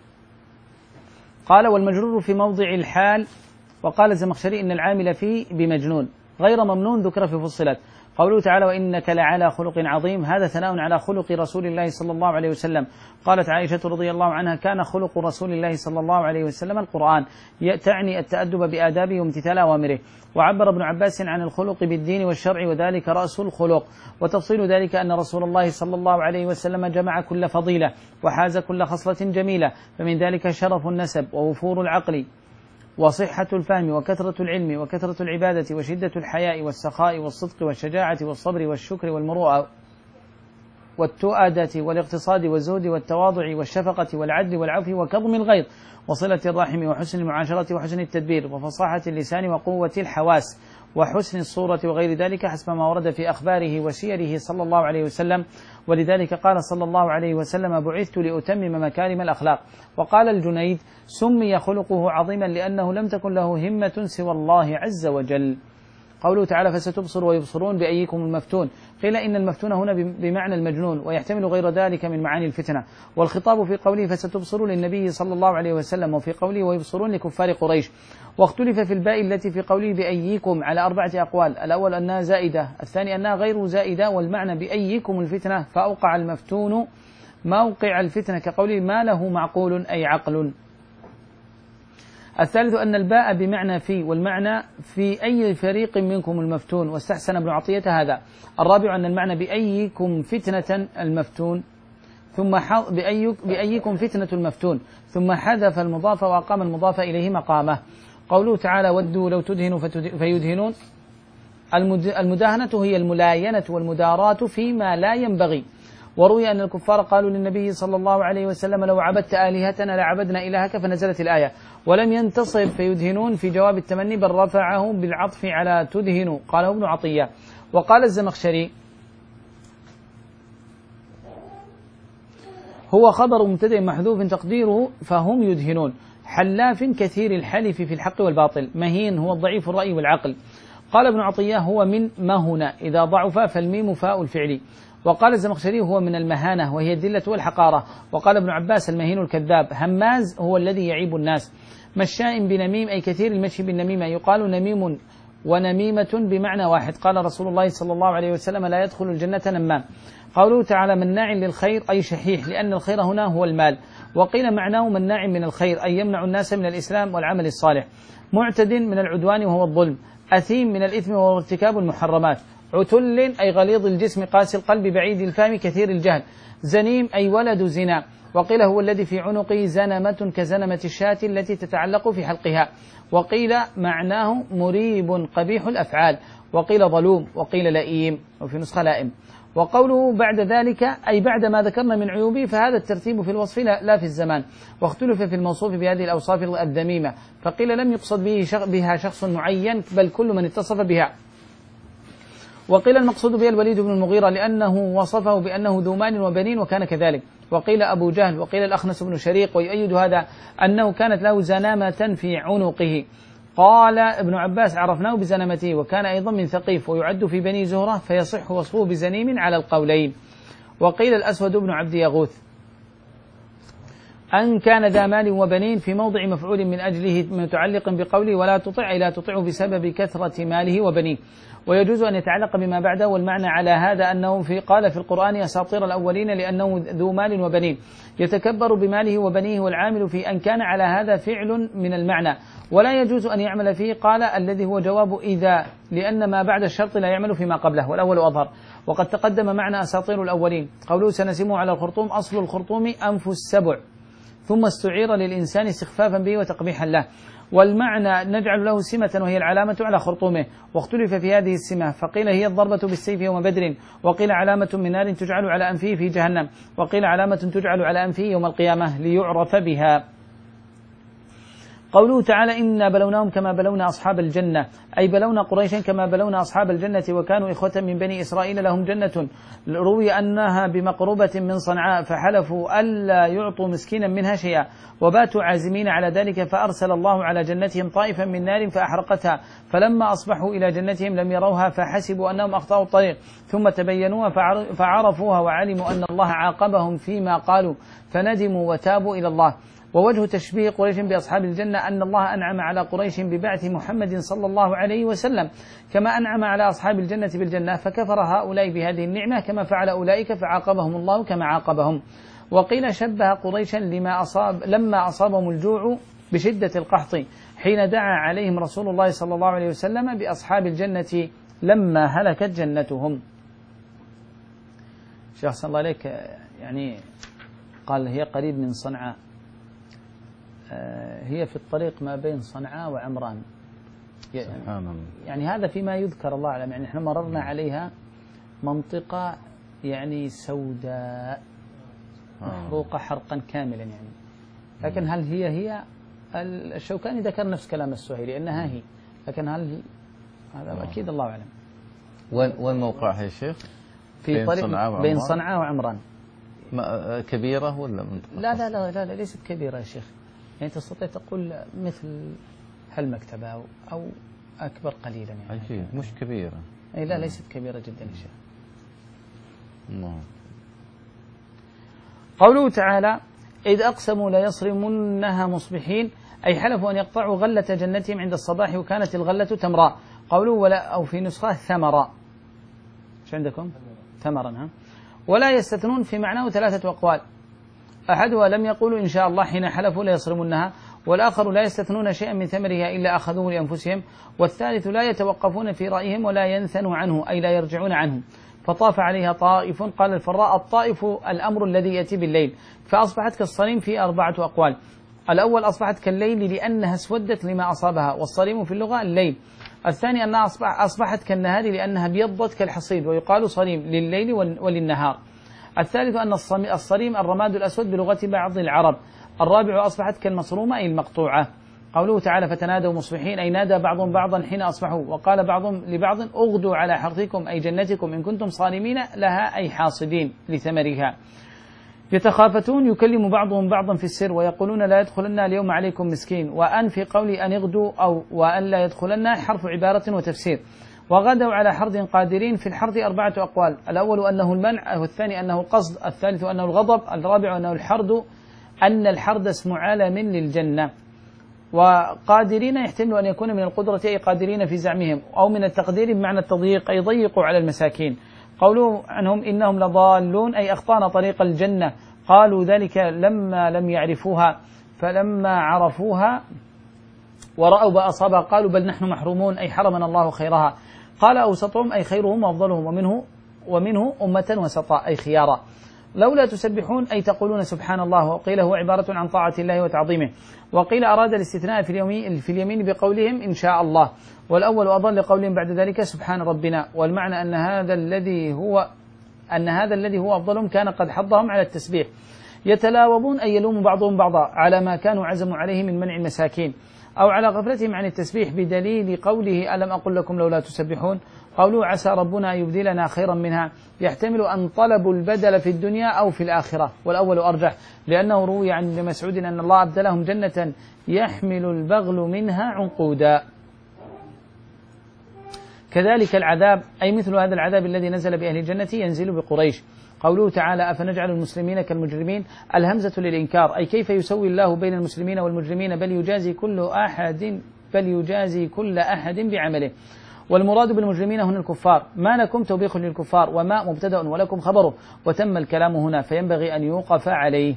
قال والمجرور في موضع الحال. وقال الزمخشري إن العامل فيه بمجنون غير ممنون ذكر في فصلت. قوله تعالى وإنك لعلى خلق عظيم، هذا ثناء على خلق رسول الله صلى الله عليه وسلم. قالت عائشة رضي الله عنها كان خلق رسول الله صلى الله عليه وسلم القرآن، تعني التأدب بآدابه وامتثال أوامره. وعبر ابن عباس عن الخلق بالدين والشرع، وذلك رأس الخلق. وتفصيل ذلك أن رسول الله صلى الله عليه وسلم جمع كل فضيلة وحاز كل خصلة جميلة، فمن ذلك شرف النسب ووفور العقل وصحة الفهم وكثرة العلم وكثرة العبادة وشدة الحياء والسخاء والصدق والشجاعة والصبر والشكر والمروءة والتؤدة والاقتصاد والزهد والتواضع والشفقة والعدل والعفو وكظم الغيظ وصلة الرحم وحسن المعاشرة وحسن التدبير وفصاحة اللسان وقوة الحواس وحسن الصورة وغير ذلك حسب ما ورد في أخباره وسيره صلى الله عليه وسلم. ولذلك قال صلى الله عليه وسلم: بعثت لأتمم مكارم الأخلاق. وقال الجنيد: سمي خلقه عظيما لأنه لم تكن له همة سوى الله عز وجل. قوله تعالى: فستبصر ويبصرون بأيكم المفتون. قيل إن المفتون هنا بمعنى المجنون، ويحتمل غير ذلك من معاني الفتنة. والخطاب في قوله فستبصر للنبي صلى الله عليه وسلم، وفي قوله ويبصرون لكفار قريش. واختلف في الباء التي في قوله بأيكم على أربعة أقوال: الأول أنها زائدة، الثاني أنها غير زائدة، والمعنى بأيكم الفتنة، فأوقع المفتون موقع الفتنة كقوله ما له معقول أي عقل. الثالث أن الباء بمعنى في، والمعنى في أي فريق منكم المفتون، واستحسن ابن عطية هذا. الرابع أن المعنى بأيكم فتنة المفتون، ثم بأيك بأيكم فتنة المفتون، ثم حذف المضاف وأقام المضاف إليه مقامه. قوله تعالى: ودوا لو تدهنوا فيدهنون. المداهنة هي الملاينة والمداراة فيما لا ينبغي. وروي أن الكفار قالوا للنبي صلى الله عليه وسلم: لو عبدت آلهتنا لعبدنا إلهك، فنزلت الآية. ولم ينتصب فيدهنون في جواب التمني، بل رفعه بالعطف على تدهنوا، قاله ابن عطية. وقال الزمخشري: هو خبر مبتدأ محذوف تقديره فهم يدهنون، حلاف كثير الحلف في الحق والباطل، مهين هو الضعيف الرأي والعقل. قال ابن عطية: هو من مهنة، إذا ضعف فالميم فاء الفعل. وقال الزمخشري: هو من المهانة وهي الذلة والحقارة. وقال ابن عباس: المهين الكذاب. هماز هو الذي يعيب الناس. مشاء بنميم أي كثير المشي بالنميمة، يقال نميم ونميمة بمعنى واحد. قال رسول الله صلى الله عليه وسلم: لا يدخل الجنة نمام. قوله تعالى: مناع للخير أي شحيح، لأن الخير هنا هو المال. وقيل معناه مناع من الخير أي يمنع الناس من الإسلام والعمل الصالح. معتد من العدوان وهو الظلم. أثيم من الإثم وهو ارتكاب المحرمات. عتل أي غليظ الجسم قاسي القلب بعيد الفهم كثير الجهل. زنيم أي ولد زنا. وقيل هو الذي في عنقه زنمة كزنمة الشاة التي تتعلق في حلقها. وقيل معناه مريب قبيح الأفعال. وقيل ظلوم. وقيل لئيم، وفي نسخة لائم. وقوله بعد ذلك أي بعد ما ذكرنا من عيوبه، فهذا الترتيب في الوصف لا في الزمان. واختلف في الموصوف بهذه الأوصاف الذميمة، فقيل لم يقصد به بها شخص معين، بل كل من اتصف بها. وقيل المقصود به الوليد بن المغيرة، لأنه وصفه بأنه ذو مال وبنين وكان كذلك. وقيل أبو جهل. وقيل الأخنس بن شريق. ويؤيد هذا أنه كانت له زنامة في عنقه. قال ابن عباس: عرفناه بزنامته، وكان أيضا من ثقيف، ويعد في بني زهرة، فيصح وصفه بزنيم على القولين. وقيل الأسود بن عبد يغوث، أن كان ذا مال وبنين في موضع مفعول من أجله متعلق بقوله ولا تطع، لا تطعه بسبب كثرة ماله وبنيه. ويجوز أن يتعلق بما بعده، والمعنى على هذا أنه في قال في القرآن أساطير الأولين، لأنه ذو مال وبنين يتكبر بماله وبنيه، والعامل في أن كان على هذا فعل من المعنى، ولا يجوز أن يعمل فيه قال الذي هو جواب إذا، لأن ما بعد الشرط لا يعمل فيما قبله، والأول أظهر. وقد تقدم معنى أساطير الأولين قوله سنسمه على الخرطوم، أصل الخرطوم أنف السبع، ثم استعير للإنسان استخفافا به وتقبيحا له. والمعنى نجعل له سمة وهي العلامة على خرطومه. واختلف في هذه السمة، فقيل هي الضربة بالسيف يوم بدر، وقيل علامة من نار تجعل على أنفه في جهنم، وقيل علامة تجعل على أنفه يوم القيامة ليعرف بها. قوله تعالى إنا بلوناهم كما بلونا أصحاب الجنة، أي بلونا قريشا كما بلونا أصحاب الجنة، وكانوا إخوة من بني إسرائيل لهم جنة روي أنها بمقربة من صنعاء، فحلفوا ألا يعطوا مسكينا منها شيئا، وباتوا عازمين على ذلك، فأرسل الله على جنتهم طائفا من نار فأحرقتها، فلما أصبحوا إلى جنتهم لم يروها، فحسبوا أنهم أخطأوا الطريق، ثم تبينوها فعرفوها وعلموا أن الله عاقبهم فيما قالوا، فندموا وتابوا إلى الله. ووجه تشبيه قريش بأصحاب الجنة أن الله أنعم على قريش ببعث محمد صلى الله عليه وسلم كما أنعم على أصحاب الجنة بالجنة، فكفر هؤلاء بهذه النعمة كما فعل أولئك فعاقبهم الله كما عاقبهم. وقيل شبه قريشا لما أصاب لما أصابهم الجوع بشدة القحط حين دعا عليهم رسول الله صلى الله عليه وسلم بأصحاب الجنة لما هلكت جنتهم. شيخ صلى الله عليك، يعني قال هي قريب من صنعاء، هي في الطريق ما بين صنعاء وعمران، يعني هذا فيما يذكر الله أعلم، يعني احنا مررنا عليها منطقة يعني سوداء محروقة حرقا كاملا يعني، لكن هل هي هي الشوكاني ذكر نفس كلام السهيلي أنها هي، لكن هل هذا أكيد الله أعلم. وين وين موقعها يا شيخ؟ في بين طريق صنعاء بين صنعاء وعمران. كبيرة ولا منطقة؟ لا لا لا لا, لا ليست كبيرة يا شيخ، يعني تستطيع تقول مثل هالمكتبة أو أو أكبر قليلا يعني. عجيب، مش كبيرة. أي لا ليست كبيرة جدا يا شيخ. الله. قوله تعالى: إذ أقسموا ليصرمنها مصبحين، أي حلفوا أن يقطعوا غلة جنتهم عند الصباح وكانت الغلة تمراء. قوله ولا أو في نسخة ثمراء. شو عندكم؟ ثمرا. ها. ولا يستثنون في معناه ثلاثة أقوال، أحدها لم يقولوا إن شاء الله حين حلفوا ليصرمنها، والآخر لا يستثنون شيئا من ثمرها إلا أخذوه لأنفسهم، والثالث لا يتوقفون في رأيهم ولا ينثنوا عنه أي لا يرجعون عنه. فطاف عليها طائف. قال الفراء: الطائف الأمر الذي يأتي بالليل، فأصبحت كالصريم في أربعة أقوال. الأول أصبحت كالليل لأنها اسودت لما أصابها، والصريم في اللغة الليل. الثاني أنها أصبح أصبحت كالنهار لأنها ابيضت كالحصيد، ويقال صريم لليل وللنهار. الثالث أن الصريم الرماد الأسود بلغة بعض العرب. الرابع أصبحت كالمصرومة أي المقطوعة. قوله تعالى: فتنادوا مصبحين، أي نادى بعضهم بعضا حين أصبحوا، وقال بعضهم لبعض: اغدوا على حرثكم أي جنتكم إن كنتم صارمين لها أي حاصدين لثمرها. يتخافتون، يكلم بعضهم بعضا في السر، ويقولون لا يدخلن اليوم عليكم مسكين. وأن في قول أن يغدوا أو وأن لا يدخلن حرف عبارة وتفسير. وغدوا على حرث قادرين. في الحرث أربعة أقوال: الأول أنه المنع، والثاني أنه القصد، الثالث أنه الغضب، الرابع أنه الحرد، أن الحرد اسم عالم للجنة. وقادرين يحتمل أن يكون من القدرة أي قادرين في زعمهم، أو من التقدير بمعنى التضييق أي ضيقوا على المساكين. قولوا عنهم إنهم لضالون أي أخطأنا طريق الجنة. قالوا ذلك لما لم يعرفوها، فلما عرفوها ورأوا ما أصابها قالوا بل نحن محرومون أي حرمنا الله خيرها. قال أوسطهم أي خيرهم وأفضلهم، ومنه ومنه أمة وسطاء أي خيارا. لولا تسبحون أي تقولون سبحان الله. وقيل هو عبارة عن طاعة الله وتعظيمه. وقيل أراد الاستثناء في اليمين, في اليمين بقولهم إن شاء الله، والأول أضل قولهم بعد ذلك سبحان ربنا. والمعنى أن هذا الذي هو أن هذا الذي هو أفضلهم كان قد حضهم على التسبيح. يتلاوضون أي يلوم بعضهم بعضا على ما كانوا عزموا عليه من منع المساكين، أو على غفلتهم عن التسبيح بدليل قوله ألم أقل لكم لولا تسبحون. قولوا عسى ربنا أن يبدلنا خيرا منها، يحتمل أن طلبوا البدل في الدنيا أو في الآخرة، والأول أرجح، لأنه روي عن ابن مسعود أن الله أبدلهم جنة يحمل البغل منها عنقودا. كذلك العذاب أي مثل هذا العذاب الذي نزل بأهل الجنة ينزل بقريش. قوله تعالى أفنجعل المسلمين كالمجرمين، الهمزة للإنكار أي كيف يسوي الله بين المسلمين والمجرمين، بل يجازي كل أحد بل يجازي كل أحد بعمله. والمراد بالمجرمين هنا الكفار. ما لكم توبيخ للكفار، وما مبتدأ ولكم خبره، وتم الكلام هنا فينبغي أن يوقف عليه.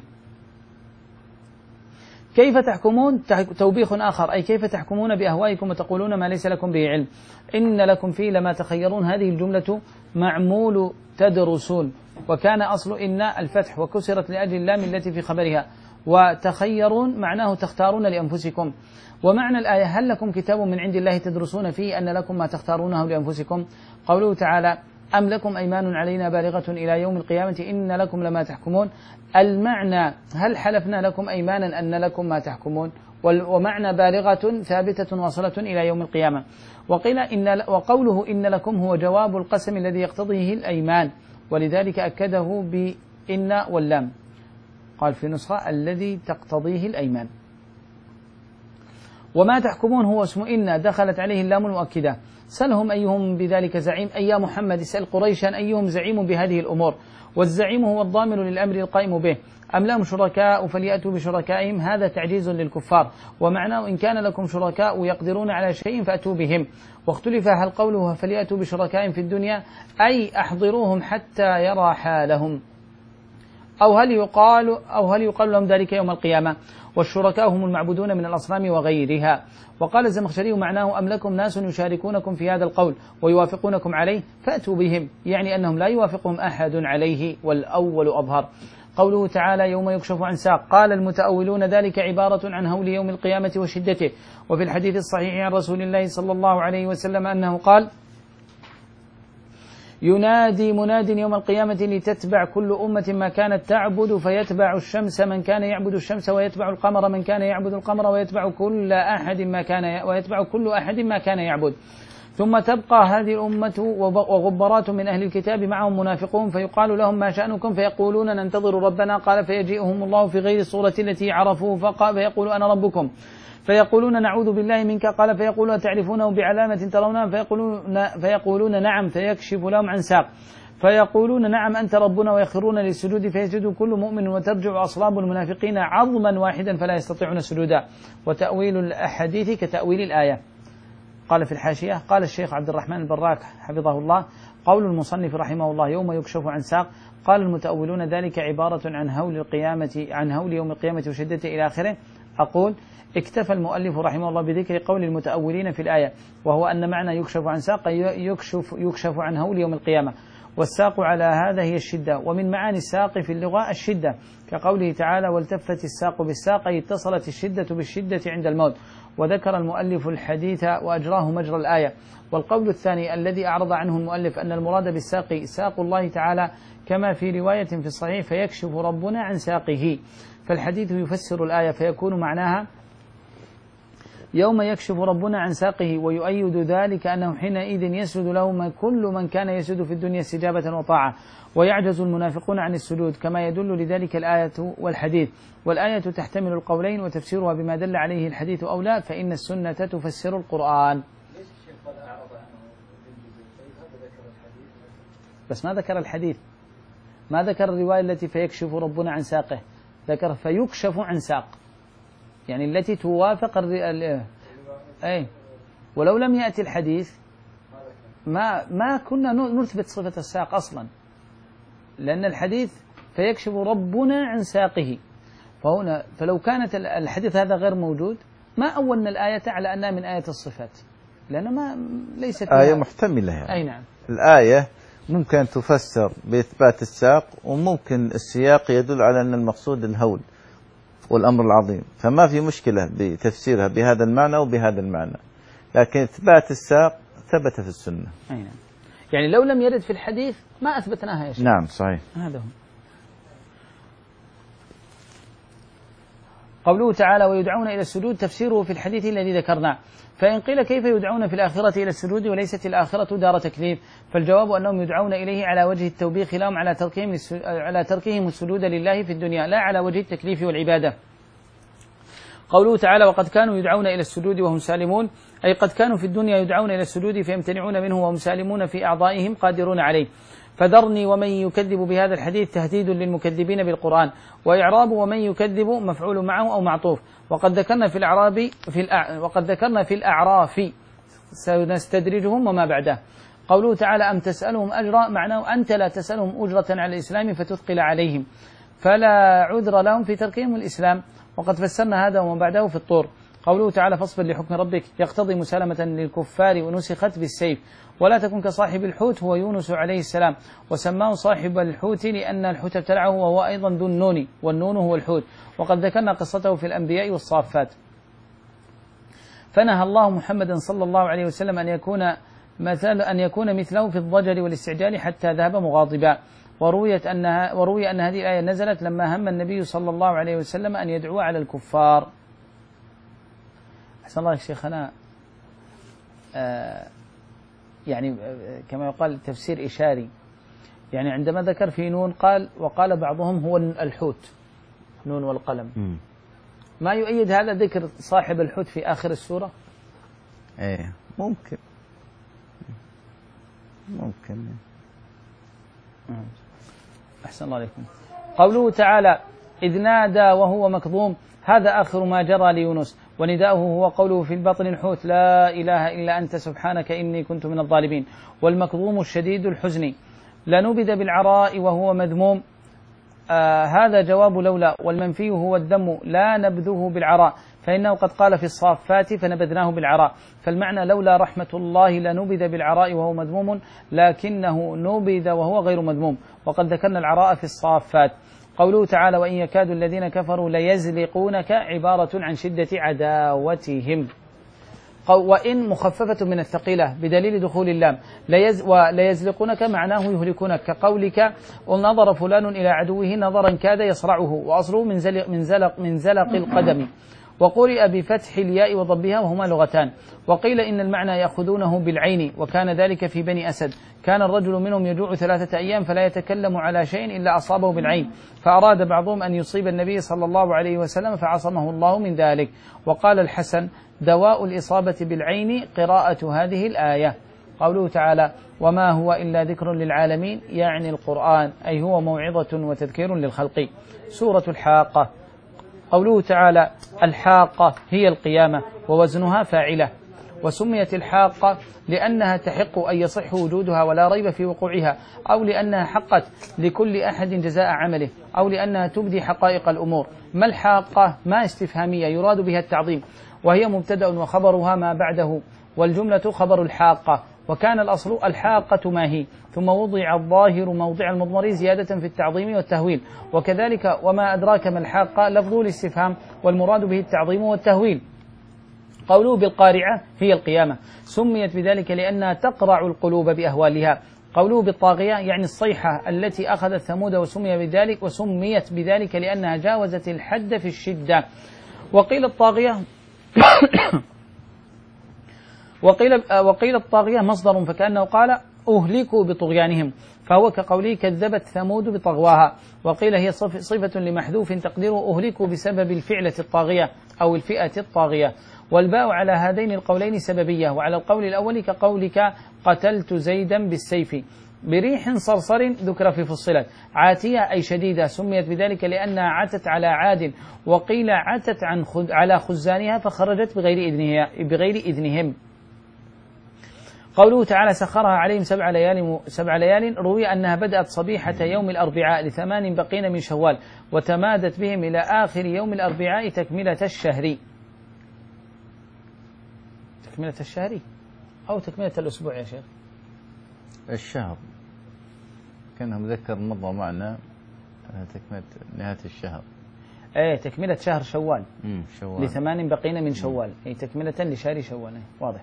كيف تحكمون توبيخ آخر أي كيف تحكمون بأهوائكم وتقولون ما ليس لكم به علم. إن لكم فيه لما تخيرون، هذه الجملة معمول تدرسون، وكان أصل إن الفتح وكسرت لأجل اللام التي في خبرها، وتخيرون معناه تختارون لأنفسكم. ومعنى الآية هل لكم كتاب من عند الله تدرسون فيه أن لكم ما تختارونه لأنفسكم. قوله تعالى أم لكم أيمان علينا بالغة إلى يوم القيامة إن لكم لما تحكمون. المعنى هل حلفنا لكم أيمانا أن لكم ما تحكمون، ومعنى بالغة ثابتة واصلة إلى يوم القيامة. وقيل إن وقوله إن لكم هو جواب القسم الذي يقتضيه الأيمان، ولذلك أكده بإن واللام، قال في نسخة الذي تقتضيه الأيمان. وما تحكمون هو اسم إن دخلت عليه اللام المؤكدة. سلهم أيهم بذلك زعيم، أي يا محمد اسأل قريشا أيهم زعيم بهذه الأمور، والزعيم هو الضامن للأمر القائم به. أم لهم شركاء فليأتوا بشركائهم، هذا تعجيز للكفار، ومعناه إن كان لكم شركاء يقدرون على شيء فأتوا بهم. واختلف هل قوله فليأتوا بشركائهم في الدنيا أي أحضروهم حتى يرى حالهم، أو هل يقال أو هل يقال لهم ذلك يوم القيامة. والشركاء هم المعبودون من الأصنام وغيرها. وقال الزمخشري معناه أم لكم ناس يشاركونكم في هذا القول ويوافقونكم عليه فأتوا بهم، يعني أنهم لا يوافقهم أحد عليه، والأول أظهر. قوله تعالى يوم يكشف عن ساق، قال المتأولون ذلك عبارة عن هول يوم القيامة وشدته. وفي الحديث الصحيح عن رسول الله صلى الله عليه وسلم أنه قال ينادي مناد يوم القيامة لتتبع كل أمة ما كانت تعبد، فيتبع الشمس من كان يعبد الشمس، ويتبع القمر من كان يعبد القمر، ويتبع كل أحد ما كان ويتبع كل أحد ما كان يعبد. ثم تبقى هذه الأمة وغبرات من أهل الكتاب معهم منافقون فيقال لهم ما شأنكم فيقولون ننتظر ربنا قال فيجيئهم الله في غير الصورة التي عرفوه فقال فيقول أنا ربكم فيقولون نعوذ بالله منك قال فيقولون تعرفونه بعلامة ترونها فيقولون, فيقولون نعم فيكشف لهم عن ساق فيقولون نعم أنت ربنا ويخرون للسجود فيسجد كل مؤمن وترجع أصلاب المنافقين عظما واحدا فلا يستطيعون سجودا. وتأويل الأحاديث كتأويل الآية. قال في الحاشية قال الشيخ عبد الرحمن البراك حفظه الله قول المصنف رحمه الله يوم يكشف عن ساق قال المتأولون ذلك عبارة عن هول القيامة عن هول يوم القيامة وشدته إلى آخره. أقول اكتفى المؤلف رحمه الله بذكر قول المتأولين في الآية وهو أن معنى يكشف عن ساق يكشف, يكشف عن هول يوم القيامة والساق على هذا هي الشدة ومن معاني الساق في اللغة الشدة كقوله تعالى والتفت الساق بالساق أي اتصلت الشدة بالشدة عند الموت. وذكر المؤلف الحديث وأجراه مجرى الآية. والقول الثاني الذي أعرض عنه المؤلف أن المراد بالساق ساق الله تعالى كما في رواية في الصحيح فيكشف ربنا عن ساقه فالحديث يفسر الآية فيكون معناها يوم يكشف ربنا عن ساقه ويؤيد ذلك أنه حينئذ يسجد له كل من كان يسجد في الدنيا استجابة وطاعة ويعجز المنافقون عن السجود كما يدل لذلك الآية والحديث. والآية تحتمل القولين وتفسيرها بما دل عليه الحديث أو لا فإن السنة تفسر القرآن. بس ما ذكر الحديث ما ذكر الرواية التي فيكشف ربنا عن ساقه ذكر فيكشف عن ساق يعني التي توافق ال أي ولو لم يأتي الحديث ما ما كنا نثبت صفة الساق أصلا لأن الحديث فيكشف ربنا عن ساقه فهنا فلو كانت الحديث هذا غير موجود ما أولنا الآية على أنها من آية الصفات لأن ما ليست آية محتملة يعني. أي نعم الآية ممكن تفسر بإثبات الساق وممكن السياق يدل على أن المقصود الهول والأمر العظيم فما في مشكلة بتفسيرها بهذا المعنى وبهذا المعنى لكن إثبات الساق ثبت في السنة. أي نعم. يعني لو لم يرد في الحديث ما أثبتناها يا شيخ. نعم صحيح. هذا هو. قوله تعالى ويدعون إلى السجود تفسيره في الحديث الذي ذكرناه فإن قيل كيف يدعون في الآخرة إلى السجود وليست الآخرة دار تكليف فالجواب أنهم يدعون إليه على وجه التوبيخ لهم على تركهم على تركهم السجود لله في الدنيا لا على وجه التكليف والعبادة. قوله تعالى وقد كانوا يدعون إلى السجود وهم سالمون أي قد كانوا في الدنيا يدعون إلى السجود فيمتنعون منه وهم سالمون في أعضائهم قادرون عليه. فذرني ومن يكذب بهذا الحديث تهديد للمكذبين بالقرآن وإعراب ومن يكذب مفعول معه أو معطوف. وقد ذكرنا في الأعراب في الأع... وقد ذكرنا في الأعراف سنستدرجهم وما بعده. قوله تعالى أم تسألهم أجرا معناه أنت لا تسألهم أجرة على الإسلام فتثقل عليهم فلا عذر لهم في تركهم الإسلام وقد فسرنا هذا وما بعده في الطور. قوله تعالى فاصبر لحكم ربك يقتضي مسالمة للكفار ونسخت بالسيف ولا تكن كصاحب الحوت هو يونس عليه السلام وسماه صاحب الحوت لأن الحوت ابتلعه وهو أيضا ذو النون والنون هو الحوت وقد ذكرنا قصته في الأنبياء والصافات. فنهى الله محمدا صلى الله عليه وسلم أن يكون مثل أن يكون مثله في الضجر والاستعجال حتى ذهب مغاضبا ورويت أنها وروي أن هذه الآية نزلت لما هم النبي صلى الله عليه وسلم أن يدعو على الكفار. أحسن الله شيخنا آه يعني كما يقال تفسير إشاري يعني عندما ذكر في نون قال وقال بعضهم هو الحوت نون والقلم م. ما يؤيد هذا ذكر صاحب الحوت في آخر السورة ايه ممكن ممكن أحسن الله عليكم. قوله تعالى إذ نادى وهو مكظوم هذا آخر ما جرى ليونس ونداؤه هو قوله في البطن الحوت لا إله إلا أنت سبحانك إني كنت من الظالمين. والمكظوم الشديد الحزن لنبذ بالعراء وهو مذموم آه هذا جواب لولا والمنفي هو الذم لا نبذه بالعراء فإنه قد قال في الصافات فنبذناه بالعراء فالمعنى لولا رحمة الله لنبذ بالعراء وهو مذموم لكنه نبذ وهو غير مذموم وقد ذكرنا العراء في الصافات. قوله تعالى وإن يكاد الذين كفروا ليزلقونك عبارة عن شدة عداوتهم وإن مخففة من الثقيلة بدليل دخول اللام ليز وليزلقونك معناه يهلكونك كقولك ونظر فلان إلى عدوه نظرا كاد يصرعه وأصله من زلق من زلق من زلق القدم وقرئ بفتح الياء وضبها وهما لغتان. وقيل إن المعنى يأخذونه بالعين، وكان ذلك في بني أسد، كان الرجل منهم يجوع ثلاثة أيام فلا يتكلم على شيء إلا أصابه بالعين، فأراد بعضهم أن يصيب النبي صلى الله عليه وسلم فعصمه الله من ذلك. وقال الحسن: دواء الإصابة بالعين قراءة هذه الآية. قوله تعالى: وما هو إلا ذكر للعالمين، يعني القرآن، أي هو موعظة وتذكير للخلق. سورة الحاقة. قوله تعالى: الحاقة هي القيامة، ووزنها فاعلة. وسميت الحاقة لأنها تحق أن يصح وجودها ولا ريب في وقوعها، أو لأنها حقت لكل أحد جزاء عمله، أو لأنها تبدي حقائق الأمور. ما الحاقة؟ ما استفهامية يراد بها التعظيم، وهي مبتدأ وخبرها ما بعده، والجملة خبر الحاقة. وكان الأصل الحاقة ما هي، ثم وضع الظاهر موضع المضمر زيادة في التعظيم والتهويل. وكذلك وما أدراك ما الحاقة لفظ الاستفهام، والمراد به التعظيم والتهويل. قوله بالقارعة هي القيامة، سميت بذلك لأنها تقرع القلوب بأهوالها. قوله بالطاغية يعني الصيحة التي أخذت ثمود، وسمي بذلك وسميت بذلك لأنها جاوزت الحد في الشدة. وقيل الطاغية وقيل وقيل الطاغية مصدر، فكأنه قال أهلكوا بطغيانهم، فهو كقوله كذبت ثمود بطغواها. وقيل هي صفة لمحذوف تقديره أهلكوا بسبب الفعلة الطاغية أو الفئة الطاغية. والباء على هذين القولين سببية، وعلى القول الأول كقولك قتلت زيدا بالسيف. بريح صرصر ذكر في فصلت. عاتية أي شديدة، سميت بذلك لأنها عتت على عاد، وقيل عتت عن خد على خزانها فخرجت بغير إذنها بغير إذنهم. قوله تعالى سخرها عليهم سبع ليال سبع ليال، روي أنها بدأت صبيحة يوم الأربعاء لثمان بقين من شوال، وتمادت بهم إلى آخر يوم الأربعاء تكملة الشهر. تكملة الشهر أو تكملة الأسبوع يا شيخ؟ الشهر كان مذكر مضى معنا تكملة نهاية الشهر. ايه تكملة شهر شوال. امم شوال لثمان بقين من شوال، اي تكملة لشهر شوال. واضح.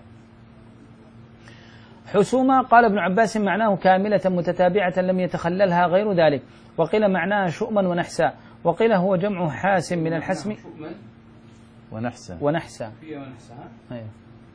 حسومة قال ابن عباس معناه كاملة متتابعة لم يتخللها غير ذلك. وقيل معناها شؤما ونحسا. وقيل هو جمع حاسم من الحسم ونحسا ونحسا أيه.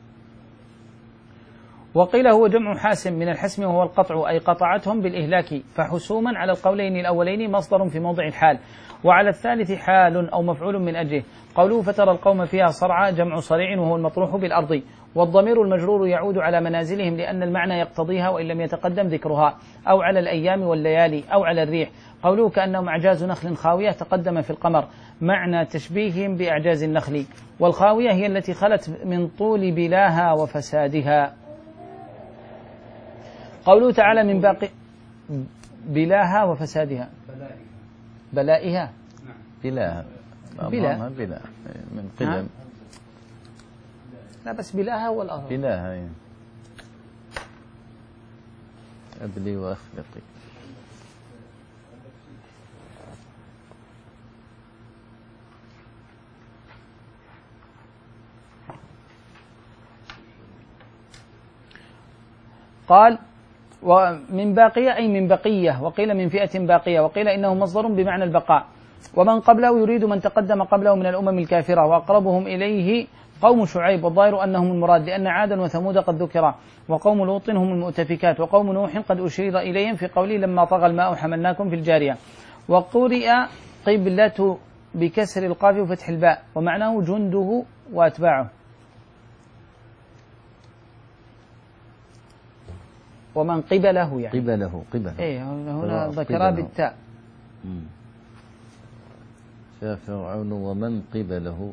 وقيل هو جمع حاسم من الحسم وهو القطع، أي قطعتهم بالإهلاك. فحسوما على القولين الأولين مصدر في موضع الحال، وعلى الثالث حال أو مفعول من أجله. قوله فترى القوم فيها صرعى جمع صريع وهو المطروح بالأرض. والضمير المجرور يعود على منازلهم لأن المعنى يقتضيها وإن لم يتقدم ذكرها، أو على الأيام والليالي، أو على الريح. قوله كأنهم أعجاز نخل خاوية تقدم في القمر، معنى تشبيههم بأعجاز النخل. والخاوية هي التي خلت من طول بلاها وفسادها. قوله تعالى من باقي بلاها وفسادها بلائها بلاها بلا بلا من قدم. لا بس بلاها والأرض بلاها يعني. أبلي وأخلقي. قال ومن باقية أي من بقية، وقيل من فئة باقية، وقيل إنه مصدر بمعنى البقاء. ومن قبله يريد من تقدم قبله من الأمم الكافرة، وأقربهم إليه قوم شعيب، والظاهر أنهم المراد لأن عادا وثمود قد ذكرا، وقوم لوط هم المؤتفكات، وقوم نوح قد أشير إليهم في قوله لما طغى الماء حملناكم في الجارية. وقرئ قبلة بكسر القاف وفتح الباء، ومعناه جنده وأتباعه. ومن قبله يعني قبله قبله ايه هنا ذكر بالتاء. شاف فرعون ومن قبله.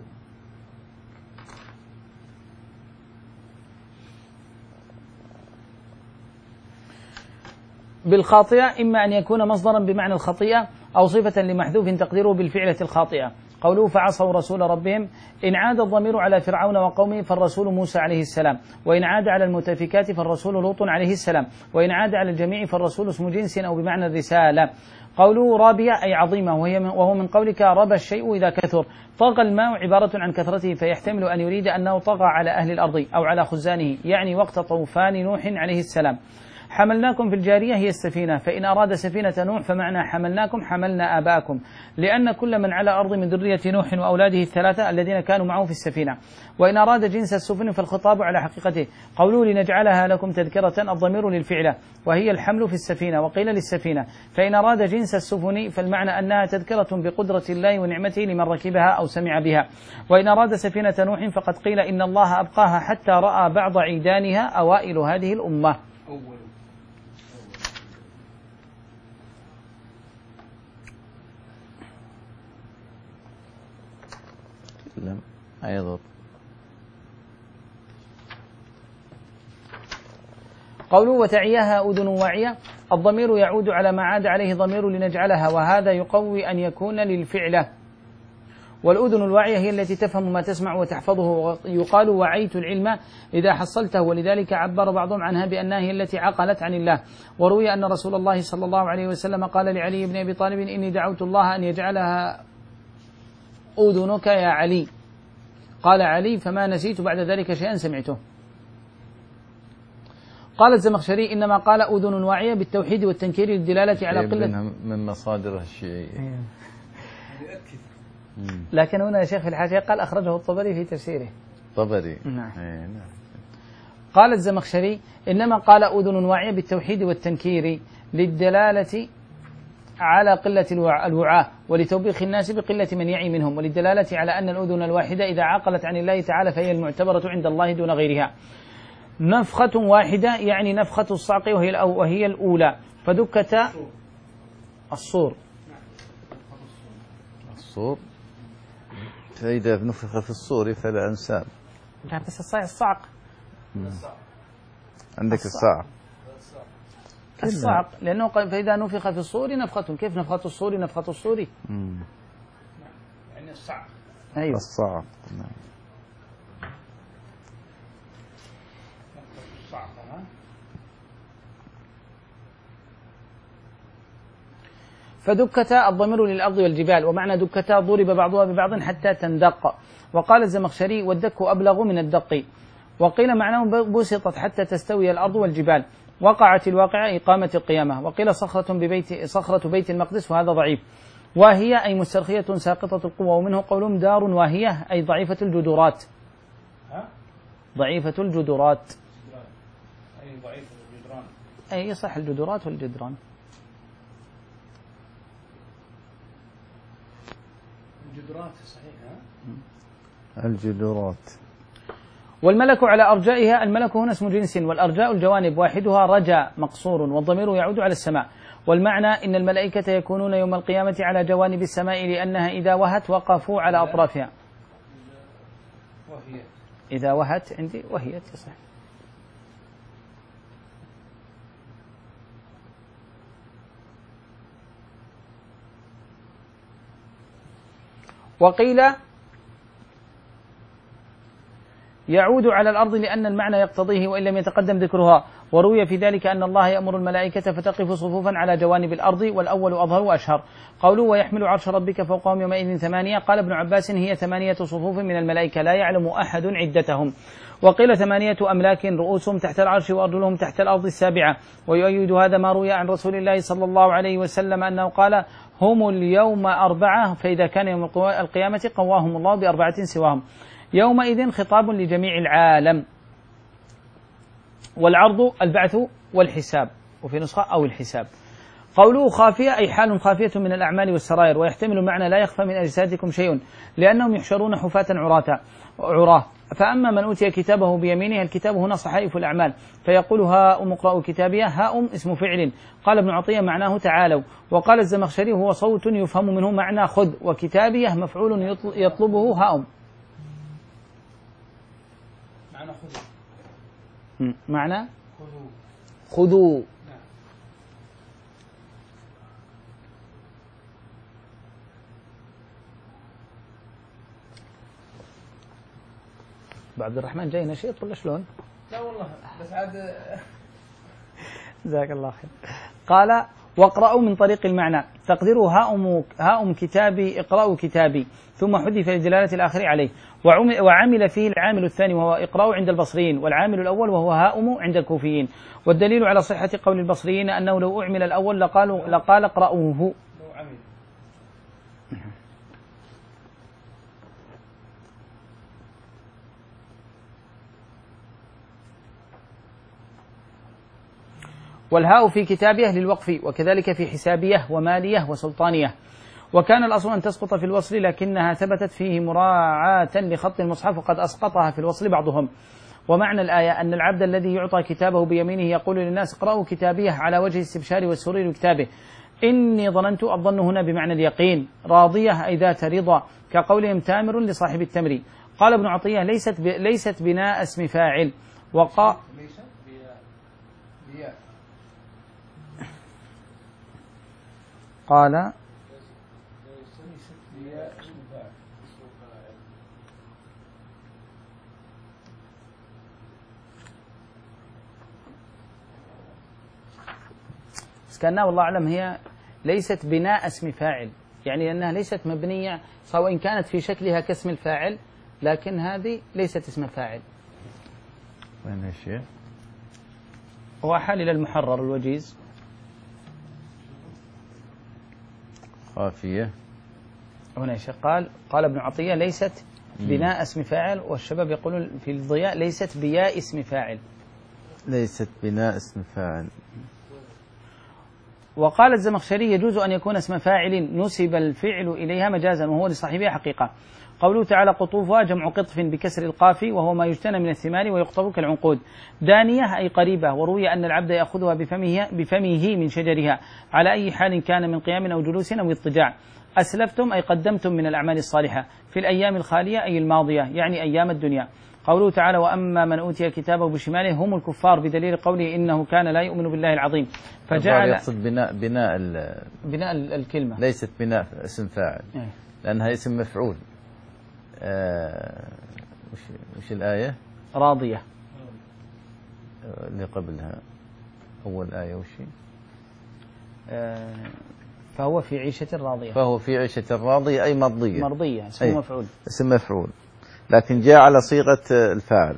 بالخاطئة إما أن يكون مصدرا بمعنى الخطيئة أو صفة لمحذوف تقديره بالفعلة الخاطئة. قوله فعصوا رسول ربهم، إن عاد الضمير على فرعون وقومه فالرسول موسى عليه السلام، وإن عاد على المؤتفكات فالرسول لوط عليه السلام، وإن عاد على الجميع فالرسول اسم جنس أو بمعنى الرسالة. قوله رابية أي عظيمة، وهي من وهو من قولك ربى الشيء إذا كثر. طغى الماء عبارة عن كثرته، فيحتمل أن يريد أنه طغى على أهل الأرض أو على خزانه، يعني وقت طوفان نوح عليه السلام. حملناكم في الجارية هي السفينة، فإن أراد سفينة نوح فمعنى حملناكم حملنا آباءكم، لأن كل من على أرض من ذرية نوح وأولاده الثلاثة الذين كانوا معه في السفينة. وإن أراد جنس السفن فالخطاب على حقيقته، قوله لنجعلها لكم تذكرة الضمير للفعلة وهي الحمل في السفينة، وقيل للسفينة. فإن أراد جنس السفن فالمعنى أنها تذكرة بقدرة الله ونعمته لمن ركبها أو سمع بها. وإن أراد سفينة نوح فقد قيل إن الله أبقاها حتى رأى بعض عيدانها أوائل هذه الأمة. أول لم أيضا. قوله وتعيها أذن واعية، الضمير يعود على ما عاد عليه ضمير لنجعلها، وهذا يقوي أن يكون للفعلة. والأذن الواعية هي التي تفهم ما تسمع وتحفظه، يقال وعيت العلم إذا حصلته، ولذلك عبر بعضهم عنها بأنها هي التي عقلت عن الله. وروي أن رسول الله صلى الله عليه وسلم قال لعلي بن أبي طالب إني دعوت الله أن يجعلها أذنك يا علي، قال علي فما نسيت بعد ذلك شيئا سمعته. قال الزمخشري إنما قال أذن واعية بالتوحيد والتنكير للدلالة على قلة من مصادره الشيعية. لكن هنا يا شيخ في الحاشية قال أخرجه الطبري في تفسيره. طبري. نعم. نعم. قال الزمخشري إنما قال أذن واعية بالتوحيد والتنكير للدلالة على قلة الوعاء ولتوبيخ الناس بقلة من يعي منهم، وللدلالة على أن الأذن الواحدة إذا عقلت عن الله تعالى فهي المعتبرة عند الله دون غيرها. نفخة واحدة يعني نفخة الصعق وهي وهي الأولى، فدكة الصور. الصور فإذا نفخ في الصور فلا أنساب. لا بس الصعق. عندك الصعق. الصعق لأنه فإذا نفخ في الصور نفخة، كيف نفخة الصور نفخة الصور؟ يعني الصعق. أيوة الصعق. فدكتا الضمير للأرض والجبال، ومعنى دكتا ضرب بعضها ببعض حتى تندق. وقال الزمخشري والدك أبلغ من الدق. وقيل معناه بسطت حتى تستوي الأرض والجبال. وقعت الواقعة إقامة القيامة. وقيل صخرة ببيت صخرة بيت المقدس، وهذا ضعيف. واهية أي مسترخية ساقطة القوة، ومنه قولهم دار واهية أي ضعيفة الجدرات. ضعيفة الجدرات أي ضعيفة الجدران. أي يصح الجدرات والجدران. الجدرات صحيح. الجدرات. والملك على أرجائها، الملك هنا اسم جنس، والأرجاء الجوانب، واحدها رجا مقصور، والضمير يعود على السماء. والمعنى إن الملائكة يكونون يوم القيامة على جوانب السماء، لأنها إذا وهت وقفوا على أطرافها. وهي إذا وهت عندي وهي تصح. وقيل يعود على الأرض لأن المعنى يقتضيه وإن لم يتقدم ذكرها. وروي في ذلك أن الله يأمر الملائكة فتقف صفوفا على جوانب الأرض، والأول أظهر وأشهر. قوله ويحمل عرش ربك فوقهم يومئذ ثمانية، قال ابن عباس هي ثمانية صفوف من الملائكة لا يعلم أحد عدتهم. وقيل ثمانية أملاك رؤوسهم تحت العرش وأرجلهم تحت الأرض السابعة. ويؤيد هذا ما روي عن رسول الله صلى الله عليه وسلم أنه قال هم اليوم أربعة، فإذا كان يوم القيامة قواهم الله بأربعة سواهم. يومئذ خطاب لجميع العالم. والعرض البعث والحساب، وفي نسخة أو الحساب. قوله خافية أي حال خافية من الأعمال والسرائر، ويحتمل معنى لا يخفى من أجسادكم شيء، لأنهم يحشرون حفاة عراة عراه. فأما من أوتي كتابه بيمينه، الكتاب هنا صحائف الأعمال، فيقول هاؤم اقرأوا كتابيه. هاؤم اسم فعل. قال ابن عطية معناه تعالوا. وقال الزمخشري هو صوت يفهم منه معنى خذ، وكتابيه مفعول يطلبه هاؤم. معنى خذوا. معنى خذوا. خذوا. نعم. عبد الرحمن جاي نشيط ولا شلون؟ لا والله بس عاد جزاك الله خير. قال واقرأوا من طريق المعنى، تقديره هاؤم هاؤم كتابي اقرأوا كتابي، ثم حذف لدلالة الآخر عليه. وعمل فيه العامل الثاني وهو اقرأوا عند البصريين، والعامل الأول وهو هاؤم عند الكوفيين. والدليل على صحة قول البصريين أنه لو أعمل الأول لقالوا لقال اقرأوه. والهاء في كتابيه للوقف، وكذلك في حسابيه وماليه وسلطانيه. وكان الأصل أن تسقط في الوصل، لكنها ثبتت فيه مراعاة لخط المصحف، وقد أسقطها في الوصل بعضهم. ومعنى الآية أن العبد الذي يعطى كتابه بيمينه يقول للناس اقرأوا كتابيه على وجه الاستبشار والسرور بكتابه. إني ظننت، الظن هنا بمعنى اليقين، راضية أي ذات رضا، كقولهم تامر لصاحب التمر. قال ابن عطية ليست ب... ليست بناء اسم فاعل. وقا قال بس كأنها والله أعلم هي ليست بناء اسم فاعل، يعني أنها ليست مبنية، سواء كانت في شكلها كاسم الفاعل، لكن هذه ليست اسم فاعل. وين الشيء؟ هو حال إلى المحرر الوجيز. خافية هنا يا شيخ قال قال ابن عطية ليست بناء اسم فاعل، والشباب يقولون في الضياء ليست بياء اسم فاعل. ليست بناء اسم فاعل. وقال الزمخشري يجوز أن يكون اسم فاعل نسب الفعل إليها مجازا وهو لصاحبها حقيقة. قوله تعالى قطوفها جمع قطف بكسر القاف، وهو ما يجتنى من الثمار ويقطف كالعنقود. دانية أي قريبة، وروي أن العبد يأخذها بفمه, بفمه من شجرها على أي حال كان من قيام أو جلوس أو اضطجاع. أسلفتم أي قدمتم من الأعمال الصالحة في الأيام الخالية أي الماضية، يعني أيام الدنيا. قوله تعالى وأما من أوتي كتابه بشماله هم الكفار، بدليل قوله إنه كان لا يؤمن بالله العظيم. فجعل يقصد بناء بناء بناء الكلمة، ليست بناء اسم فاعل أي. لأنها اسم مفعول. آه وش, وش الآية؟ راضية اللي قبلها أول آية وش آه فهو في عيشة راضية. فهو في عيشة راضية أي مرضية مرضية اسم مفعول اسم مفعول، لكن جاء على صيغة الفاعل.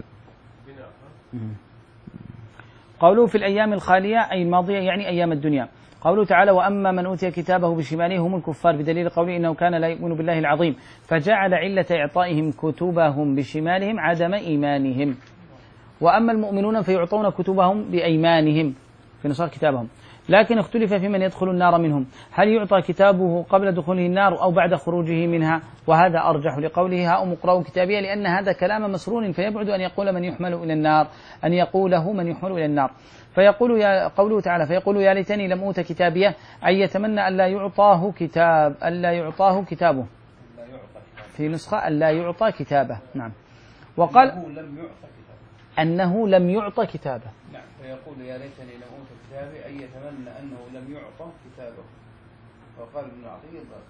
قوله في الأيام الخالية أي الماضية، يعني أيام الدنيا. قوله تعالى وأما من أوتي كتابه بشماله هم الكفار، بدليل قوله إنه كان لا يؤمن بالله العظيم، فجعل علة إعطائهم كتبهم بشمالهم عدم إيمانهم. وأما المؤمنون فيعطون كتبهم بأيمانهم في نصار كتابهم. لكن اختلف في من يدخل النار منهم، هل يعطى كتابه قبل دخوله النار أو بعد خروجه منها؟ وهذا أرجح لقوله هاؤم اقرأوا كتابيه، لأن هذا كلام مسرور، فيبعد أن يقول من يحمل إلى النار أن يقوله من يحمل إلى النار. فيقول يا قوله تعالى فيقول يا ليتني لم أوت كتابيه، أي يتمنى ألا يعطاه كتاب ألا يعطاه كتابه، في نسخة ألا يعطى كتابه. نعم. وقال أنه لم يعطى كتابه أنه لم يعطى كتابه. نعم. فيقول يا ليتني لم أوت كتابي، أي يتمنى أنه لم يعطى كتابه. وقال ابن عطية ضرب.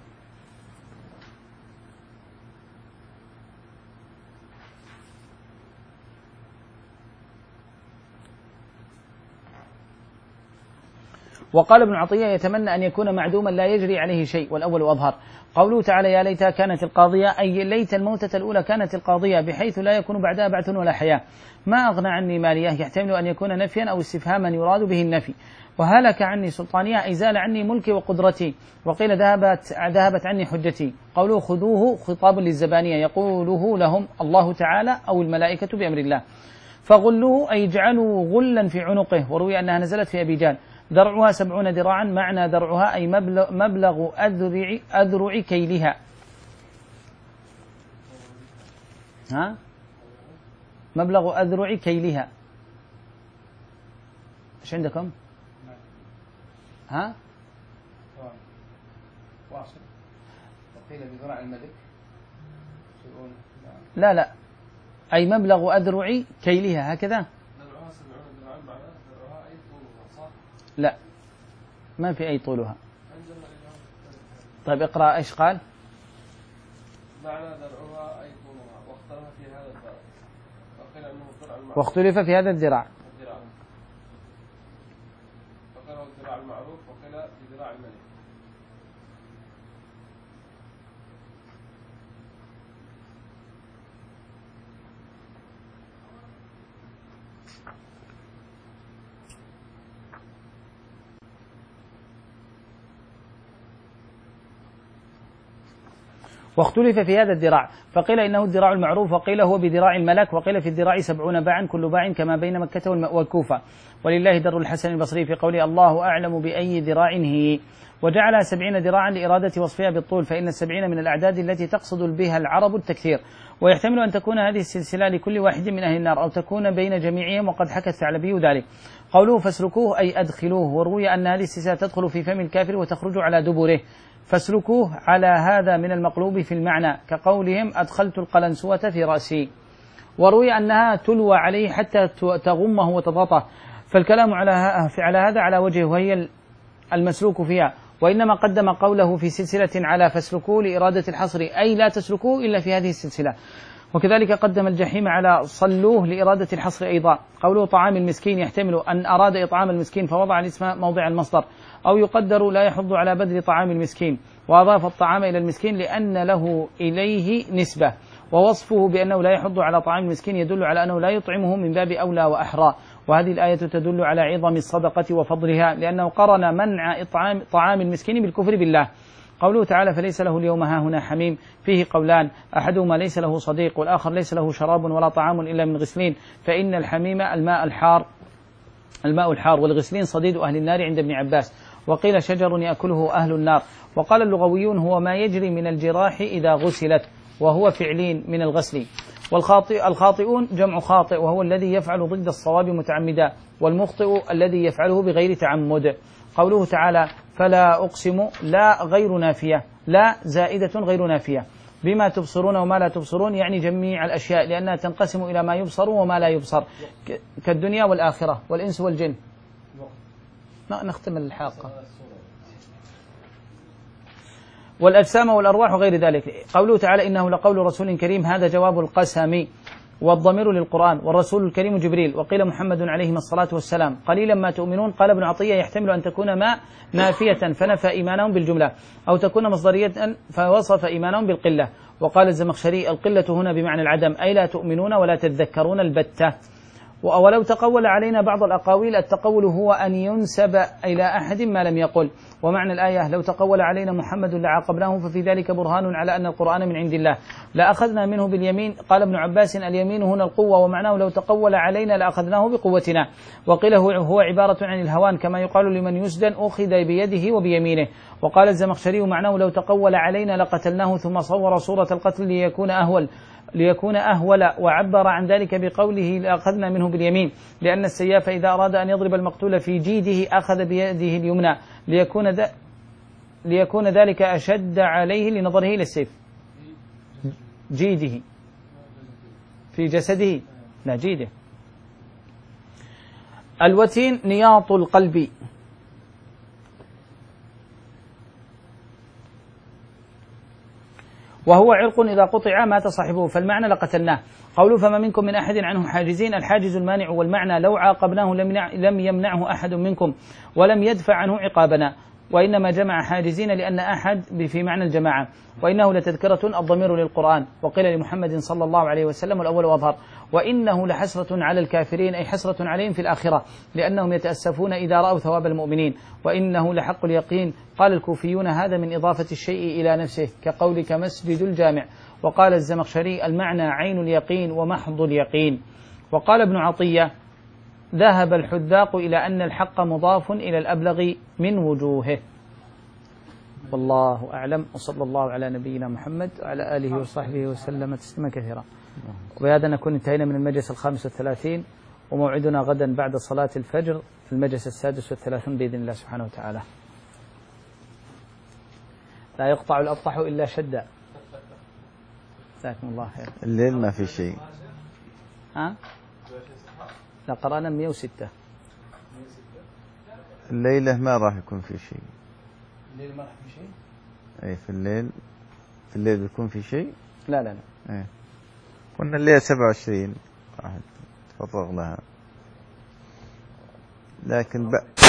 وقال ابن عطية يتمنى أن يكون معدوما لا يجري عليه شيء، والأول أظهر. قوله تعالى يا ليتها كانت القاضية، أي ليت الموتة الأولى كانت القاضية، بحيث لا يكون بعدها بعث ولا حياة. ما أغنى عني مالية، يحتمل أن يكون نفيا أو استفهاما يراد به النفي. وهلك عني سلطانية، أي زال عني ملكي وقدرتي. وقيل ذهبت, ذهبت عني حجتي. قوله خذوه خطاب للزبانية، يقوله لهم الله تعالى أو الملائكة بأمر الله. فغلوه أي اجعلوا غلا في عنقه، وروي أنها نزلت في أبي جان. درعها سبعون ذراعا، معنى درعها أي مبلغ, مبلغ أذرع, أذرع كيلها. ها؟ مبلغ أذرع كيلها. إيش عندكم؟ ها؟ واصل. وقيل بذراع الملك. لا لا، أي مبلغ أذرع كيلها، هكذا. لا، ما في أي طولها. طيب اقرأ إيش قال؟ معنى درعها أي طولها، واختلف في هذا الذراع، وقيل أنه الذراع المعروف. واختلف في هذا الذراع. الذراع. وقيل الذراع المعروف، وقيل واختلف في هذا الذراع، فقيل إنه الذراع المعروف، وقيل هو بذراع الملك، وقيل في الذراع سبعون باعا كل باع كما بين مكة والكوفة. ولله در الحسن البصري في قوله الله أعلم بأي ذراع هي، وجعلها سبعين ذراعا لإرادة وصفها بالطول، فإن السبعين من الأعداد التي تقصد بها العرب التكثير، ويحتمل أن تكون هذه السلسلة لكل واحد من أهل النار أو تكون بين جميعهم، وقد حكى الثعلبي ذلك. قوله فاسلكوه أي أدخلوه، وروي أن هذه السلسلة تدخل في فم الكافر وتخرج على دبره، فاسلكوه على هذا من المقلوب في المعنى، كقولهم أدخلت القلنسوة في رأسي. وروي أنها تلوى عليه حتى تغمه وتضغطه، فالكلام على هذا على وجهه، وهي المسلوك فيها، وإنما قدم قوله في سلسلة على فاسلكوه لإرادة الحصر، أي لا تسلكوه إلا في هذه السلسلة. وكذلك قدم الجحيم على صلوه لإرادة الحصر أيضا. قوله طعام المسكين يحتمل أن أراد إطعام المسكين فوضع الاسم موضع المصدر، أو يقدر لا يحض على بذل طعام المسكين، وأضاف الطعام إلى المسكين لأن له إليه نسبة، ووصفه بأنه لا يحض على طعام المسكين يدل على أنه لا يطعمه من باب أولى وأحرى. وهذه الآية تدل على عظم الصدقة وفضلها، لأنه قرن منع إطعام طعام المسكين بالكفر بالله. قوله تعالى فليس له اليوم هاهنا حميم، فيه قولان، أحدهما ليس له صديق، والآخر ليس له شراب ولا طعام إلا من غسلين، فإن الحميم الماء الحار الماء الحار والغسلين صديد أهل النار عند ابن عباس. وقيل شجر يأكله أهل النار. وقال اللغويون هو ما يجري من الجراح إذا غسلت، وهو فعلين من الغسل. والخاطئ الخاطئون جمع خاطئ، وهو الذي يفعل ضد الصواب متعمدا، والمخطئ الذي يفعله بغير تعمد. قوله تعالى فلا أقسم لا غير نافية، لا زائدة غير نافية، بما تبصرون وما لا تبصرون، يعني جميع الأشياء، لأنها تنقسم إلى ما يبصر وما لا يبصر، كالدنيا والآخرة والإنس والجن. نختم الحلقة. والأجسام والأرواح وغير ذلك. قوله تعالى إنه لقول رسول كريم، هذا جواب القسم، والضمير للقرآن، والرسول الكريم جبريل. وقيل محمد عليه الصلاة والسلام. قليلا ما تؤمنون. قال ابن عطية يحتمل أن تكون ما نافية فنفى إيمانهم بالجملة، أو تكون مصدرية فوصف إيمانهم بالقلة. وقال الزمخشري القلة هنا بمعنى العدم، أي لا تؤمنون ولا تذكرون البتة. ولو تقول علينا بعض الأقاويل، التقول هو أن ينسب إلى أحد ما لم يقل. ومعنى الآية لو تقول علينا محمد لعاقبناه، ففي ذلك برهان على أن القرآن من عند الله، لأخذنا منه باليمين. قال ابن عباس اليمين هنا القوة، ومعناه لو تقول علينا لأخذناه بقوتنا. وقيل هو عبارة عن الهوان، كما يقال لمن يسدن أخذ بيده وبيمينه. وقال الزمخشري معناه لو تقول علينا لقتلناه، ثم صور صورة القتل ليكون أهول ليكون أهول وعبر عن ذلك بقوله لأخذنا منه باليمين، لأن السياف إذا أراد أن يضرب المقتول في جيده أخذ بيده اليمنى، ليكون, ذ... ليكون ذلك أشد عليه لنظره إلى السيف. جيده في جسده، لا جيده. الوتين نياط القلب، وهو عرق إذا قطع مات صاحبه، فالمعنى لقتلناه. قوله فما منكم من أحد عنه حاجزين، الحاجز المانع، والمعنى لو عاقبناه لم يمنعه أحد منكم ولم يدفع عنه عقابنا، وإنما جمع حاجزين لأن أحد في معنى الجماعة. وإنه لتذكرة الضمير للقرآن. وقيل لمحمد صلى الله عليه وسلم الأول أظهر، وإنه لحسرة على الكافرين، أي حسرة عليهم في الآخرة، لأنهم يتأسفون إذا رأوا ثواب المؤمنين. وإنه لحق اليقين. قال الكوفيون هذا من إضافة الشيء إلى نفسه، كقولك مسجد الجامع. وقال الزمخشري المعنى عين اليقين ومحض اليقين. وقال ابن عطية ذهب الحذاق إلى أن الحق مضاف إلى الأبلغ من وجوهه. والله أعلم، وصلى الله على نبينا محمد وعلى آله وصحبه وسلم تسليما كثيرا. وبهذا نكون انتهينا من المجلس الخامس والثلاثين، وموعدنا غدا بعد صلاة الفجر في المجلس السادس والثلاثون بإذن الله سبحانه وتعالى. لا يقطع الأبطح إلا شدا. جزاكم الله خير. الليل ما في شيء. ها؟ لا قرأنا مئة وستة. الليلة ما راح يكون في شيء. الليل ما راح في شيء؟ أي في الليل في الليل بيكون في شيء؟ لا لا لا. أي. كنا الليلة سبعة وعشرين راح تفرغ لها، لكن بقى